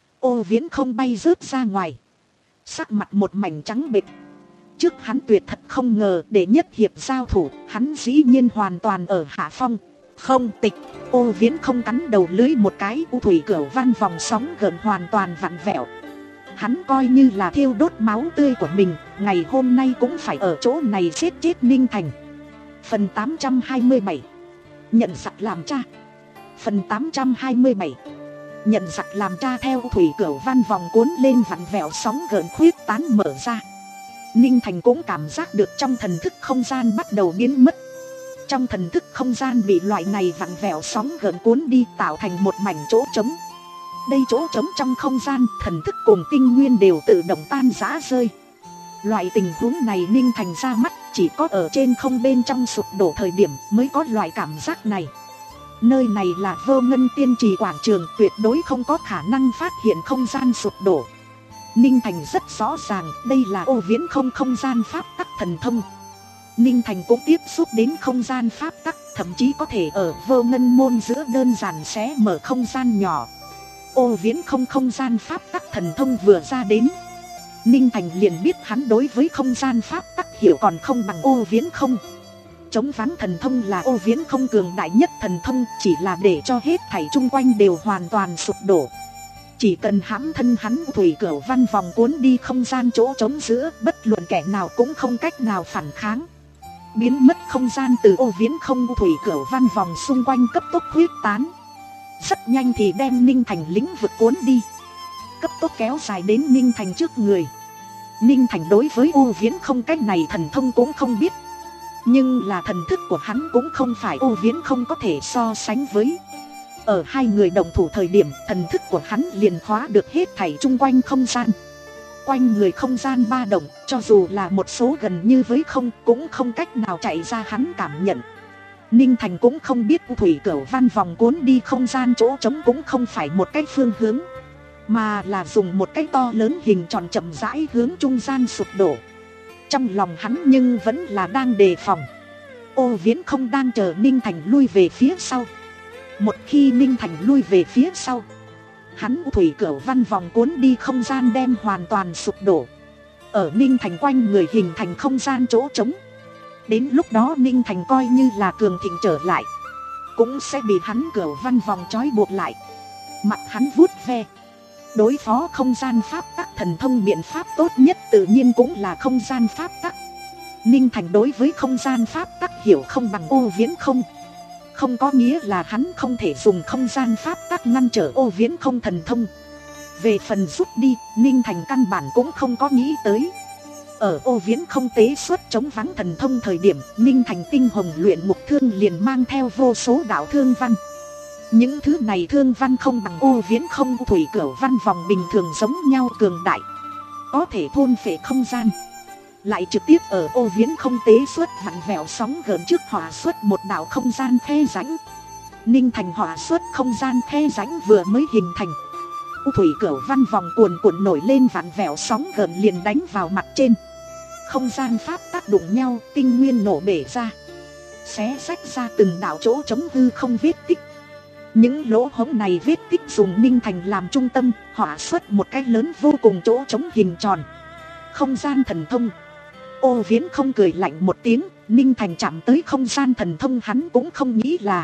Ô Viễn Không bay rớt ra ngoài, sắc mặt một mảnh trắng bệch. Trước hắn tuyệt thật không ngờ để nhất hiệp giao thủ, hắn dĩ nhiên hoàn toàn ở hạ phong. Không tịch, Ô Viễn Không cắn đầu lưới một cái, u thủy cửu văn vòng sóng gần hoàn toàn vặn vẹo. Hắn coi như là thiêu đốt máu tươi của mình, ngày hôm nay cũng phải ở chỗ này giết chết Ninh Thành. Phần tám trăm hai mươi bảy, nhận giặc làm cha. Phần tám trăm hai mươi bảy, nhận giặc làm cha. Theo thủy cửu văn vòng cuốn lên vặn vẹo sóng gợn khuyết tán mở ra, Ninh Thành cũng cảm giác được trong thần thức không gian bắt đầu biến mất. Trong thần thức không gian bị loại này vặn vẹo sóng gợn cuốn đi, tạo thành một mảnh chỗ trống. Đây chỗ trống trong không gian, thần thức cùng tinh nguyên đều tự động tan rã rơi. Loại tình huống này Ninh Thành ra mắt, chỉ có ở trên không bên trong sụp đổ thời điểm mới có loại cảm giác này. Nơi này là Vô Ngân Tiên Trì quảng trường, tuyệt đối không có khả năng phát hiện không gian sụp đổ. Ninh Thành rất rõ ràng đây là Ô Viễn Không không gian pháp tắc thần thông. Ninh Thành cũng tiếp xúc đến không gian pháp tắc, thậm chí có thể ở Vô Ngân môn giữa đơn giản xé mở không gian nhỏ. Ô Viễn Không không gian pháp tắc thần thông vừa ra đến, Ninh Thành liền biết hắn đối với không gian pháp tắc hiểu còn không bằng Ô Viễn Không. Chống vắng thần thông là Ô Viễn Không cường đại nhất thần thông, chỉ là để cho hết thảy chung quanh đều hoàn toàn sụp đổ. Chỉ cần hãm thân hắn thủy cửu văn vòng cuốn đi không gian chỗ trống giữa, bất luận kẻ nào cũng không cách nào phản kháng. Biến mất không gian từ Ô Viễn Không thủy cửu văn vòng xung quanh cấp tốc huyết tán, rất nhanh thì đem Ninh Thành lĩnh vực cuốn đi, cấp tốc kéo dài đến Ninh Thành trước người. Ninh Thành đối với Ô Viễn Không cách này thần thông cũng không biết, nhưng là thần thức của hắn cũng không phải Ô Viễn Không có thể so sánh với. Ở hai người đồng thủ thời điểm, thần thức của hắn liền khóa được hết thảy chung quanh không gian. Quanh người không gian ba động, cho dù là một số gần như với không, cũng không cách nào chạy ra hắn cảm nhận. Ninh Thành cũng không biết thủy cửu văn vòng cuốn đi không gian chỗ trống cũng không phải một cái phương hướng, mà là dùng một cái to lớn hình tròn chậm rãi hướng trung gian sụp đổ. Trong lòng hắn nhưng vẫn là đang đề phòng. Ô Viễn Không đang chờ Ninh Thành lui về phía sau. Một khi Ninh Thành lui về phía sau, hắn thủy cửu văn vòng cuốn đi không gian đem hoàn toàn sụp đổ, ở Ninh Thành quanh người hình thành không gian chỗ trống. Đến lúc đó Ninh Thành coi như là cường thịnh trở lại, cũng sẽ bị hắn cửu văn vòng trói buộc lại. Mặt hắn vuốt ve. Đối phó không gian pháp tắc thần thông biện pháp tốt nhất tự nhiên cũng là không gian pháp tắc. Ninh Thành đối với không gian pháp tắc hiểu không bằng Ô Viễn Không. Không có nghĩa là hắn không thể dùng không gian pháp tắc ngăn trở Ô Viễn Không thần thông. Về phần rút đi, Ninh Thành căn bản cũng không có nghĩ tới. Ở Ô Viễn Không tế xuất chống vắng thần thông thời điểm, Ninh Thành tinh hồng luyện mục thương liền mang theo vô số đạo thương văn. Những thứ này thương văn không bằng Ô Viễn Không thủy cửu văn vòng bình thường giống nhau cường đại, có thể thôn phệ không gian. Lại trực tiếp ở Ô Viễn Không tế xuất vặn vẹo sóng gợn trước hỏa xuất một đạo không gian khe rãnh. Ninh Thành hỏa xuất không gian khe rãnh vừa mới hình thành, thủy cửu văn vòng cuồn cuộn nổi lên vặn vẹo sóng gợn liền đánh vào mặt trên. Không gian pháp tác đụng nhau, tinh nguyên nổ bể ra, xé rách ra từng đạo chỗ trống hư không vết tích. Những lỗ hổng này vết tích dùng Ninh Thành làm trung tâm, hỏa xuất một cái lớn vô cùng chỗ trống hình tròn. Không gian thần thông. Ô Viễn Không cười lạnh một tiếng, Ninh Thành chạm tới không gian thần thông hắn cũng không nghĩ là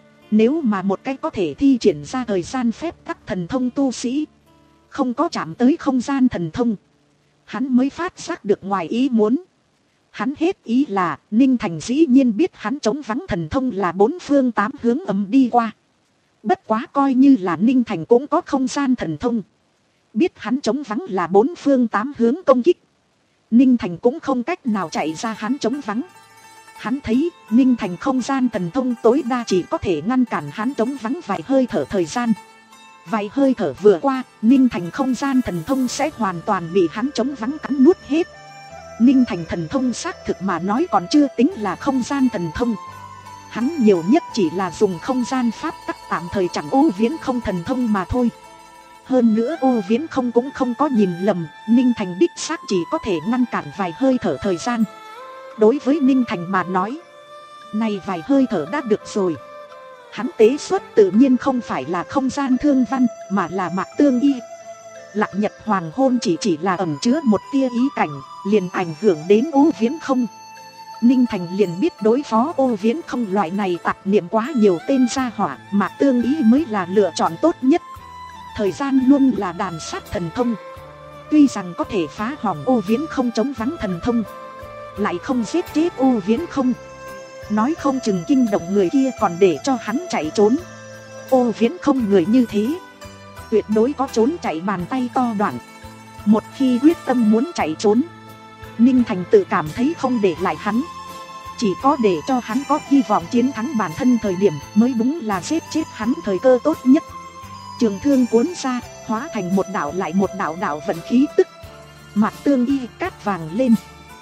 nếu mà một cái có thể thi triển ra thời gian phép tắc thần thông tu sĩ không có chạm tới không gian thần thông, hắn mới phát giác được ngoài ý muốn. Hắn hết ý là Ninh Thành dĩ nhiên biết hắn chống vắng thần thông là bốn phương tám hướng ấm đi qua. Bất quá coi như là Ninh Thành cũng có không gian thần thông, biết hắn chống vắng là bốn phương tám hướng công kích, Ninh Thành cũng không cách nào chạy ra hắn chống vắng. Hắn thấy Ninh Thành không gian thần thông tối đa chỉ có thể ngăn cản hắn chống vắng vài hơi thở thời gian. Vài hơi thở vừa qua, Ninh Thành không gian thần thông sẽ hoàn toàn bị hắn chống vắng cắn nuốt hết. Ninh Thành thần thông xác thực mà nói còn chưa tính là không gian thần thông. Hắn nhiều nhất chỉ là dùng không gian pháp tắc tạm thời chẳng Ô Viễn Không thần thông mà thôi. Hơn nữa Ô Viễn Không cũng không có nhìn lầm, Ninh Thành đích xác chỉ có thể ngăn cản vài hơi thở thời gian. Đối với Ninh Thành mà nói, này vài hơi thở đã được rồi. Hắn tế xuất tự nhiên không phải là không gian thương văn, mà là mạc tương y. Lạc nhật hoàng hôn chỉ chỉ là ẩn chứa một tia ý cảnh, liền ảnh hưởng đến Ô Viễn Không. Ninh Thành liền biết đối phó Ô Viễn Không loại này tạp niệm quá nhiều tên gia hỏa, mạc tương ý mới là lựa chọn tốt nhất. Thời gian luôn là đàn sát thần thông. Tuy rằng có thể phá hỏng Ô Viễn Không chống vắng thần thông, lại không giết chết Ô Viễn Không. Nói không chừng kinh động người kia còn để cho hắn chạy trốn. Ô Viễn Không người như thế, tuyệt đối có trốn chạy bàn tay to đoạn. Một khi quyết tâm muốn chạy trốn, Ninh Thành tự cảm thấy không để lại hắn, chỉ có để cho hắn có hy vọng chiến thắng bản thân thời điểm mới đúng là giết chết hắn thời cơ tốt nhất. Trường thương cuốn ra, hóa thành một đạo lại một đạo đạo vận khí tức. Mạc tương y cát vàng lên.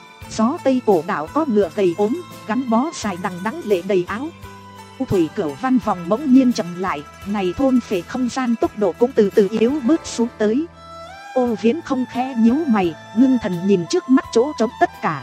Gió tây cổ đạo có ngựa gầy ốm, gắn bó dài đằng đẵng lệ đầy áo. Thủy cửu văn vòng bỗng nhiên chậm lại, này thôn phệ không gian tốc độ cũng từ từ yếu bớt xuống tới. Ô Viễn Không khẽ nhíu mày, ngưng thần nhìn trước mắt chỗ trống tất cả.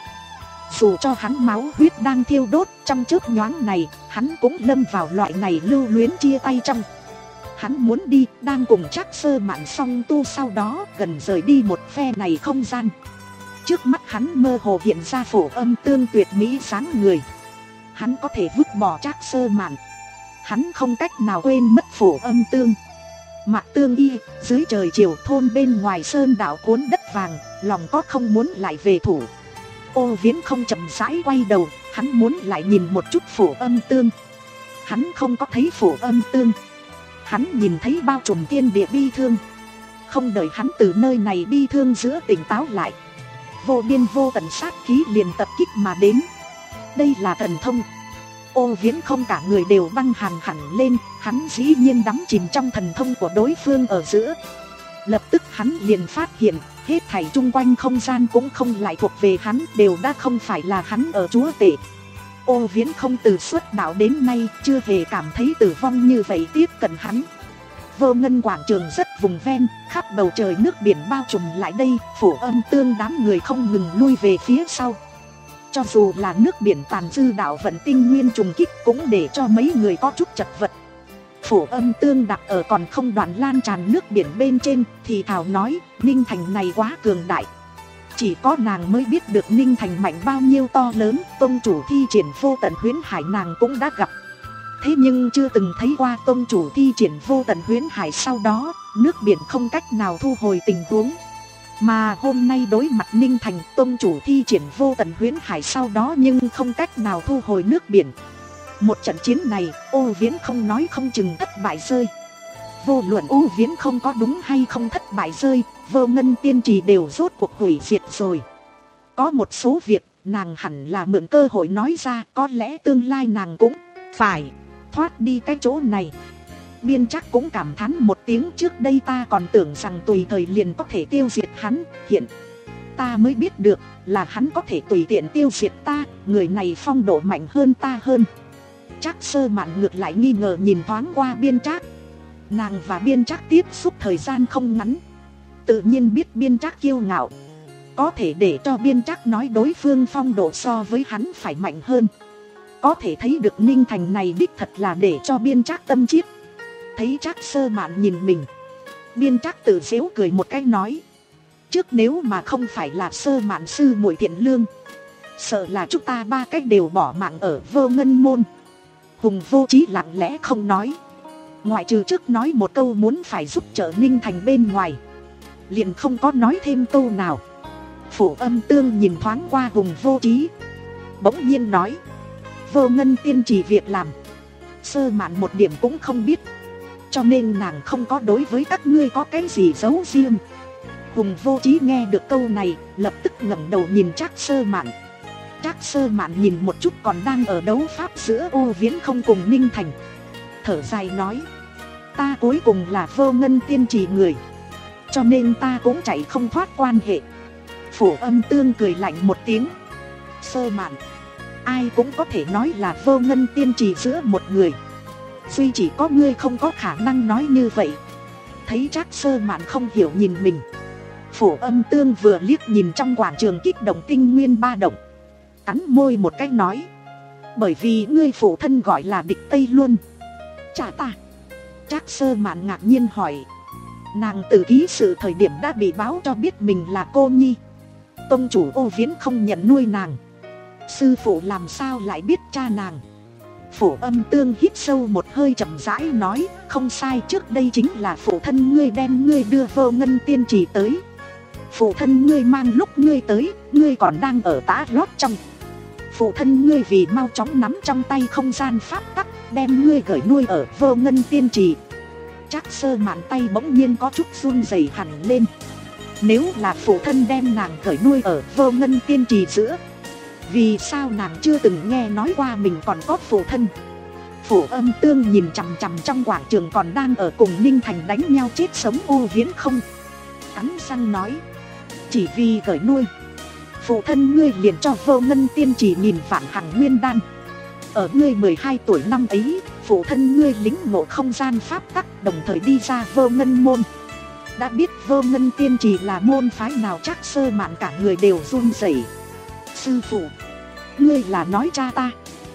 Dù cho hắn máu huyết đang thiêu đốt, trong chớp nhoáng này, hắn cũng lâm vào loại này lưu luyến chia tay trong. Hắn muốn đi, đang cùng Trác Sơ Mạn song tu sau đó gần rời đi một phe này không gian. Trước mắt hắn mơ hồ hiện ra Phổ Âm Tương tuyệt mỹ sáng người. Hắn có thể vứt bỏ Trác Sơ Mạn, hắn không cách nào quên mất Phổ Âm Tương. Mạc tương y, dưới trời chiều thôn bên ngoài sơn đảo cuốn đất vàng, lòng có không muốn lại về thủ. Ô Viễn Không chậm rãi quay đầu, hắn muốn lại nhìn một chút Phổ Âm Tương. Hắn không có thấy Phổ Âm Tương, hắn nhìn thấy bao trùm thiên địa bi thương. Không đợi hắn từ nơi này bi thương giữa tỉnh táo lại, vô biên vô tận sát khí liền tập kích mà đến. Đây là thần thông. Ô Viễn Không cả người đều băng hàn hẳn lên, hắn dĩ nhiên đắm chìm trong thần thông của đối phương ở giữa. Lập tức hắn liền phát hiện, hết thảy chung quanh không gian cũng không lại thuộc về hắn, đều đã không phải là hắn ở chúa tể. Ô Viễn Không từ xuất đạo đến nay chưa hề cảm thấy tử vong như vậy tiếp cận hắn. Vô ngân quảng trường rất vùng ven, khắp bầu trời nước biển bao trùm lại đây, Phổ Âm Tương đám người không ngừng lui về phía sau. Cho dù là nước biển tàn dư đạo vận tinh nguyên trùng kích cũng để cho mấy người có chút chật vật. Phổ Âm Tương đặt ở còn không đoạn lan tràn nước biển bên trên, thì thảo nói, Ninh Thành này quá cường đại. Chỉ có nàng mới biết được Ninh Thành mạnh bao nhiêu to lớn, tông chủ thi triển vô tận huyễn hải nàng cũng đã gặp. thế nhưng chưa từng thấy qua tông chủ thi triển vô tận huyễn hải sau đó nước biển không cách nào thu hồi tình huống. Mà hôm nay đối mặt Ninh Thành, tông chủ thi triển vô tận huyễn hải sau đó nhưng không cách nào thu hồi nước biển. Một trận chiến này, Ô Viễn không nói không chừng thất bại rơi. Vô luận Ô Viễn không có đúng hay không thất bại rơi, Vô Ngân Tiên Trì đều rốt cuộc hủy diệt rồi. Có một số việc, nàng hẳn là mượn cơ hội nói ra, có lẽ tương lai nàng cũng phải thoát đi cái chỗ này. Biên Trác cũng cảm thán một tiếng, trước đây ta còn tưởng rằng tùy thời liền có thể tiêu diệt hắn, hiện ta mới biết được là hắn có thể tùy tiện tiêu diệt ta, người này phong độ mạnh hơn ta hơn. Trác Sơ Mạn ngược lại nghi ngờ nhìn thoáng qua Biên Trác. Nàng và Biên Trác tiếp xúc thời gian không ngắn, tự nhiên biết Biên Trác kiêu ngạo, có thể để cho Biên Trác nói đối phương phong độ so với hắn phải mạnh hơn. Có thể thấy được Ninh Thành này đích thật là để cho Biên Trác tâm chiết. Thấy Trác Sơ Mạn nhìn mình, Biên Trác tự giễu cười một cái nói, trước nếu mà không phải là Sơ Mạn sư muội thiện lương, sợ là chúng ta ba cách đều bỏ mạng ở Vô Ngân môn. Hùng Vô Chí lặng lẽ không nói, ngoại trừ trước nói một câu muốn phải giúp trợ Ninh Thành bên ngoài, liền không có nói thêm câu nào. Phổ Âm Tương nhìn thoáng qua Hùng Vô Chí, bỗng nhiên nói, Vô Ngân Tiên Trì việc làm, Sơ Mạn một điểm cũng không biết, cho nên nàng không có đối với các ngươi có cái gì giấu riêng. Hùng Vô Chí nghe được câu này, lập tức ngẩng đầu nhìn Trác Sơ Mạn. Trác Sơ Mạn nhìn một chút còn đang ở đấu pháp giữa Ô Viễn không cùng Ninh Thành, thở dài nói, ta cuối cùng là Vô Ngân Tiên Trì người, cho nên ta cũng chạy không thoát quan hệ. Phổ Âm Tương cười lạnh một tiếng, Sơ Mạn, ai cũng có thể nói là Vô Ngân Tiên Trì giữa một người, duy chỉ có ngươi không có khả năng nói như vậy. Thấy Trác Sơ Mạn không hiểu nhìn mình, Phổ Âm Tương vừa liếc nhìn trong quảng trường kích động tinh nguyên ba động, cắn môi một cái nói, bởi vì ngươi phụ thân gọi là Địch Tây Luân. Chà ta. Trác Sơ Mạn ngạc nhiên hỏi, nàng từ ký sự thời điểm đã bị báo cho biết mình là cô nhi, tông chủ Ô Viễn không nhận nuôi nàng, sư phụ làm sao lại biết cha nàng? Phổ Âm Tương hít sâu một hơi chậm rãi nói, không sai, trước đây chính là phụ thân ngươi đem ngươi đưa Vô Ngân Tiên Trì tới. Phụ thân ngươi mang lúc ngươi tới, ngươi còn đang ở tã lót trong. Phụ thân ngươi vì mau chóng nắm trong tay không gian pháp tắc, đem ngươi gửi nuôi ở Vô Ngân Tiên Trì. Trác Sơ Mạn tay bỗng nhiên có chút run rẩy hẳn lên. Nếu là phụ thân đem nàng gửi nuôi ở Vô Ngân Tiên Trì giữa, vì sao nàng chưa từng nghe nói qua mình còn có phụ thân? Phổ Âm Tương nhìn chằm chằm trong quảng trường còn đang ở cùng Ninh Thành đánh nhau chết sống Ô Viễn không, cắn răng nói, chỉ vì gửi nuôi, phụ thân ngươi liền cho Vô Ngân Tiên Trì nghìn vạn hằng nguyên đan. Ở ngươi mười hai tuổi năm ấy, phụ thân ngươi lính ngộ không gian pháp tắc, đồng thời đi ra Vô Ngân môn. Đã biết Vô Ngân Tiên Trì là môn phái nào, Trác Sơ Mạn cả người đều run rẩy. Sư phụ, ngươi là nói cha ta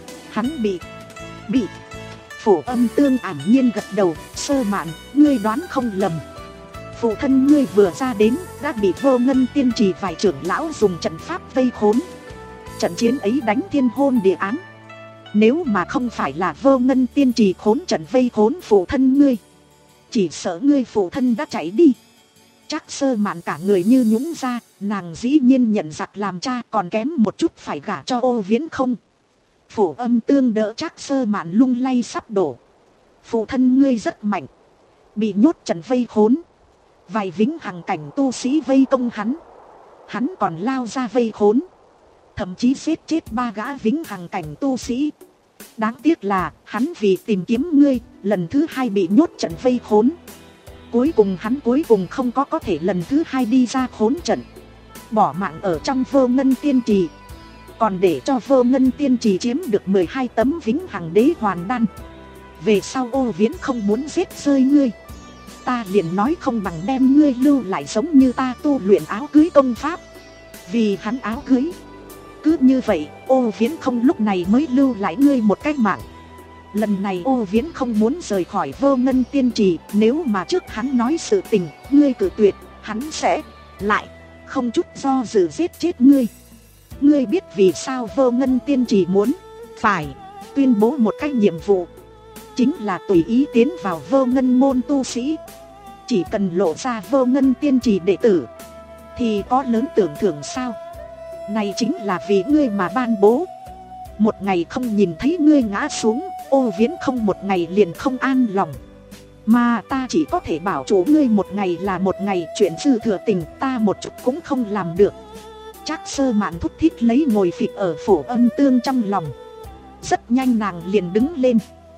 hắn bị bị Phổ Âm Tương ảm nhiên gật đầu, Sơ Mạn, ngươi đoán không lầm, phụ thân ngươi vừa ra đến đã bị Vô Ngân Tiên Trì vài trưởng lão dùng trận pháp vây khốn. Trận chiến ấy đánh thiên hôn địa ám, nếu mà không phải là Vô Ngân Tiên Trì khốn trận vây khốn phụ thân ngươi, chỉ sợ ngươi phụ thân đã chạy đi. Trác Sơ Mạn cả người như nhũn ra, nàng dĩ nhiên nhận giặc làm cha, còn kém một chút phải gả cho Ô Viễn không. Phổ Âm Tương đỡ Trác Sơ Mạn lung lay sắp đổ. Phụ thân ngươi rất mạnh, bị nhốt trận vây khốn, vài vĩnh hằng cảnh tu sĩ vây công hắn, hắn còn lao ra vây khốn, thậm chí giết chết ba gã vĩnh hằng cảnh tu sĩ. Đáng tiếc là hắn vì tìm kiếm ngươi, lần thứ hai bị nhốt trận vây khốn. Cuối cùng hắn cuối cùng không có có thể lần thứ hai đi ra khốn trận, bỏ mạng ở trong Vô Ngân Tiên Trì, còn để cho Vô Ngân Tiên Trì chiếm được mười hai tấm vĩnh hằng đế hoàn đan. Về sau Ô Viễn không muốn giết rơi ngươi, ta liền nói không bằng đem ngươi lưu lại giống như ta tu luyện áo cưới công pháp, vì hắn áo cưới. Cứ như vậy Ô Viễn không lúc này mới lưu lại ngươi một cái mạng. Lần này Ô Viễn không muốn rời khỏi Vô Ngân Tiên Trì, nếu mà trước hắn nói sự tình, ngươi cự tuyệt, hắn sẽ lại không chút do dự giết chết ngươi. Ngươi biết vì sao Vô Ngân Tiên Trì muốn phải tuyên bố một cái nhiệm vụ, chính là tùy ý tiến vào Vô Ngân môn tu sĩ. Chỉ cần lộ ra Vô Ngân tiên trì đệ tử thì có lớn tưởng thưởng sao? Này chính là vì ngươi mà ban bố. Một ngày không nhìn thấy ngươi ngã xuống, Ô Viễn không một ngày liền không an lòng. Mà ta chỉ có thể bảo chủ ngươi một ngày là một ngày, chuyện dư thừa tình ta một chút cũng không làm được. Trác Sơ Mạn thút thít lấy ngồi phịch ở Phổ Âm Tương trong lòng. Rất nhanh nàng liền đứng lên.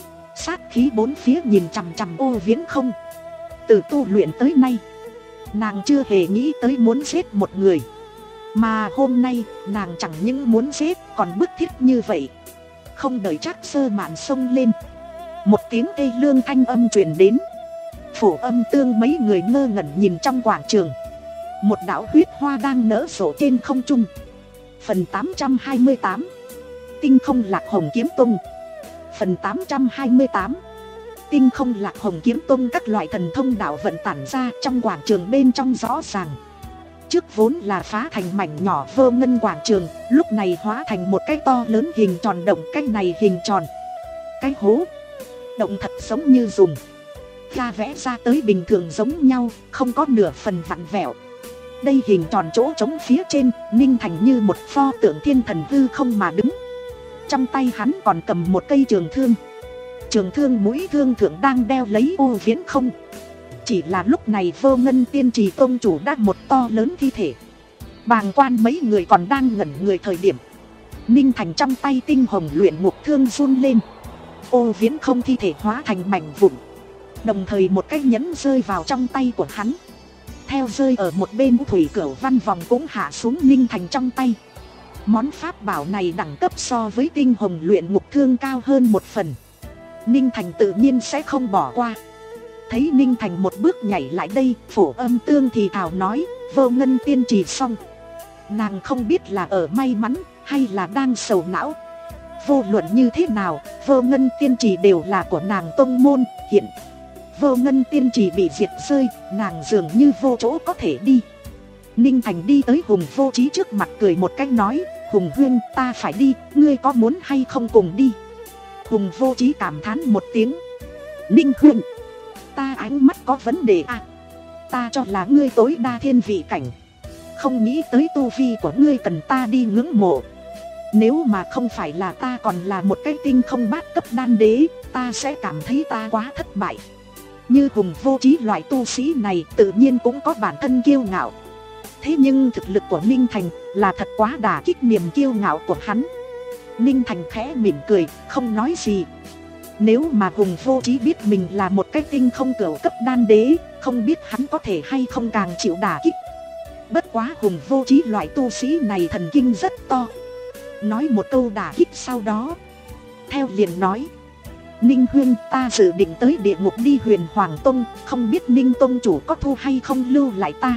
Sát khí bốn phía nhìn chằm chằm Ô Viễn không. Từ tu luyện tới nay, nàng chưa hề nghĩ tới muốn giết một người. Mà hôm nay nàng chẳng những muốn giết còn bức thiết như vậy. Không đợi Trác Sơ Mạn xông lên, một tiếng tê lương thanh âm truyền đến. Phổ Âm Tương mấy người ngơ ngẩn nhìn trong quảng trường. Một đạo huyết hoa đang nở rộ trên không trung. Phần tám trăm hai mươi tám. Tinh không lạc hồng kiếm tông. Phần tám trăm hai mươi tám. Tinh không lạc hồng kiếm tông. Các loại thần thông đạo vận tản ra trong quảng trường bên trong rõ ràng. Trước vốn là phá thành mảnh nhỏ Vô Ngân quảng trường, lúc này hóa thành một cái to lớn hình tròn động. Cái này hình tròn, cái hố động thật giống như dùng ga vẽ ra tới bình thường giống nhau, không có nửa phần vặn vẹo. Đây hình tròn chỗ trống phía trên, Ninh Thành như một pho tượng thiên thần hư không mà đứng. Trong tay hắn còn cầm một cây trường thương. Trường thương mũi thương thượng đang đeo lấy Ô Viễn không. Chỉ là lúc này Vô Ngân tiên trì tông chủ đã một to lớn thi thể. Bàng quan mấy người còn đang ngẩn người thời điểm, Ninh Thành trong tay tinh hồng luyện ngục thương run lên. Ô Viễn không thi thể hóa thành mảnh vụn. Đồng thời một cái nhẫn rơi vào trong tay của hắn. Theo rơi ở một bên, thủy cửu văn vòng cũng hạ xuống Ninh Thành trong tay. Món pháp bảo này đẳng cấp so với tinh hồng luyện ngục thương cao hơn một phần. Ninh Thành tự nhiên sẽ không bỏ qua. Thấy Ninh Thành một bước nhảy lại đây, Phổ Âm Tương thì thào nói, Vô Ngân tiên trì xong. Nàng không biết là ở may mắn hay là đang sầu não. Vô luận như thế nào, Vô Ngân tiên trì đều là của nàng tông môn. Hiện Vô Ngân tiên trì bị diệt rơi, nàng dường như vô chỗ có thể đi. Ninh Thành đi tới Hùng Vô Trí trước mặt cười một cách nói, Hùng huynh, ta phải đi, ngươi có muốn hay không cùng đi? Hùng Vô Trí cảm thán một tiếng, Ninh huynh, ta ánh mắt có vấn đề à? Ta cho là ngươi tối đa thiên vị cảnh, không nghĩ tới tu vi của ngươi cần ta đi ngưỡng mộ. Nếu mà không phải là ta còn là một cái tinh không bát cấp đan đế, ta sẽ cảm thấy ta quá thất bại. Như Hùng Vô Trí loại tu sĩ này tự nhiên cũng có bản thân kiêu ngạo. Thế nhưng thực lực của Ninh Thành là thật quá đả kích niềm kiêu ngạo của hắn. Ninh Thành khẽ mỉm cười, không nói gì. Nếu mà Hùng Vô Trí biết mình là một cái tinh không cửu cấp đan đế, không biết hắn có thể hay không càng chịu đả kích. Bất quá Hùng Vô Trí loại tu sĩ này thần kinh rất to. Nói một câu đả kích sau đó, theo liền nói, Ninh huynh, ta dự định tới địa ngục đi Huyền Hoàng Tông, không biết Ninh tông chủ có thu hay không lưu lại ta.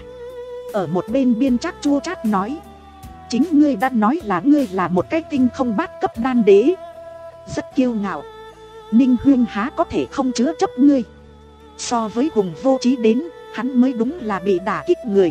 Ở một bên Biên Trác chua chát nói, chính ngươi đã nói là ngươi là một cái tinh không bát cấp đan đế, rất kiêu ngạo. Ninh huynh há có thể không chứa chấp ngươi. So với Hùng Vô Trí đến, hắn mới đúng là bị đả kích người.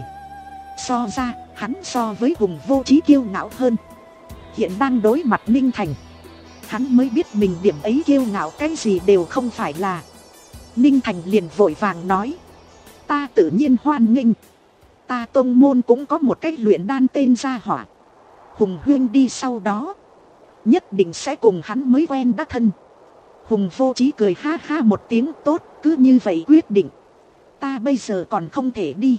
So ra, hắn so với Hùng Vô Trí kiêu ngạo hơn. Hiện đang đối mặt Ninh Thành, hắn mới biết mình điểm ấy kiêu ngạo cái gì đều không phải là. Ninh Thành liền vội vàng nói, ta tự nhiên hoan nghênh. Ta tông môn cũng có một cách luyện đan tên Gia Hỏa. Hùng huynh đi sau đó, nhất định sẽ cùng hắn mới quen đã thân. Hùng Vô Trí cười ha ha một tiếng, tốt, cứ như vậy quyết định. Ta bây giờ còn không thể đi.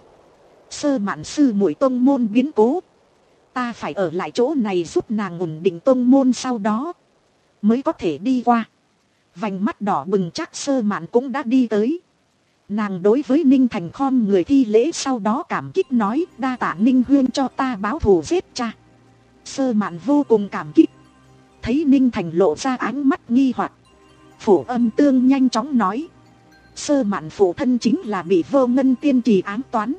Sơ Mạn sư muội tông môn biến cố, ta phải ở lại chỗ này giúp nàng ổn định tông môn, sau đó mới có thể đi qua. Vành mắt đỏ bừng Trác Sơ Mạn cũng đã đi tới. Nàng đối với Ninh Thành khom người thi lễ, sau đó cảm kích nói, đa tạ Ninh huyên cho ta báo thù giết cha. Sơ Mạn vô cùng cảm kích. Thấy Ninh Thành lộ ra ánh mắt nghi hoặc, Phổ Âm Tương nhanh chóng nói, Sơ Mạn phụ thân chính là bị Vô Ngân tiên trì ám toán.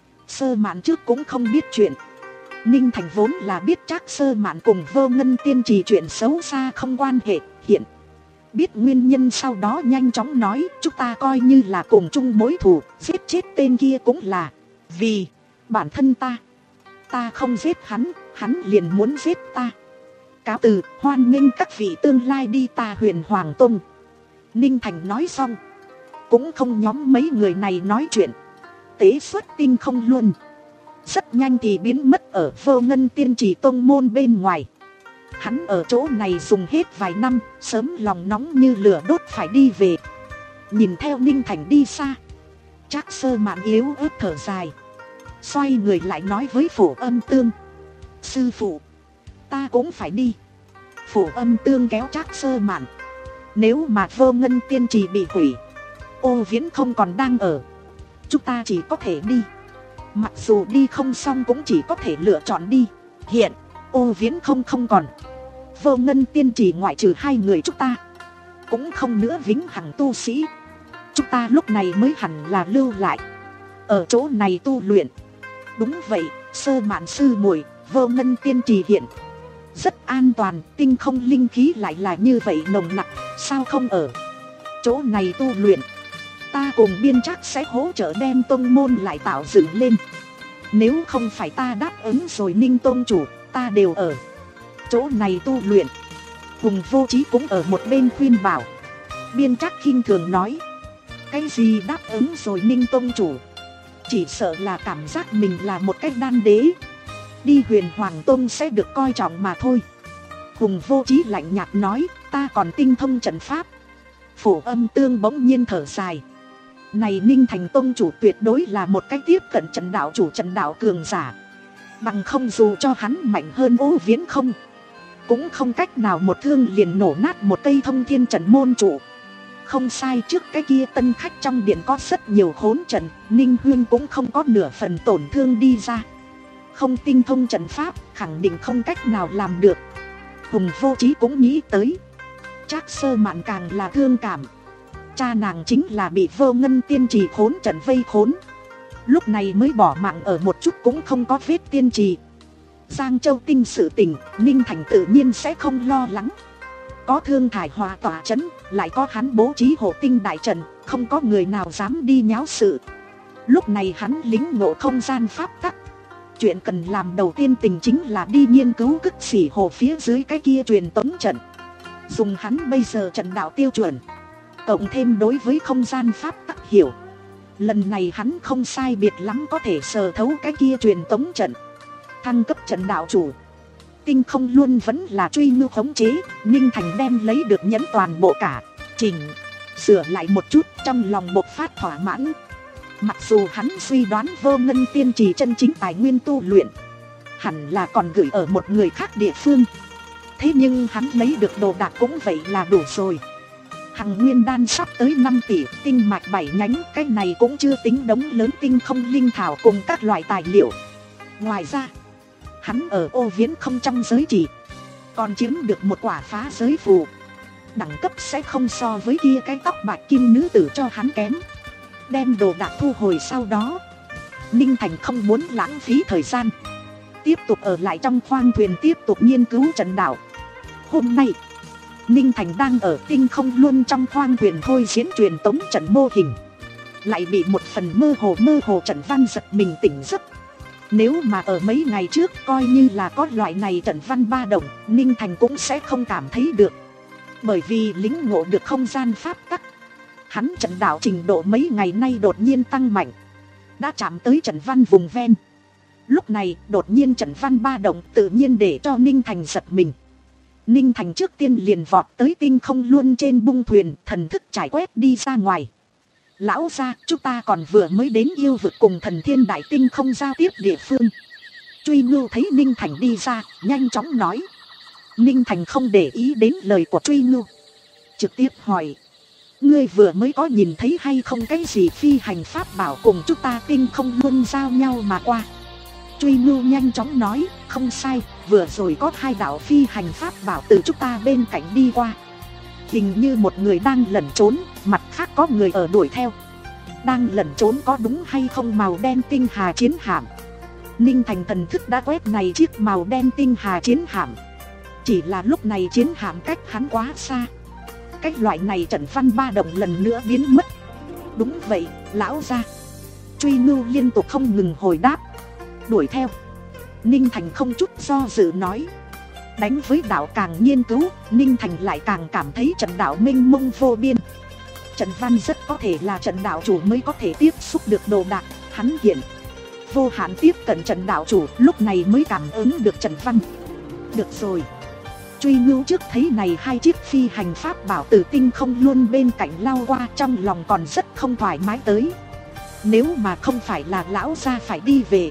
Sơ Mạn trước cũng không biết chuyện. Ninh Thành vốn là biết Trác Sơ Mạn cùng Vô Ngân tiên trì chuyện xấu xa không quan hệ. Hiện biết nguyên nhân sau đó nhanh chóng nói, chúng ta coi như là cùng chung mối thù, giết chết tên kia cũng là vì bản thân ta. Ta không giết hắn, hắn liền muốn giết ta. Cáo từ, hoan nghênh các vị tương lai đi ta Huyền Hoàng Tông. Ninh Thành nói xong, cũng không nhóm mấy người này nói chuyện, tế xuất tinh không luôn. Rất nhanh thì biến mất ở Vô Ngân Tiên Chỉ tông môn bên ngoài. Hắn ở chỗ này dùng hết vài năm, sớm lòng nóng như lửa đốt phải đi về. Nhìn theo Ninh Thành đi xa, Trác Sơ Mạn yếu ớt thở dài, xoay người lại nói với Phổ Âm Tương: sư phụ, ta cũng phải đi. Phổ Âm Tương kéo Trác Sơ Mạn: nếu mà Vô Ngân Tiên Trì bị hủy, Ô Viễn không còn đang ở, chúng ta chỉ có thể đi. Mặc dù đi không xong cũng chỉ có thể lựa chọn đi. Hiện Ô Viễn không không còn, Vô Ngân Tiên Trì ngoại trừ hai người chúng ta cũng không nữa vĩnh hằng tu sĩ. Chúng ta lúc này mới hẳn là lưu lại ở chỗ này tu luyện. Đúng vậy, Sơ Mạn sư muội, Vô Ngân Tiên Trì hiện rất an toàn, tinh không linh khí lại là như vậy nồng nặc, sao không ở chỗ này tu luyện? Ta cùng Biên Trác sẽ hỗ trợ đem tông môn lại tạo dựng lên. Nếu không phải ta đáp ứng rồi Ninh tôn chủ, ta đều ở chỗ này tu luyện. Hùng Vô Chí cũng ở một bên khuyên bảo. Biên Trác khinh thường nói: cái gì đáp ứng rồi Ninh tôn chủ, chỉ sợ là cảm giác mình là một cái đan đế, đi Huyền Hoàng Tông sẽ được coi trọng mà thôi. Hùng Vô Chí lạnh nhạt nói: ta còn tinh thông trận pháp. Phổ Âm Tương bỗng nhiên thở dài: này Ninh Thành tông chủ tuyệt đối là một cách tiếp cận trận đạo chủ trận đạo cường giả, bằng không dù cho hắn mạnh hơn Ô Viễn không, cũng không cách nào một thương liền nổ nát một cây thông thiên trận môn trụ. Không sai, trước cái kia tân khách trong điện có rất nhiều khốn trận, Ninh Huyên cũng không có nửa phần tổn thương đi ra. Không tinh thông trận pháp, khẳng định không cách nào làm được. Hùng Vô Chí cũng nghĩ tới. Trác Sơ Mạn càng là thương cảm, cha nàng chính là bị Vô Ngân Tiên Trì khốn trận vây khốn, lúc này mới bỏ mạng ở một chút cũng không có vết tiên trì. Giang Châu Tinh sự tình, Ninh Thành tự nhiên sẽ không lo lắng. Có Thương Thải Hòa tỏa chấn, lại có hắn bố trí hộ tinh đại trận, không có người nào dám đi nháo sự. Lúc này hắn lính ngộ không gian pháp tắc, chuyện cần làm đầu tiên tình chính là đi nghiên cứu Cức Xỉ Hồ phía dưới cái kia truyền tống trận. Dùng hắn bây giờ trận đạo tiêu chuẩn, cộng thêm đối với không gian pháp tắc hiểu, lần này hắn không sai biệt lắm có thể sờ thấu cái kia truyền tống trận. Thăng cấp trận đạo chủ, tinh không luôn vẫn là truy ngư khống chế. Ninh Thành đem lấy được nhẫn toàn bộ cả chỉnh, sửa lại một chút, trong lòng bộc phát thỏa mãn. Mặc dù hắn suy đoán Vô Ngân Tiên Trì chân chính tài nguyên tu luyện hẳn là còn gửi ở một người khác địa phương, thế nhưng hắn lấy được đồ đạc cũng vậy là đủ rồi. Hằng nguyên đan sắp tới năm tỷ, tinh mạch bảy nhánh, cái này cũng chưa tính đống lớn tinh không linh thảo cùng các loại tài liệu. Ngoài ra, hắn ở Ô Viễn không trong giới chỉ còn chiếm được một quả phá giới phù, đẳng cấp sẽ không so với kia cái tóc bạc kim nữ tử cho hắn kém. Đem đồ đạc thu hồi sau đó, Ninh Thành không muốn lãng phí thời gian, tiếp tục ở lại trong khoang thuyền tiếp tục nghiên cứu trận đạo. Hôm nay Ninh Thành đang ở tinh không luôn trong khoang thuyền thôi diễn truyền tống trận mô hình, lại bị một phần mơ hồ mơ hồ trận văn giật mình tỉnh giấc. Nếu mà ở mấy ngày trước coi như là có loại này trận văn ba động, Ninh Thành cũng sẽ không cảm thấy được, bởi vì lĩnh ngộ được không gian pháp tắc. Hắn trận đạo trình độ mấy ngày nay đột nhiên tăng mạnh, đã chạm tới trận văn vùng ven. Lúc này đột nhiên trận văn ba động tự nhiên để cho Ninh Thành giật mình. Ninh Thành trước tiên liền vọt tới tinh không luôn trên bung thuyền, thần thức trải quét đi ra ngoài. Lão gia, chúng ta còn vừa mới đến yêu vực cùng thần thiên đại tinh không giao tiếp địa phương. Truy Ngưu thấy Ninh Thành đi ra, nhanh chóng nói. Ninh Thành không để ý đến lời của Truy Ngưu, trực tiếp hỏi: ngươi vừa mới có nhìn thấy hay không cái gì phi hành pháp bảo cùng chúng ta tinh không luôn giao nhau mà qua? Truy Ngưu nhanh chóng nói: không sai, vừa rồi có hai đạo phi hành pháp bảo từ chúng ta bên cạnh đi qua. Hình như một người đang lẩn trốn, mặt khác có người ở đuổi theo. Đang lẩn trốn có đúng hay không màu đen tinh hà chiến hạm? Ninh Thành thần thức đã quét này chiếc màu đen tinh hà chiến hạm, chỉ là lúc này chiến hạm cách hắn quá xa, cách loại này trận văn ba động lần nữa biến mất. Đúng vậy, lão gia. Truy Ngưu liên tục không ngừng hồi đáp. Đuổi theo. Ninh Thành không chút do dự nói. Đánh với đạo càng nghiên cứu, Ninh Thành lại càng cảm thấy trận đạo mênh mông vô biên. Trận Văn rất có thể là trận đạo chủ mới có thể tiếp xúc được đồ đạc. Hắn hiện vô hạn tiếp cận trận đạo chủ, lúc này mới cảm ứng được Trận Văn. Được rồi. Truy Ngưu trước thấy này hai chiếc phi hành pháp bảo từ tinh không luôn bên cạnh lao qua, trong lòng còn rất không thoải mái tới. Nếu mà không phải là lão gia phải đi về,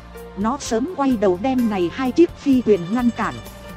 nó sớm quay đầu đem này hai chiếc phi thuyền ngăn cản.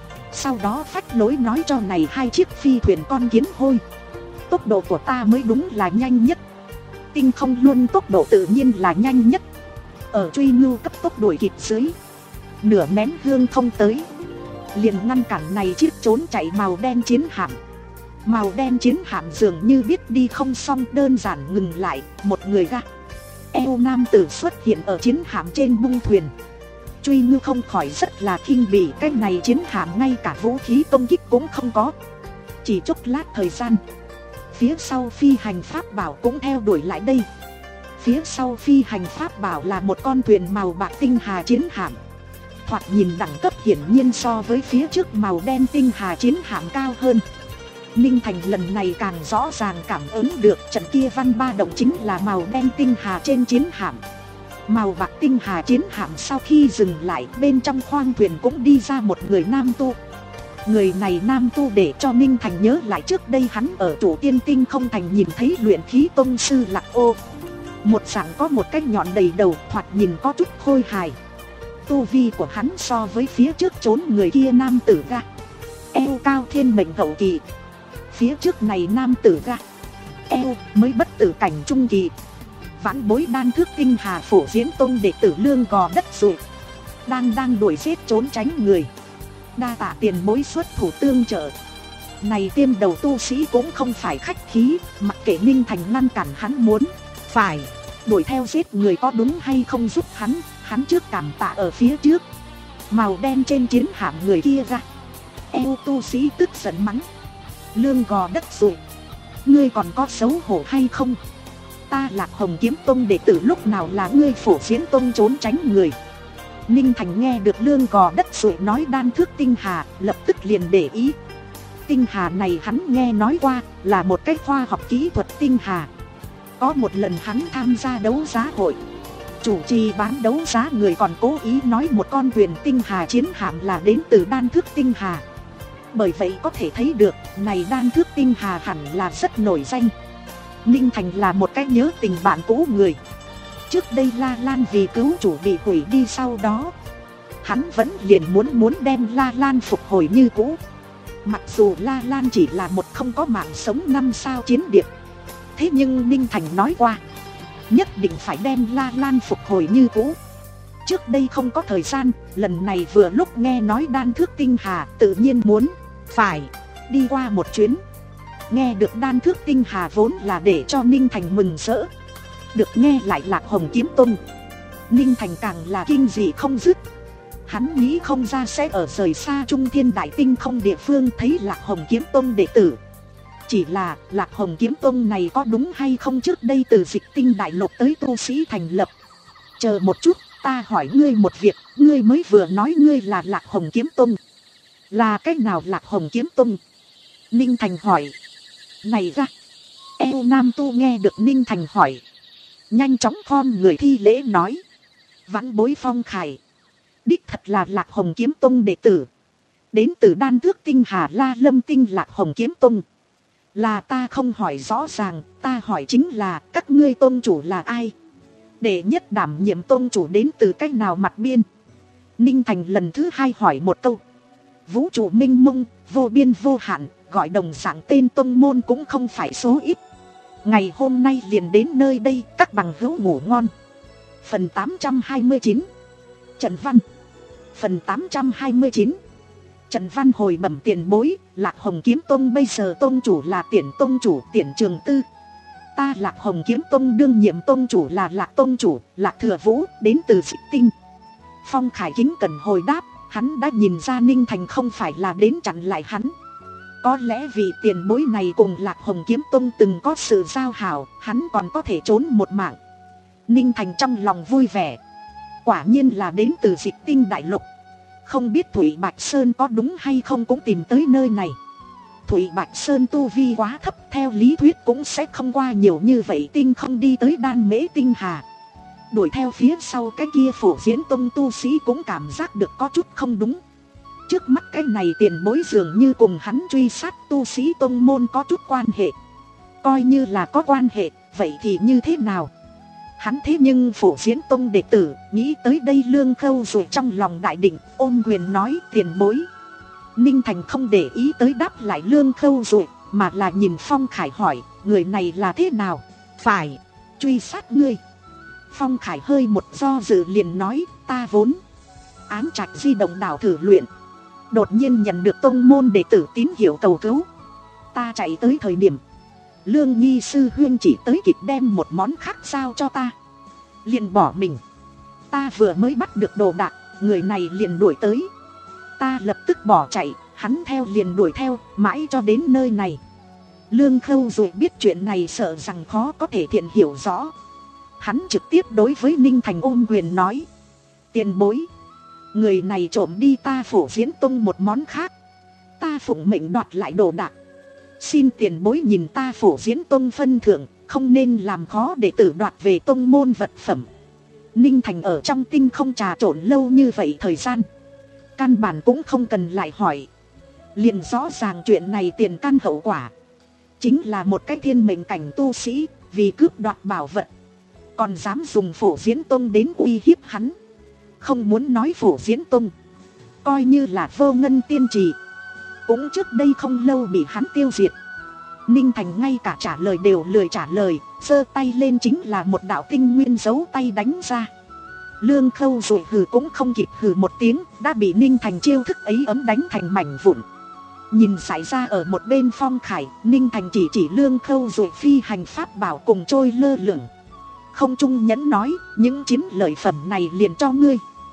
Sau đó phách lối nói cho này hai chiếc phi thuyền con kiến hôi, tốc độ của ta mới đúng là nhanh nhất. Tinh không luôn tốc độ tự nhiên là nhanh nhất. Ở Truy Ngưu cấp tốc đuổi kịp dưới, nửa nén hương không tới, liền ngăn cản này chiếc trốn chạy màu đen chiến hạm. Màu đen chiến hạm dường như biết đi không xong, đơn giản ngừng lại. Một người ga eo nam tử xuất hiện ở chiến hạm trên bung thuyền. Truy Ngưu không khỏi rất là khinh bỉ, cái này chiến hạm ngay cả vũ khí công kích cũng không có. Chỉ chốc lát thời gian, phía sau phi hành pháp bảo cũng theo đuổi lại đây. Phía sau phi hành pháp bảo là một con thuyền màu bạc tinh hà chiến hạm. Thoạt nhìn đẳng cấp hiển nhiên so với phía trước màu đen tinh hà chiến hạm cao hơn. Ninh Thành lần này càng rõ ràng cảm ứng được trận kia văn ba động chính là màu đen tinh hà trên chiến hạm. Màu bạc tinh hà chiến hạm sau khi dừng lại, bên trong khoang thuyền cũng đi ra một người nam tu. Người này nam tu để cho Ninh Thành nhớ lại trước đây hắn ở Chủ Tiên Tinh không thành nhìn thấy luyện khí tông sư Lạc Ô. Một dạng có một cái nhọn đầy đầu, thoạt nhìn có chút khôi hài. Tu vi của hắn so với phía trước trốn người kia nam tử ga eo cao thiên mệnh hậu kỳ. Phía trước này nam tử ga eo mới bất tử cảnh trung kỳ. Vãn bối Đan Thước Tinh Hà Phổ Diễn Tông đệ tử Lương Gò Đất Dụ, đang đang đuổi giết trốn tránh người, đa tạ tiền bối xuất thủ tương trợ. Này tiêm đầu tu sĩ cũng không phải khách khí, mặc kệ Ninh Thành ngăn cản hắn muốn phải đuổi theo giết người có đúng hay không giúp hắn, hắn trước cảm tạ ở phía trước. Màu đen trên chiến hạm người kia ra eo tu sĩ tức giận mắng: Lương Gò Đất Dụ, ngươi còn có xấu hổ hay không? Ta Lạc Hồng Kiếm Tông đệ tử lúc nào là ngươi Phổ Diễn Tông trốn tránh người? Ninh Thành nghe được Lương Gò Đất Dụ nói Đan Thước Tinh Hà, lập tức liền để ý. Tinh Hà này hắn nghe nói qua, là một cái khoa học kỹ thuật tinh hà. Có một lần hắn tham gia đấu giá hội, chủ trì bán đấu giá người còn cố ý nói một con thuyền tinh hà chiến hạm là đến từ Đan Thước Tinh Hà. Bởi vậy có thể thấy được, này Đan Thước Tinh Hà hẳn là rất nổi danh. Ninh Thành là một cái nhớ tình bạn cũ người. Trước đây La Lan vì cứu chủ bị hủy đi, sau đó hắn vẫn liền muốn muốn đem La Lan phục hồi như cũ. Mặc dù La Lan chỉ là một không có mạng sống năm sao chiến điệp, thế nhưng Ninh Thành nói qua, nhất định phải đem La Lan phục hồi như cũ. Trước đây không có thời gian, lần này vừa lúc nghe nói Đan Thước Tinh Hà, tự nhiên muốn phải đi qua một chuyến. Nghe được Đan Thước Tinh Hà vốn là để cho Ninh Thành mừng rỡ, được nghe lại Lạc Hồng Kiếm Tông, Ninh Thành càng là kinh dị không dứt. Hắn nghĩ không ra sẽ ở rời xa Trung Thiên Đại Tinh không địa phương thấy Lạc Hồng Kiếm Tông đệ tử. Chỉ là Lạc Hồng Kiếm Tông này có đúng hay không trước đây từ Dịch Tinh Đại Lục tới tu sĩ thành lập? Chờ một chút, ta hỏi ngươi một việc, ngươi mới vừa nói ngươi là Lạc Hồng Kiếm Tông. Là cái nào Lạc Hồng Kiếm Tông? Ninh Thành hỏi. Này ra, eo nam tu nghe được Ninh Thành hỏi, nhanh chóng khom người thi lễ nói: Vãn bối Phong Khải, đích thật là Lạc Hồng Kiếm Tông đệ tử, đến từ Đan Thước Tinh Hà La Lâm Tinh Lạc Hồng Kiếm Tông. Là ta không hỏi rõ ràng, ta hỏi chính là các ngươi tôn chủ là ai? Đệ nhất đảm nhiệm tôn chủ đến từ cách nào mặt biên? Ninh Thành lần thứ hai hỏi một câu. Vũ trụ minh mông, vô biên vô hạn, gọi đồng dạng tên tôn môn cũng không phải số ít. Ngày hôm nay liền đến nơi đây, các bằng hữu ngủ ngon. Phần tám trăm hai mươi chín, Trận Văn. Phần tám trăm hai mươi chín, Trận Văn hồi bẩm tiền bối, Lạc Hồng Kiếm Tông bây giờ tôn chủ là Tiễn Tông chủ Tiễn Trường Tư. Ta Lạc Hồng Kiếm Tông đương nhiệm tôn chủ là Lạc Tông chủ Lạc Thừa Vũ, đến từ Dịch Tinh. Phong Khải kính cẩn hồi đáp, hắn đã nhìn ra Ninh Thành không phải là đến chặn lại hắn. Có lẽ vì tiền bối này cùng Lạc Hồng Kiếm Tông từng có sự giao hảo, hắn còn có thể trốn một mạng. Ninh Thành trong lòng vui vẻ. Quả nhiên là đến từ Dịch Tinh Đại Lục. Không biết Thủy Bạch Sơn có đúng hay không cũng tìm tới nơi này. Thủy Bạch Sơn tu vi quá thấp, theo lý thuyết cũng sẽ không qua nhiều như vậy tinh không đi tới Đan Mễ Tinh Hà. Đuổi theo phía sau cái kia Phổ Diễn Tông tu sĩ cũng cảm giác được có chút không đúng. Trước mắt cái này tiền bối dường như cùng hắn truy sát tu sĩ tông môn có chút quan hệ. Coi như là có quan hệ, vậy thì như thế nào? Hắn thế nhưng Phổ Diễn Tông đệ tử, nghĩ tới đây Lương Khâu rồi trong lòng đại định, ôm quyền nói tiền bối. Ninh Thành không để ý tới đáp lại Lương Khâu rồi, mà là nhìn Phong Khải hỏi, người này là thế nào? Phải, truy sát ngươi. Phong Khải hơi một do dự liền nói, ta vốn Ám Trạch Di Động Đảo thử luyện, đột nhiên nhận được tông môn đệ tử tín hiệu cầu cứu. Ta chạy tới thời điểm, Lương Nghi sư huynh chỉ tới kịp đem một món khác giao cho ta, liền bỏ mình. Ta vừa mới bắt được đồ đạc, người này liền đuổi tới. Ta lập tức bỏ chạy, hắn theo liền đuổi theo, mãi cho đến nơi này. Lương Khâu rồi biết chuyện này sợ rằng khó có thể thiện hiểu rõ. Hắn trực tiếp đối với Ninh Thành ôm quyền nói, tiền bối, người này trộm đi ta Phổ Diễn Tông một món khác, ta phụng mệnh đoạt lại đồ đạc. Xin tiền bối nhìn ta Phổ Diễn Tông phân thượng, không nên làm khó để tử đoạt về tông môn vật phẩm. Ninh Thành ở trong tinh không trà trộn lâu như vậy thời gian, căn bản cũng không cần lại hỏi, liền rõ ràng chuyện này tiền căn hậu quả. Chính là một cái thiên mệnh cảnh tu sĩ, vì cướp đoạt bảo vật, còn dám dùng Phổ Diễn Tông đến uy hiếp hắn. Không muốn nói Phổ Diễn Tông, coi như là Vô Ngân Tiên Trì, cũng trước đây không lâu bị hắn tiêu diệt. Ninh Thành ngay cả trả lời đều lười trả lời, giơ tay lên chính là một đạo tinh nguyên giấu tay đánh ra. Lương Khâu rồi hừ cũng không kịp hừ một tiếng, đã bị Ninh Thành chiêu thức ấy ấm đánh thành mảnh vụn. Nhìn xảy ra ở một bên Phong Khải, Ninh Thành chỉ chỉ Lương Khâu rồi phi hành pháp bảo cùng trôi lơ lửng. Không trung nhẫn nói, những chiến lợi phẩm này liền cho ngươi.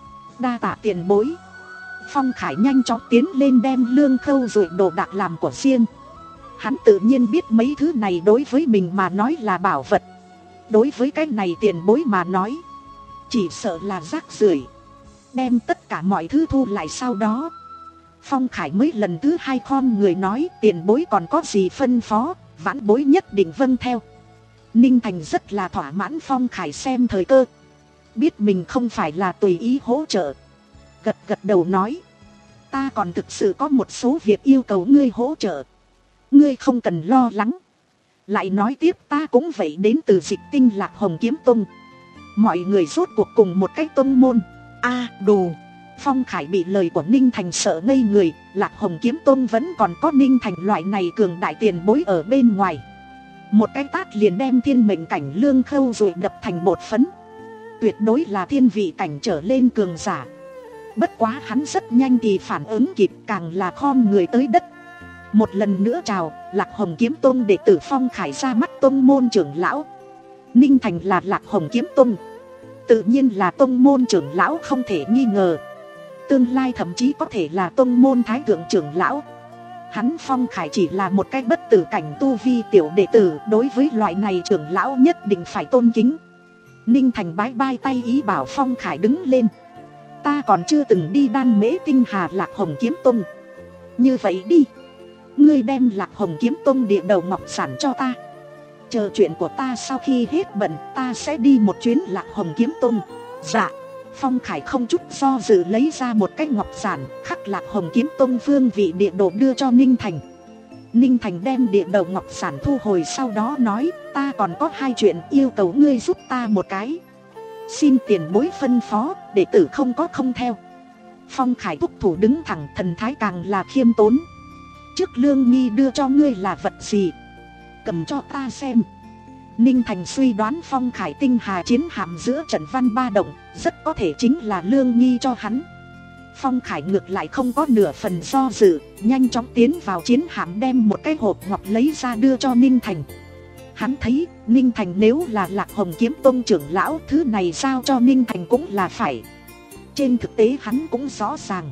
Đa tạ tiền bối. Phong Khải nhanh chóng tiến lên đem Lương Khâu rồi đồ đạc làm của riêng. Hắn tự nhiên biết mấy thứ này đối với mình mà nói là bảo vật, đối với cái này tiền bối mà nói chỉ sợ là rác rưởi. Đem tất cả mọi thứ thu lại sau đó, Phong Khải mới lần thứ hai khom người nói, tiền bối còn có gì phân phó, vãn bối nhất định vâng theo. Ninh Thành rất là thỏa mãn Phong Khải xem thời cơ, biết mình không phải là tùy ý hỗ trợ, gật gật đầu nói, ta còn thực sự có một số việc yêu cầu ngươi hỗ trợ, ngươi không cần lo lắng. Lại nói tiếp, ta cũng vậy đến từ Dịch Tinh Lạc Hồng Kiếm Tông, mọi người rốt cuộc cùng một cái tông môn. A à, đồ. Phong Khải bị lời của Ninh Thành sợ ngây người, Lạc Hồng Kiếm Tông vẫn còn có Ninh Thành loại này cường đại tiền bối ở bên ngoài. Một cái tát liền đem thiên mệnh cảnh Lương Khâu rồi đập thành bột phấn, tuyệt đối là thiên vị cảnh trở lên cường giả. Bất quá hắn rất nhanh thì phản ứng kịp, càng là khom người tới đất. Một lần nữa chào, Lạc Hồng Kiếm Tông đệ tử Phong Khải ra mắt tông môn trưởng lão. Ninh Thành là Lạc Hồng Kiếm Tông, tự nhiên là tông môn trưởng lão không thể nghi ngờ, tương lai thậm chí có thể là tông môn thái thượng trưởng lão. Hắn Phong Khải chỉ là một cái bất tử cảnh tu vi tiểu đệ tử, đối với loại này trưởng lão nhất định phải tôn kính. Ninh Thành bái bai tay ý bảo Phong Khải đứng lên. Ta còn chưa từng đi Đan Mễ Tinh Hà Lạc Hồng Kiếm Tông, như vậy đi, ngươi đem Lạc Hồng Kiếm Tông địa đầu ngọc sản cho ta, chờ chuyện của ta sau khi hết bận, ta sẽ đi một chuyến Lạc Hồng Kiếm Tông. Dạ. Phong Khải không chút do dự lấy ra một cái ngọc giản khắc Lạc Hồng Kiếm Tông phương vị địa đồ đưa cho Ninh Thành. Ninh Thành đem địa đầu ngọc giản thu hồi, sau đó nói, ta còn có hai chuyện yêu cầu ngươi giúp ta một cái. Xin tiền bối phân phó, đệ tử không có không theo. Phong Khải thúc thủ đứng thẳng, thần thái càng là khiêm tốn. Trước Lương Nghi đưa cho ngươi là vật gì? Cầm cho ta xem. Ninh Thành suy đoán Phong Khải tinh hà chiến hạm giữa trận văn ba động, rất có thể chính là Lương Nghi cho hắn. Phong Khải ngược lại không có nửa phần do dự, nhanh chóng tiến vào chiến hạm đem một cái hộp ngọc lấy ra đưa cho Ninh Thành. Hắn thấy Ninh Thành nếu là Lạc Hồng Kiếm Tông trưởng lão, thứ này giao cho Ninh Thành cũng là phải. Trên thực tế hắn cũng rõ ràng,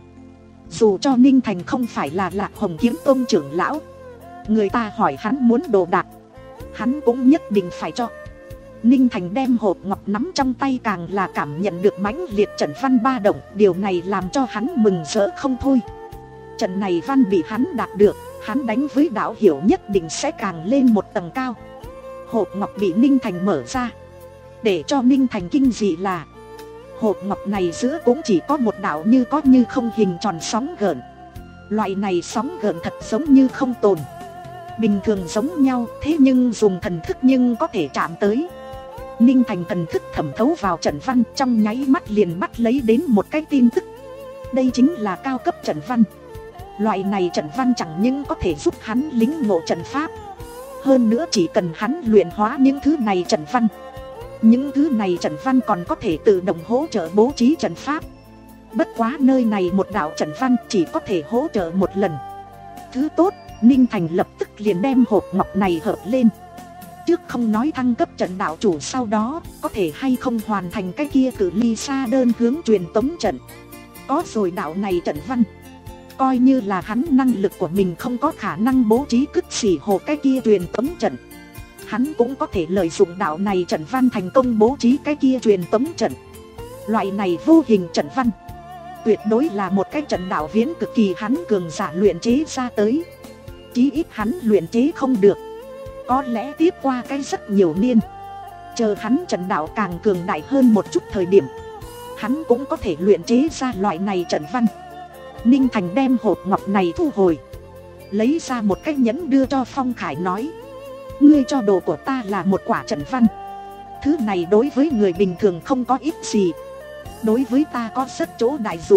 dù cho Ninh Thành không phải là Lạc Hồng Kiếm Tông trưởng lão, người ta hỏi hắn muốn đồ đạc, hắn cũng nhất định phải cho. Ninh Thành đem hộp ngọc nắm trong tay, càng là cảm nhận được mãnh liệt trận văn ba động, điều này làm cho hắn mừng rỡ không thôi. Trận này văn bị hắn đạt được, hắn đánh với đạo hiểu nhất định sẽ càng lên một tầng cao. Hộp ngọc bị Ninh Thành mở ra. Để cho Ninh Thành kinh dị là hộp ngọc này giữa cũng chỉ có một đạo như có như không hình tròn sóng gợn. Loại này sóng gợn thật giống như không tồn. Bình thường giống nhau, thế nhưng dùng thần thức nhưng có thể chạm tới. Ninh Thành thần thức thẩm thấu vào trận văn, trong nháy mắt liền bắt lấy đến một cái tin tức. Đây chính là cao cấp trận văn. Loại này trận văn chẳng những có thể giúp hắn lĩnh ngộ trận pháp, hơn nữa chỉ cần hắn luyện hóa những thứ này trận văn, những thứ này trận văn còn có thể tự động hỗ trợ bố trí trận pháp. Bất quá nơi này một đạo trận văn chỉ có thể hỗ trợ một lần. Thứ tốt, Ninh Thành lập tức liền đem hộp ngọc này hợp lên. Trước không nói thăng cấp trận đạo chủ sau đó có thể hay không hoàn thành cái kia cự ly xa đơn hướng truyền tống trận. Có rồi đạo này trận văn, coi như là hắn năng lực của mình không có khả năng bố trí cứt xỉ hồ cái kia truyền tống trận, hắn cũng có thể lợi dụng đạo này trận văn thành công bố trí cái kia truyền tống trận. Loại này vô hình trận văn tuyệt đối là một cái trận đạo viễn cực kỳ hắn cường giả luyện chế ra tới. Chí ít hắn luyện chế không được, có lẽ tiếp qua cái rất nhiều niên, chờ hắn trận đạo càng cường đại hơn một chút thời điểm, hắn cũng có thể luyện chế ra loại này trận văn. Ninh Thành đem hộp ngọc này thu hồi, lấy ra một cái nhẫn đưa cho Phong Khải nói: ngươi cho đồ của ta là một quả trận văn. Thứ này đối với người bình thường không có ít gì, đối với ta có rất chỗ đại dụng.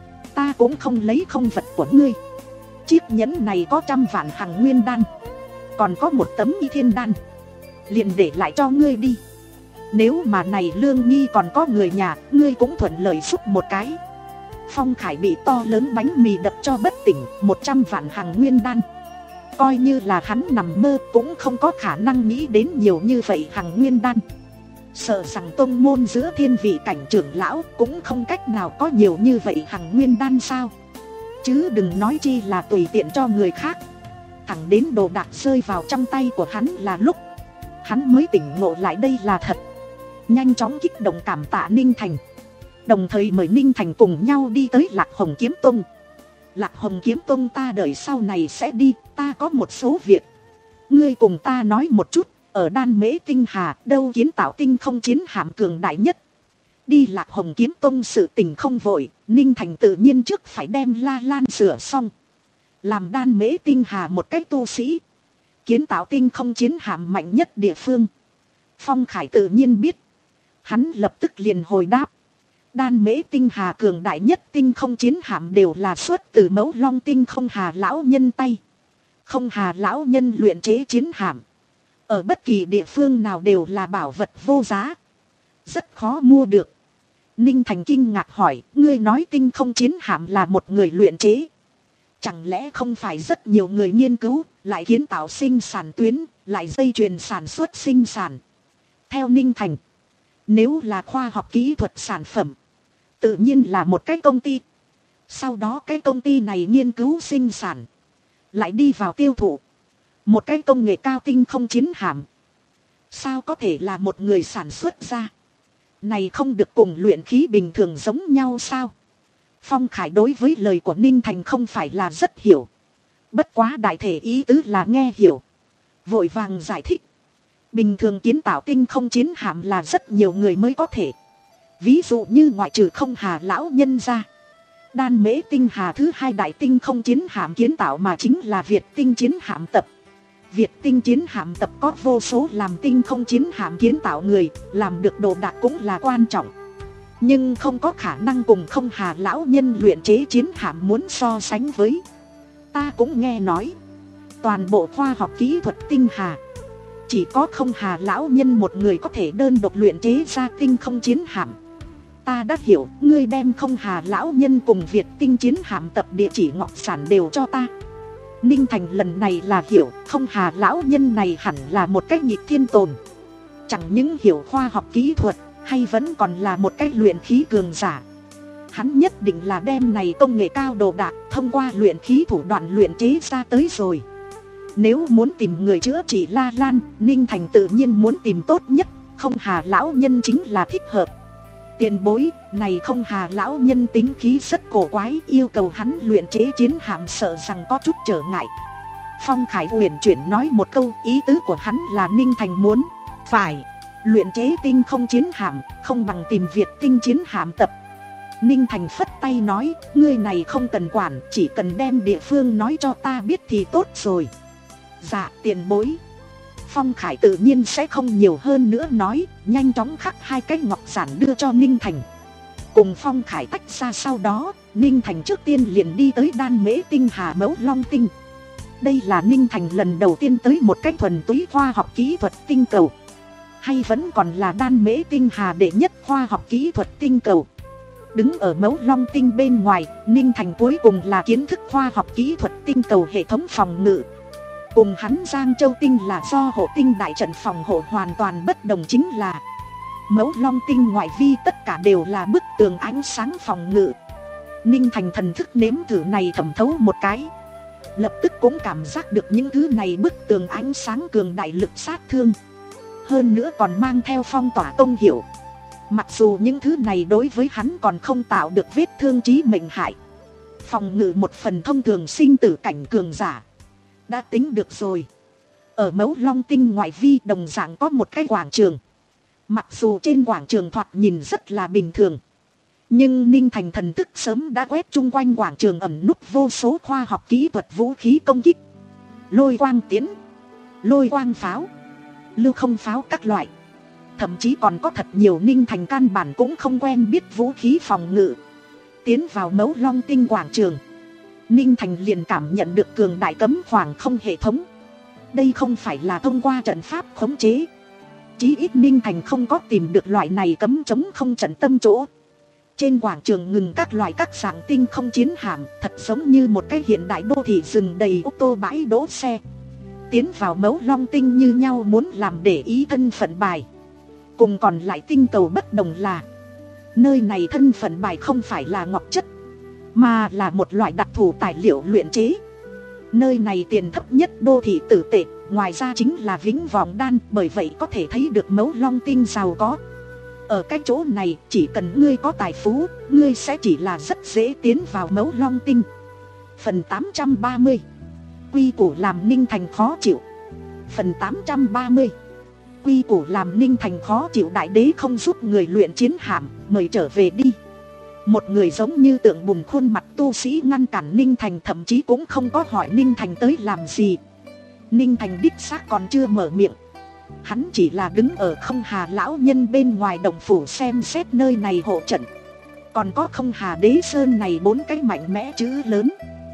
Ta cũng không lấy không vật của ngươi. Chiếc nhẫn này có trăm vạn hằng nguyên đan, còn có một tấm y thiên đan, liền để lại cho ngươi đi. Nếu mà này Lương Nghi còn có người nhà, ngươi cũng thuận lợi giúp một cái. Phong Khải bị to lớn bánh mì đập cho bất tỉnh. Một trăm vạn hằng nguyên đan, coi như là hắn nằm mơ cũng không có khả năng nghĩ đến nhiều như vậy hằng nguyên đan. Sợ rằng tông môn giữa thiên vị cảnh trưởng lão cũng không cách nào có nhiều như vậy hằng nguyên đan sao. Chứ đừng nói chi là tùy tiện cho người khác. Thẳng đến đồ đạc rơi vào trong tay của hắn là lúc hắn mới tỉnh ngộ lại đây là thật. Nhanh chóng kích động cảm tạ Ninh Thành, đồng thời mời Ninh Thành cùng nhau đi tới Lạc Hồng Kiếm Tông. Lạc Hồng Kiếm Tông ta đợi sau này sẽ đi, ta có một số việc. Ngươi cùng ta nói một chút, ở Đan Mễ Tinh Hà đâu kiến tạo tinh không chiến hạm cường đại nhất. Đi Lạc Hồng Kiếm Tông sự tình không vội, Ninh Thành tự nhiên trước phải đem La Lan sửa xong. Làm Đan Mễ Tinh Hà một cách tu sĩ, kiến tạo tinh không chiến hạm mạnh nhất địa phương. Phong Khải tự nhiên biết, hắn lập tức liền hồi đáp. Đan Mễ Tinh Hà cường đại nhất tinh không chiến hạm đều là xuất từ Mẫu Long Tinh Không Hà lão nhân tay. Không Hà lão nhân luyện chế chiến hạm, ở bất kỳ địa phương nào đều là bảo vật vô giá, rất khó mua được. Ninh Thành kinh ngạc hỏi: ngươi nói tinh không chiến hạm là một người luyện chế, chẳng lẽ không phải rất nhiều người nghiên cứu, lại kiến tạo sinh sản tuyến, lại dây chuyền sản xuất sinh sản? Theo Ninh Thành, nếu là khoa học kỹ thuật sản phẩm, tự nhiên là một cái công ty. Sau đó cái công ty này nghiên cứu sinh sản, lại đi vào tiêu thụ. Một cái công nghệ cao tinh không chiến hạm, sao có thể là một người sản xuất ra? Này không được cùng luyện khí bình thường giống nhau sao? Phong Khải đối với lời của Ninh Thành không phải là rất hiểu, bất quá đại thể ý tứ là nghe hiểu, vội vàng giải thích. Bình thường kiến tạo tinh không chiến hạm là rất nhiều người mới có thể. Ví dụ như ngoại trừ Không Hà lão nhân ra, Đan Mễ Tinh Hà thứ hai đại tinh không chiến hạm kiến tạo mà chính là Việt Tinh Chiến Hạm Tập. Việt Tinh Chiến Hạm Tập có vô số làm tinh không chiến hạm kiến tạo người, làm được đồ đạc cũng là quan trọng, nhưng không có khả năng cùng Không Hà lão nhân luyện chế chiến hạm muốn so sánh với. Ta cũng nghe nói, toàn bộ khoa học kỹ thuật Tinh Hà, chỉ có Không Hà lão nhân một người có thể đơn độc luyện chế ra tinh không chiến hạm. Ta đã hiểu, ngươi đem Không Hà lão nhân cùng Việt Tinh Chiến Hạm Tập địa chỉ ngọc sản đều cho ta. Ninh Thành lần này là hiểu, Không Hà lão nhân này hẳn là một cái nghịch thiên tồn, chẳng những hiểu khoa học kỹ thuật, hay vẫn còn là một cái luyện khí cường giả. Hắn nhất định là đem này công nghệ cao đồ đạc thông qua luyện khí thủ đoạn luyện chế ra tới rồi. Nếu muốn tìm người chữa trị La Lan, Ninh Thành tự nhiên muốn tìm tốt nhất, Không Hà lão nhân chính là thích hợp. Tiền bối, này Không Hà lão nhân tính khí rất cổ quái, yêu cầu hắn luyện chế chiến hạm sợ rằng có chút trở ngại. Phong Khải uyển chuyển nói một câu, ý tứ của hắn là Ninh Thành muốn phải luyện chế tinh không chiến hạm, không bằng tìm Việt tinh chiến hạm tập. Ninh Thành phất tay nói, ngươi này không cần quản, chỉ cần đem địa phương nói cho ta biết thì tốt rồi. Dạ tiền bối. Phong Khải tự nhiên sẽ không nhiều hơn nữa nói, nhanh chóng khắc hai cái ngọc giản đưa cho Ninh Thành. Cùng Phong Khải tách ra sau đó, Ninh Thành trước tiên liền đi tới Đan Mễ Tinh Hà Mẫu Long Tinh. Đây là Ninh Thành lần đầu tiên tới một cách thuần túy khoa học kỹ thuật tinh cầu, hay vẫn còn là Đan Mễ Tinh Hà đệ nhất khoa học kỹ thuật tinh cầu. Đứng ở Mẫu Long Tinh bên ngoài, Ninh Thành cuối cùng là kiến thức khoa học kỹ thuật tinh cầu hệ thống phòng ngự. Cùng hắn Giang Châu Tinh là do hộ tinh đại trận phòng hộ hoàn toàn bất đồng, chính là Mẫu Long Tinh ngoại vi tất cả đều là bức tường ánh sáng phòng ngự. Ninh Thành thần thức nếm thử này thẩm thấu một cái, lập tức cũng cảm giác được những thứ này bức tường ánh sáng cường đại lực sát thương, hơn nữa còn mang theo phong tỏa công hiệu. Mặc dù những thứ này đối với hắn còn không tạo được vết thương chí mệnh hại, phòng ngự một phần thông thường sinh tử cảnh cường giả đã tính được rồi. Ở Mẫu Long Tinh ngoại vi đồng dạng có một cái quảng trường. Mặc dù trên quảng trường thoạt nhìn rất là bình thường, nhưng Ninh Thành thần thức sớm đã quét chung quanh quảng trường ẩn núp vô số khoa học kỹ thuật vũ khí công kích. Lôi quang tiến, lôi quang pháo, lưu không pháo các loại. Thậm chí còn có thật nhiều Ninh Thành căn bản cũng không quen biết vũ khí phòng ngự. Tiến vào Mẫu Long Tinh quảng trường, Ninh Thành liền cảm nhận được cường đại cấm khoảng không hệ thống. Đây không phải là thông qua trận pháp khống chế, chí ít Ninh Thành không có tìm được loại này cấm chống không trận tâm chỗ. Trên quảng trường ngừng các loại các dạng tinh không chiến hạm, thật giống như một cái hiện đại đô thị rừng đầy ô tô bãi đỗ xe. Tiến vào Mẫu Long Tinh như nhau muốn làm để ý thân phận bài. Cùng còn lại tinh cầu bất đồng là, nơi này thân phận bài không phải là ngọc chất, mà là một loại đặc thù tài liệu luyện chế. Nơi này tiền thấp nhất đô thị tử tệ, ngoài ra chính là Vĩnh Vọng Đan, bởi vậy có thể thấy được Mẫu Long Tinh giàu có. Ở cái chỗ này, chỉ cần ngươi có tài phú, ngươi sẽ chỉ là rất dễ tiến vào Mẫu Long Tinh. Phần tám trăm ba mươi. Quy củ làm Ninh Thành khó chịu. Phần tám trăm ba mươi. Quy củ làm Ninh Thành khó chịu. Đại đế không giúp người luyện chiến hạm, mời trở về đi. Một người giống như tượng bùn khuôn mặt tu sĩ ngăn cản Ninh Thành, thậm chí cũng không có hỏi Ninh Thành tới làm gì. Ninh Thành đích xác còn chưa mở miệng, hắn chỉ là đứng ở Không Hà lão nhân bên ngoài động phủ xem xét nơi này hộ trận. Còn có Không Hà Đế Sơn này bốn cái mạnh mẽ chữ lớn.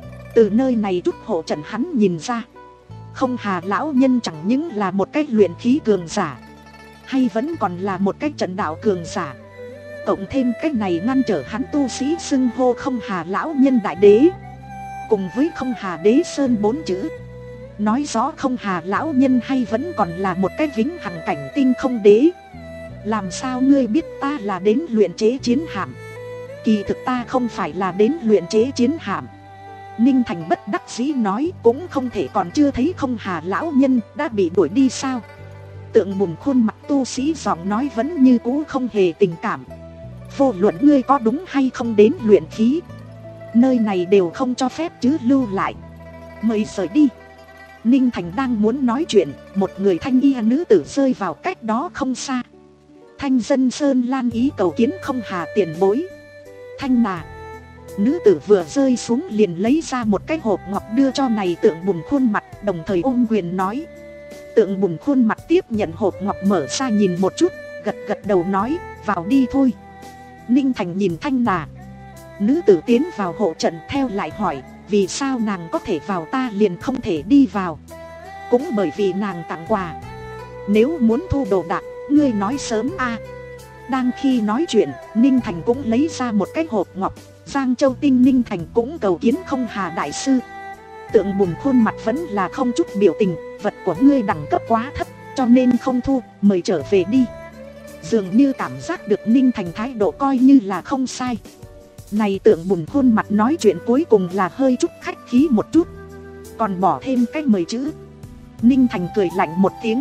Từ nơi này chút hộ trận hắn nhìn ra, Không Hà lão nhân chẳng những là một cái luyện khí cường giả, hay vẫn còn là một cái trận đạo cường giả. Cộng thêm cái này ngăn trở hắn tu sĩ xưng hô Không Hà lão nhân đại đế, cùng với Không Hà Đế Sơn bốn chữ, nói rõ Không Hà lão nhân hay vẫn còn là một cái vĩnh hằng cảnh tinh không đế. Làm sao ngươi biết ta là đến luyện chế chiến hạm? Kỳ thực ta không phải là đến luyện chế chiến hạm. Ninh Thành bất đắc dĩ nói, cũng không thể còn chưa thấy Không Hà lão nhân đã bị đuổi đi sao? Tượng bùn khuôn mặt tu sĩ giọng nói vẫn như cũ không hề tình cảm. Vô luận ngươi có đúng hay không đến luyện khí, nơi này đều không cho phép chứ lưu lại. Mời rời đi. Ninh Thành đang muốn nói chuyện, một người thanh y nữ tử rơi vào cách đó không xa. Thanh Dân Sơn Lan ý cầu kiến Không Hà tiền bối. Thanh nà. Nữ tử vừa rơi xuống liền lấy ra một cái hộp ngọc đưa cho này tượng bùn khuôn mặt, đồng thời ôm quyền nói. Tượng bùn khuôn mặt tiếp nhận hộp ngọc mở ra nhìn một chút, gật gật đầu nói, vào đi thôi. Ninh Thành nhìn Thanh nà. Nữ tử tiến vào hộ trận theo lại hỏi, vì sao nàng có thể vào ta liền không thể đi vào? Cũng bởi vì nàng tặng quà. Nếu muốn thu đồ đạc, ngươi nói sớm a. À. Đang khi nói chuyện, Ninh Thành cũng lấy ra một cái hộp ngọc. Giang Châu Tinh Ninh Thành cũng cầu kiến Không Hà đại sư. Tượng bùn khuôn mặt vẫn là không chút biểu tình, vật của ngươi đẳng cấp quá thấp, cho nên không thu, mời trở về đi. Dường như cảm giác được Ninh Thành thái độ coi như là không sai. Này tượng bùn khuôn mặt nói chuyện cuối cùng là hơi chút khách khí một chút, còn bỏ thêm cái mời chữ. Ninh Thành cười lạnh một tiếng.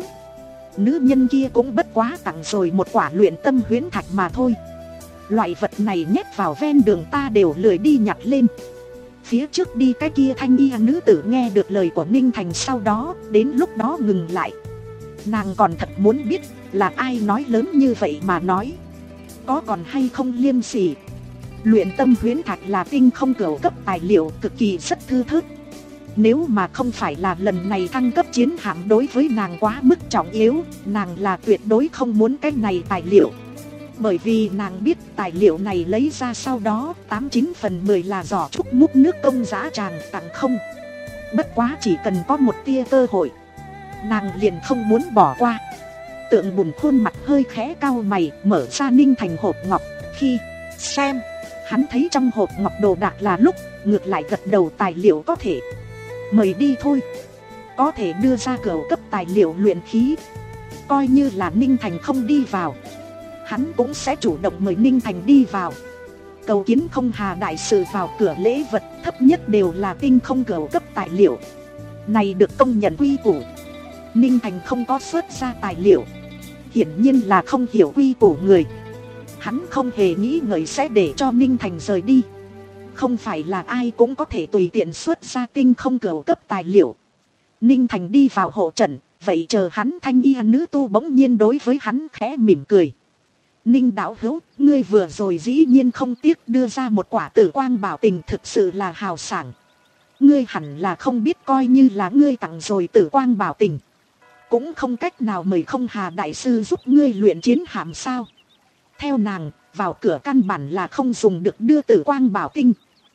Nữ nhân kia cũng bất quá tặng rồi một quả luyện tâm huyễn thạch mà thôi. Loại vật này nhét vào ven đường ta đều lười đi nhặt lên. Phía trước đi cái kia thanh y nữ tử nghe được lời của Ninh Thành, sau đó đến lúc đó ngừng lại. Nàng còn thật muốn biết là ai nói lớn như vậy mà nói, có còn hay không liêm sỉ. Luyện tâm huyễn thạch là tinh không cửu cấp tài liệu cực kỳ rất thư thớt. Nếu mà không phải là lần này thăng cấp chiến hạm đối với nàng quá mức trọng yếu, nàng là tuyệt đối không muốn cái này tài liệu. Bởi vì nàng biết tài liệu này lấy ra sau đó tám chín phần mười là giỏ trúc múc nước công giá tràng tặng không. Bất quá chỉ cần có một tia cơ hội, nàng liền không muốn bỏ qua. Tượng Bùn khuôn mặt hơi khẽ cau mày, mở ra Ninh Thành hộp ngọc. Khi xem hắn thấy trong hộp ngọc đồ đạc là lúc, ngược lại gật đầu, tài liệu có thể mời đi thôi. Có thể đưa ra cửu cấp tài liệu luyện khí, coi như là Ninh Thành không đi vào, hắn cũng sẽ chủ động mời Ninh Thành đi vào. Cầu kiến Không Hà đại sư vào cửa, lễ vật thấp nhất đều là tinh không cửu cấp tài liệu. Này được công nhận quy củ. Ninh Thành không có xuất ra tài liệu, hiển nhiên là không hiểu quy củ người. Hắn không hề nghĩ ngợi sẽ để cho Ninh Thành rời đi. Không phải là ai cũng có thể tùy tiện xuất ra tinh không cửu cấp tài liệu. Ninh Thành đi vào hộ trận, vậy chờ hắn thanh y nữ tu bỗng nhiên đối với hắn khẽ mỉm cười. Ninh đạo hữu, ngươi vừa rồi dĩ nhiên không tiếc đưa ra một quả Tử Quang Bảo Tình, thực sự là hào sảng. Ngươi hẳn là không biết, coi như là ngươi tặng rồi Tử Quang Bảo Tình, cũng không cách nào mời Không Hà đại sư giúp ngươi luyện chiến hạm sao? Theo nàng, vào cửa căn bản là không dùng được đưa Tử Quang Bảo Tinh.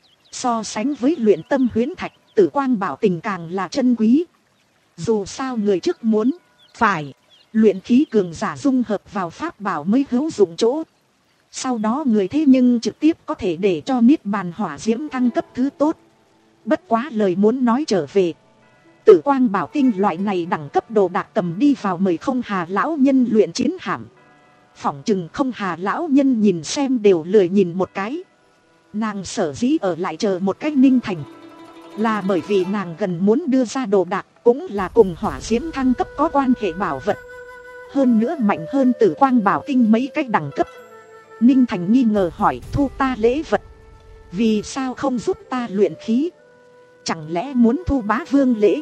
So sánh với luyện tâm huyễn thạch, Tử Quang Bảo Tình càng là chân quý. Dù sao người trước muốn phải luyện khí cường giả dung hợp vào pháp bảo mới hữu dụng chỗ. Sau đó người thế nhưng trực tiếp có thể để cho niết bàn hỏa diễm thăng cấp thứ tốt. Bất quá lời muốn nói trở về, Tử Quang Bảo Tinh loại này đẳng cấp đồ đạc cầm đi vào mời Không Hà lão nhân luyện chiến hạm, phỏng chừng Không Hà lão nhân nhìn xem đều lười nhìn một cái. Nàng sở dĩ ở lại chờ một cách Ninh Thành, là bởi vì nàng gần muốn đưa ra đồ đạc cũng là cùng hỏa diễm thăng cấp có quan hệ bảo vật, hơn nữa mạnh hơn Tử Quang Bảo Tinh mấy cách đẳng cấp. Ninh Thành nghi ngờ hỏi, thu ta lễ vật, vì sao không giúp ta luyện khí? Chẳng lẽ muốn thu bá vương lễ?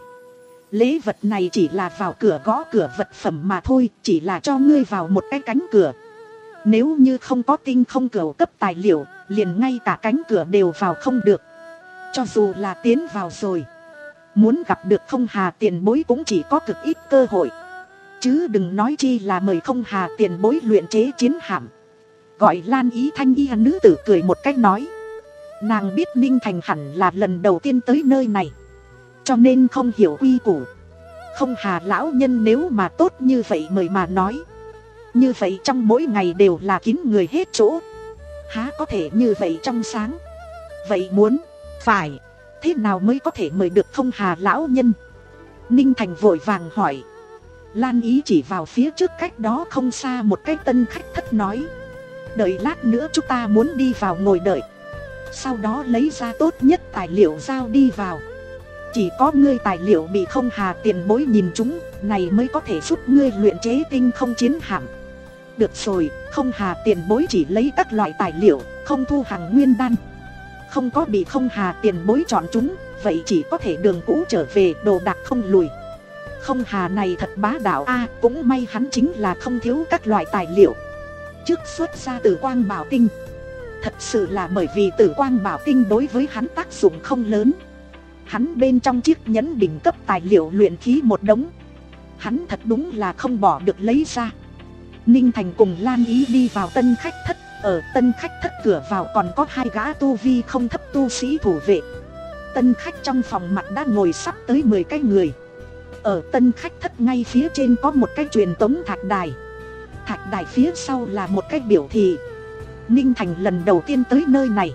Lễ vật này chỉ là vào cửa gõ cửa vật phẩm mà thôi, chỉ là cho ngươi vào một cái cánh cửa. Nếu như không có tinh không cửu cấp tài liệu, liền ngay cả cánh cửa đều vào không được. Cho dù là tiến vào rồi, muốn gặp được Không Hà tiền bối cũng chỉ có cực ít cơ hội, chứ đừng nói chi là mời Không Hà tiền bối luyện chế chiến hạm. Gọi Lan Ý thanh y nữ tử cười một cách nói, nàng biết Ninh Thành hẳn là lần đầu tiên tới nơi này, cho nên không hiểu quy củ. Không Hà lão nhân nếu mà tốt như vậy mời mà nói, như vậy trong mỗi ngày đều là kín người hết chỗ, há có thể như vậy trong sáng. Vậy muốn phải thế nào mới có thể mời được Không Hà lão nhân? Ninh Thành vội vàng hỏi. Lan Ý chỉ vào phía trước cách đó không xa một cái tân khách thất nói, đợi lát nữa chúng ta muốn đi vào ngồi đợi, sau đó lấy ra tốt nhất tài liệu giao đi vào. Chỉ có ngươi tài liệu bị Không Hà tiền bối nhìn chúng, này mới có thể giúp ngươi luyện chế tinh không chiến hạm. Được rồi, Không Hà tiền bối chỉ lấy các loại tài liệu, không thu hàng nguyên đan. Không có bị Không Hà tiền bối chọn chúng, vậy chỉ có thể đường cũ trở về, đồ đạc không lùi. Không Hà này thật bá đạo a, cũng may hắn chính là không thiếu các loại tài liệu. Trước xuất ra Tử Quang Bảo Tinh, thật sự là bởi vì Tử Quang Bảo Tinh đối với hắn tác dụng không lớn. Hắn bên trong chiếc nhẫn đỉnh cấp tài liệu luyện khí một đống, hắn thật đúng là không bỏ được lấy ra. Ninh Thành cùng Lan Ý đi vào tân khách thất. Ở tân khách thất cửa vào còn có hai gã tu vi không thấp tu sĩ thủ vệ. Tân khách trong phòng mặt đã ngồi sắp tới mười cái người. Ở tân khách thất ngay phía trên có một cái truyền tống thạch đài. Thạch đài phía sau là một cái biểu thị. Ninh Thành lần đầu tiên tới nơi này,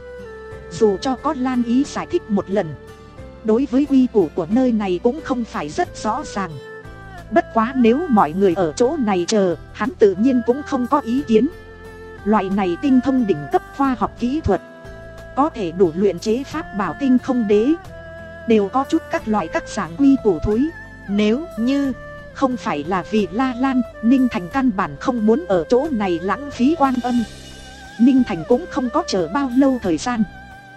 dù cho có Lan Ý giải thích một lần, đối với quy củ của nơi này cũng không phải rất rõ ràng. Bất quá nếu mọi người ở chỗ này chờ, hắn tự nhiên cũng không có ý kiến. Loại này tinh thông đỉnh cấp khoa học kỹ thuật, có thể đủ luyện chế pháp bảo tinh không đế, đều có chút các loại các dạng quy củ thúi. Nếu như không phải là vì La Lan, Ninh Thành căn bản không muốn ở chỗ này lãng phí quan âm. Ninh Thành cũng không có chờ bao lâu thời gian,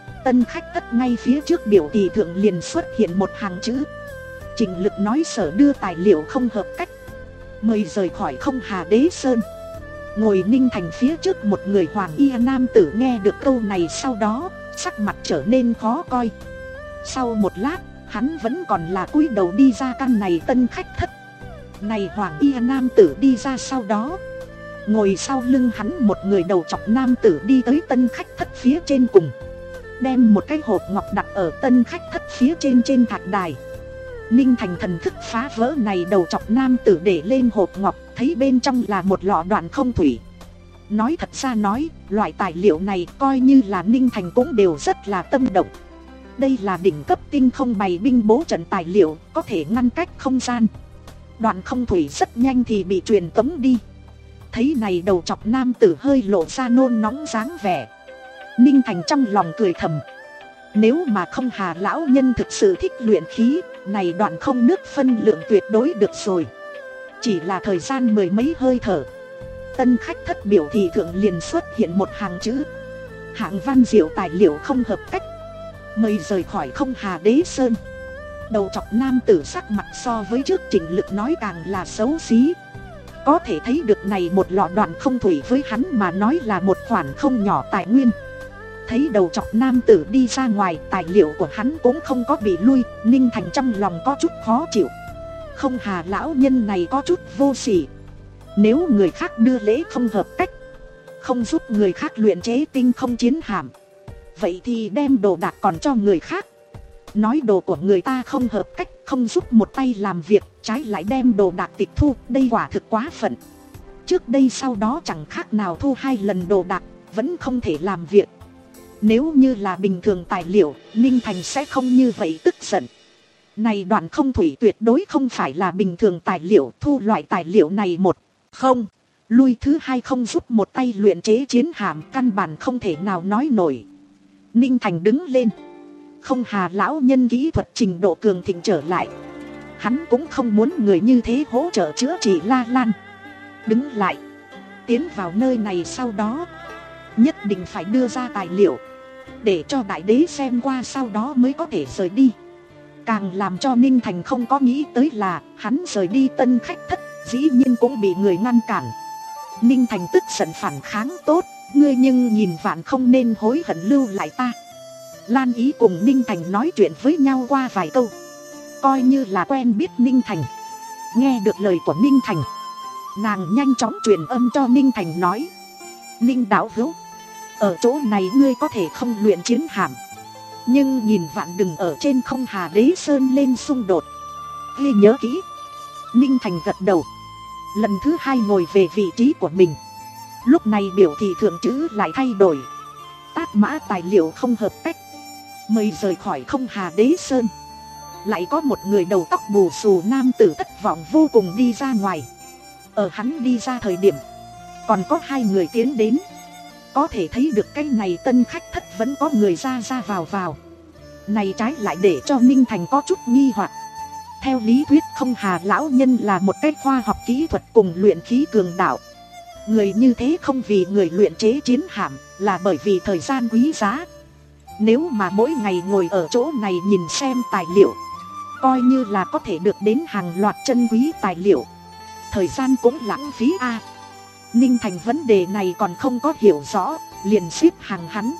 Tân khách thất ngay phía trước biểu thị thượng liền xuất hiện một hàng chữ. Trịnh Lực nói sở đưa tài liệu không hợp cách, mời rời khỏi Không Hà Đế Sơn. Ngồi Ninh Thành phía trước một người hoàng y nam tử nghe được câu này, sau đó sắc mặt trở nên khó coi. Sau một lát, hắn vẫn còn là cúi đầu đi ra căn này tân khách thất. Này hoàng y nam tử đi ra, sau đó ngồi sau lưng hắn một người đầu trọc nam tử đi tới tân khách thất phía trên cùng, đem một cái hộp ngọc đặt ở tân khách thất phía trên trên thạch đài. Ninh Thành thần thức phá vỡ này đầu trọc nam tử để lên hộp ngọc, thấy bên trong là một lọ đoạn không thủy. Nói thật ra nói, loại tài liệu này coi như là Ninh Thành cũng đều rất là tâm động. Đây là đỉnh cấp tinh không bày binh bố trận tài liệu, có thể ngăn cách không gian. Đoạn không thủy rất nhanh thì bị truyền tống đi. Thấy này đầu trọc nam tử hơi lộ ra nôn nóng dáng vẻ, Ninh Thành trong lòng cười thầm. Nếu mà Không Hà lão nhân thực sự thích luyện khí, này đoạn không nước phân lượng tuyệt đối được rồi. Chỉ là thời gian mười mấy hơi thở, tân khách thất biểu thị thượng liền xuất hiện một hàng chữ. Hạng văn diệu tài liệu không hợp cách, mời rời khỏi Không Hà Đế Sơn. Đầu trọc nam tử sắc mặt so với trước Trịnh Lực nói càng là xấu xí. Có thể thấy được này một lọ đoạn không thủy với hắn mà nói là một khoản không nhỏ tài nguyên. Thấy đầu trọc nam tử đi ra ngoài, tài liệu của hắn cũng không có bị lui, Ninh Thành trong lòng có chút khó chịu. Không Hà lão nhân này có chút vô sỉ. Nếu người khác đưa lễ không hợp cách, không giúp người khác luyện chế tinh không chiến hạm, vậy thì đem đồ đạc còn cho người khác. Nói đồ của người ta không hợp cách, không giúp một tay làm việc, trái lại đem đồ đạc tịch thu, đây quả thực quá phận. Trước đây sau đó chẳng khác nào thu hai lần đồ đạc, vẫn không thể làm việc. Nếu như là bình thường tài liệu, Ninh Thành sẽ không như vậy tức giận. Này đoạn không thủy tuyệt đối không phải là bình thường tài liệu, thu loại tài liệu này một không lui, thứ hai không giúp một tay luyện chế chiến hạm, căn bản không thể nào nói nổi. Ninh Thành đứng lên. Không Hà lão nhân kỹ thuật trình độ cường thịnh trở lại, hắn cũng không muốn người như thế hỗ trợ chữa trị La Lan. Đứng lại, tiến vào nơi này sau đó nhất định phải đưa ra tài liệu, để cho đại đế xem qua sau đó mới có thể rời đi. Càng làm cho Ninh Thành không có nghĩ tới là hắn rời đi tân khách thất, dĩ nhiên cũng bị người ngăn cản. Ninh Thành tức giận phản kháng, tốt, ngươi nhưng nhìn vạn không nên hối hận lưu lại ta. Lan Ý cùng Ninh Thành nói chuyện với nhau qua vài câu, coi như là quen biết Ninh Thành. Nghe được lời của Ninh Thành, nàng nhanh chóng truyền âm cho Ninh Thành nói: Ninh đạo hữu, ở chỗ này ngươi có thể không luyện chiến hạm, nhưng nhìn vạn đừng ở trên Không Hà Đế Sơn lên xung đột, ghi nhớ kỹ. Ninh Thành gật đầu, lần thứ hai ngồi về vị trí của mình. Lúc này biểu thị thượng chữ lại thay đổi. Tát mã tài liệu không hợp cách, mời rời khỏi Không Hà Đế Sơn. Lại có một người đầu tóc bù xù nam tử thất vọng vô cùng đi ra ngoài. Ở hắn đi ra thời điểm, còn có hai người tiến đến. Có thể thấy được cái này tân khách thất vẫn có người ra ra vào vào. Này trái lại để cho Ninh Thành có chút nghi hoặc. Theo lý thuyết Không Hà lão nhân là một cái khoa học kỹ thuật cùng luyện khí cường đạo. Người như thế không vì người luyện chế chiến hạm, là bởi vì thời gian quý giá. Nếu mà mỗi ngày ngồi ở chỗ này nhìn xem tài liệu, coi như là có thể được đến hàng loạt chân quý tài liệu, thời gian cũng lãng phí a. À, Ninh Thành vấn đề này còn không có hiểu rõ, liền xếp hàng hắn.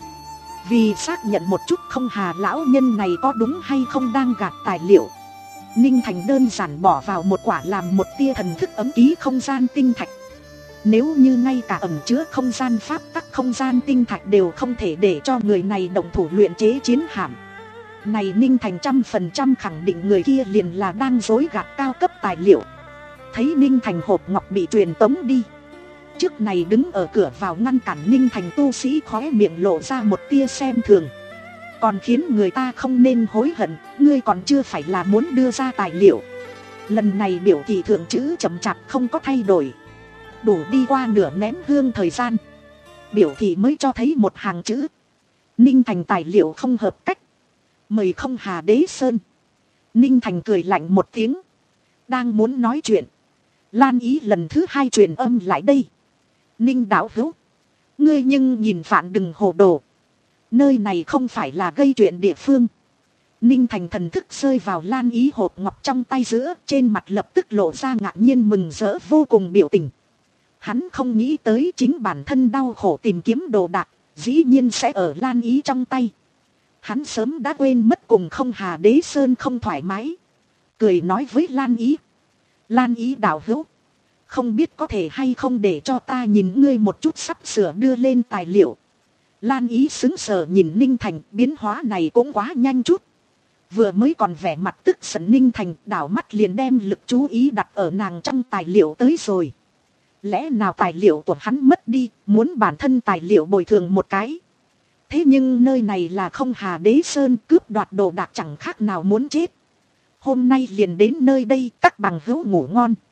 Vì xác nhận một chút Không Hà lão nhân này có đúng hay không đang gạt tài liệu, Ninh Thành đơn giản bỏ vào một quả làm một tia thần thức ấm ký không gian tinh thạch. Nếu như ngay cả ẩn chứa không gian pháp tắc không gian tinh thạch đều không thể để cho người này động thủ luyện chế chiến hạm, này Ninh Thành trăm phần trăm khẳng định người kia liền là đang dối gạt cao cấp tài liệu. Thấy Ninh Thành hộp ngọc bị truyền tống đi, trước này đứng ở cửa vào ngăn cản Ninh Thành tu sĩ khóe miệng lộ ra một tia xem thường. Còn khiến người ta không nên hối hận, ngươi còn chưa phải là muốn đưa ra tài liệu. Lần này biểu thị thượng chữ chậm chạp không có thay đổi. Đủ đi qua nửa nén hương thời gian, biểu thị mới cho thấy một hàng chữ: Ninh Thành tài liệu không hợp cách, mời Không Hà Đế Sơn. Ninh Thành cười lạnh một tiếng, đang muốn nói chuyện, Lan Ý lần thứ hai truyền âm lại đây: Ninh đạo hữu, ngươi nhưng nhìn phạn đừng hồ đồ. Nơi này không phải là gây chuyện địa phương. Ninh Thành thần thức rơi vào Lan Ý hộp ngọc trong tay giữa, trên mặt lập tức lộ ra ngạc nhiên mừng rỡ vô cùng biểu tình. Hắn không nghĩ tới chính bản thân đau khổ tìm kiếm đồ đạc, dĩ nhiên sẽ ở Lan Ý trong tay. Hắn sớm đã quên mất cùng không Hà Đế Sơn không thoải mái. Cười nói với Lan Ý. Lan Ý đạo hữu. Không biết có thể hay không để cho ta nhìn ngươi một chút sắp sửa đưa lên tài liệu. Lan Ý xứng sở nhìn Ninh Thành, biến hóa này cũng quá nhanh chút. Vừa mới còn vẻ mặt tức giận Ninh Thành, đảo mắt liền đem lực chú ý đặt ở nàng trong tài liệu tới rồi. Lẽ nào tài liệu của hắn mất đi, muốn bản thân tài liệu bồi thường một cái. Thế nhưng nơi này là không Hà Đế Sơn, cướp đoạt đồ đạc chẳng khác nào muốn chết. Hôm nay liền đến nơi đây, các bằng hữu ngủ ngon.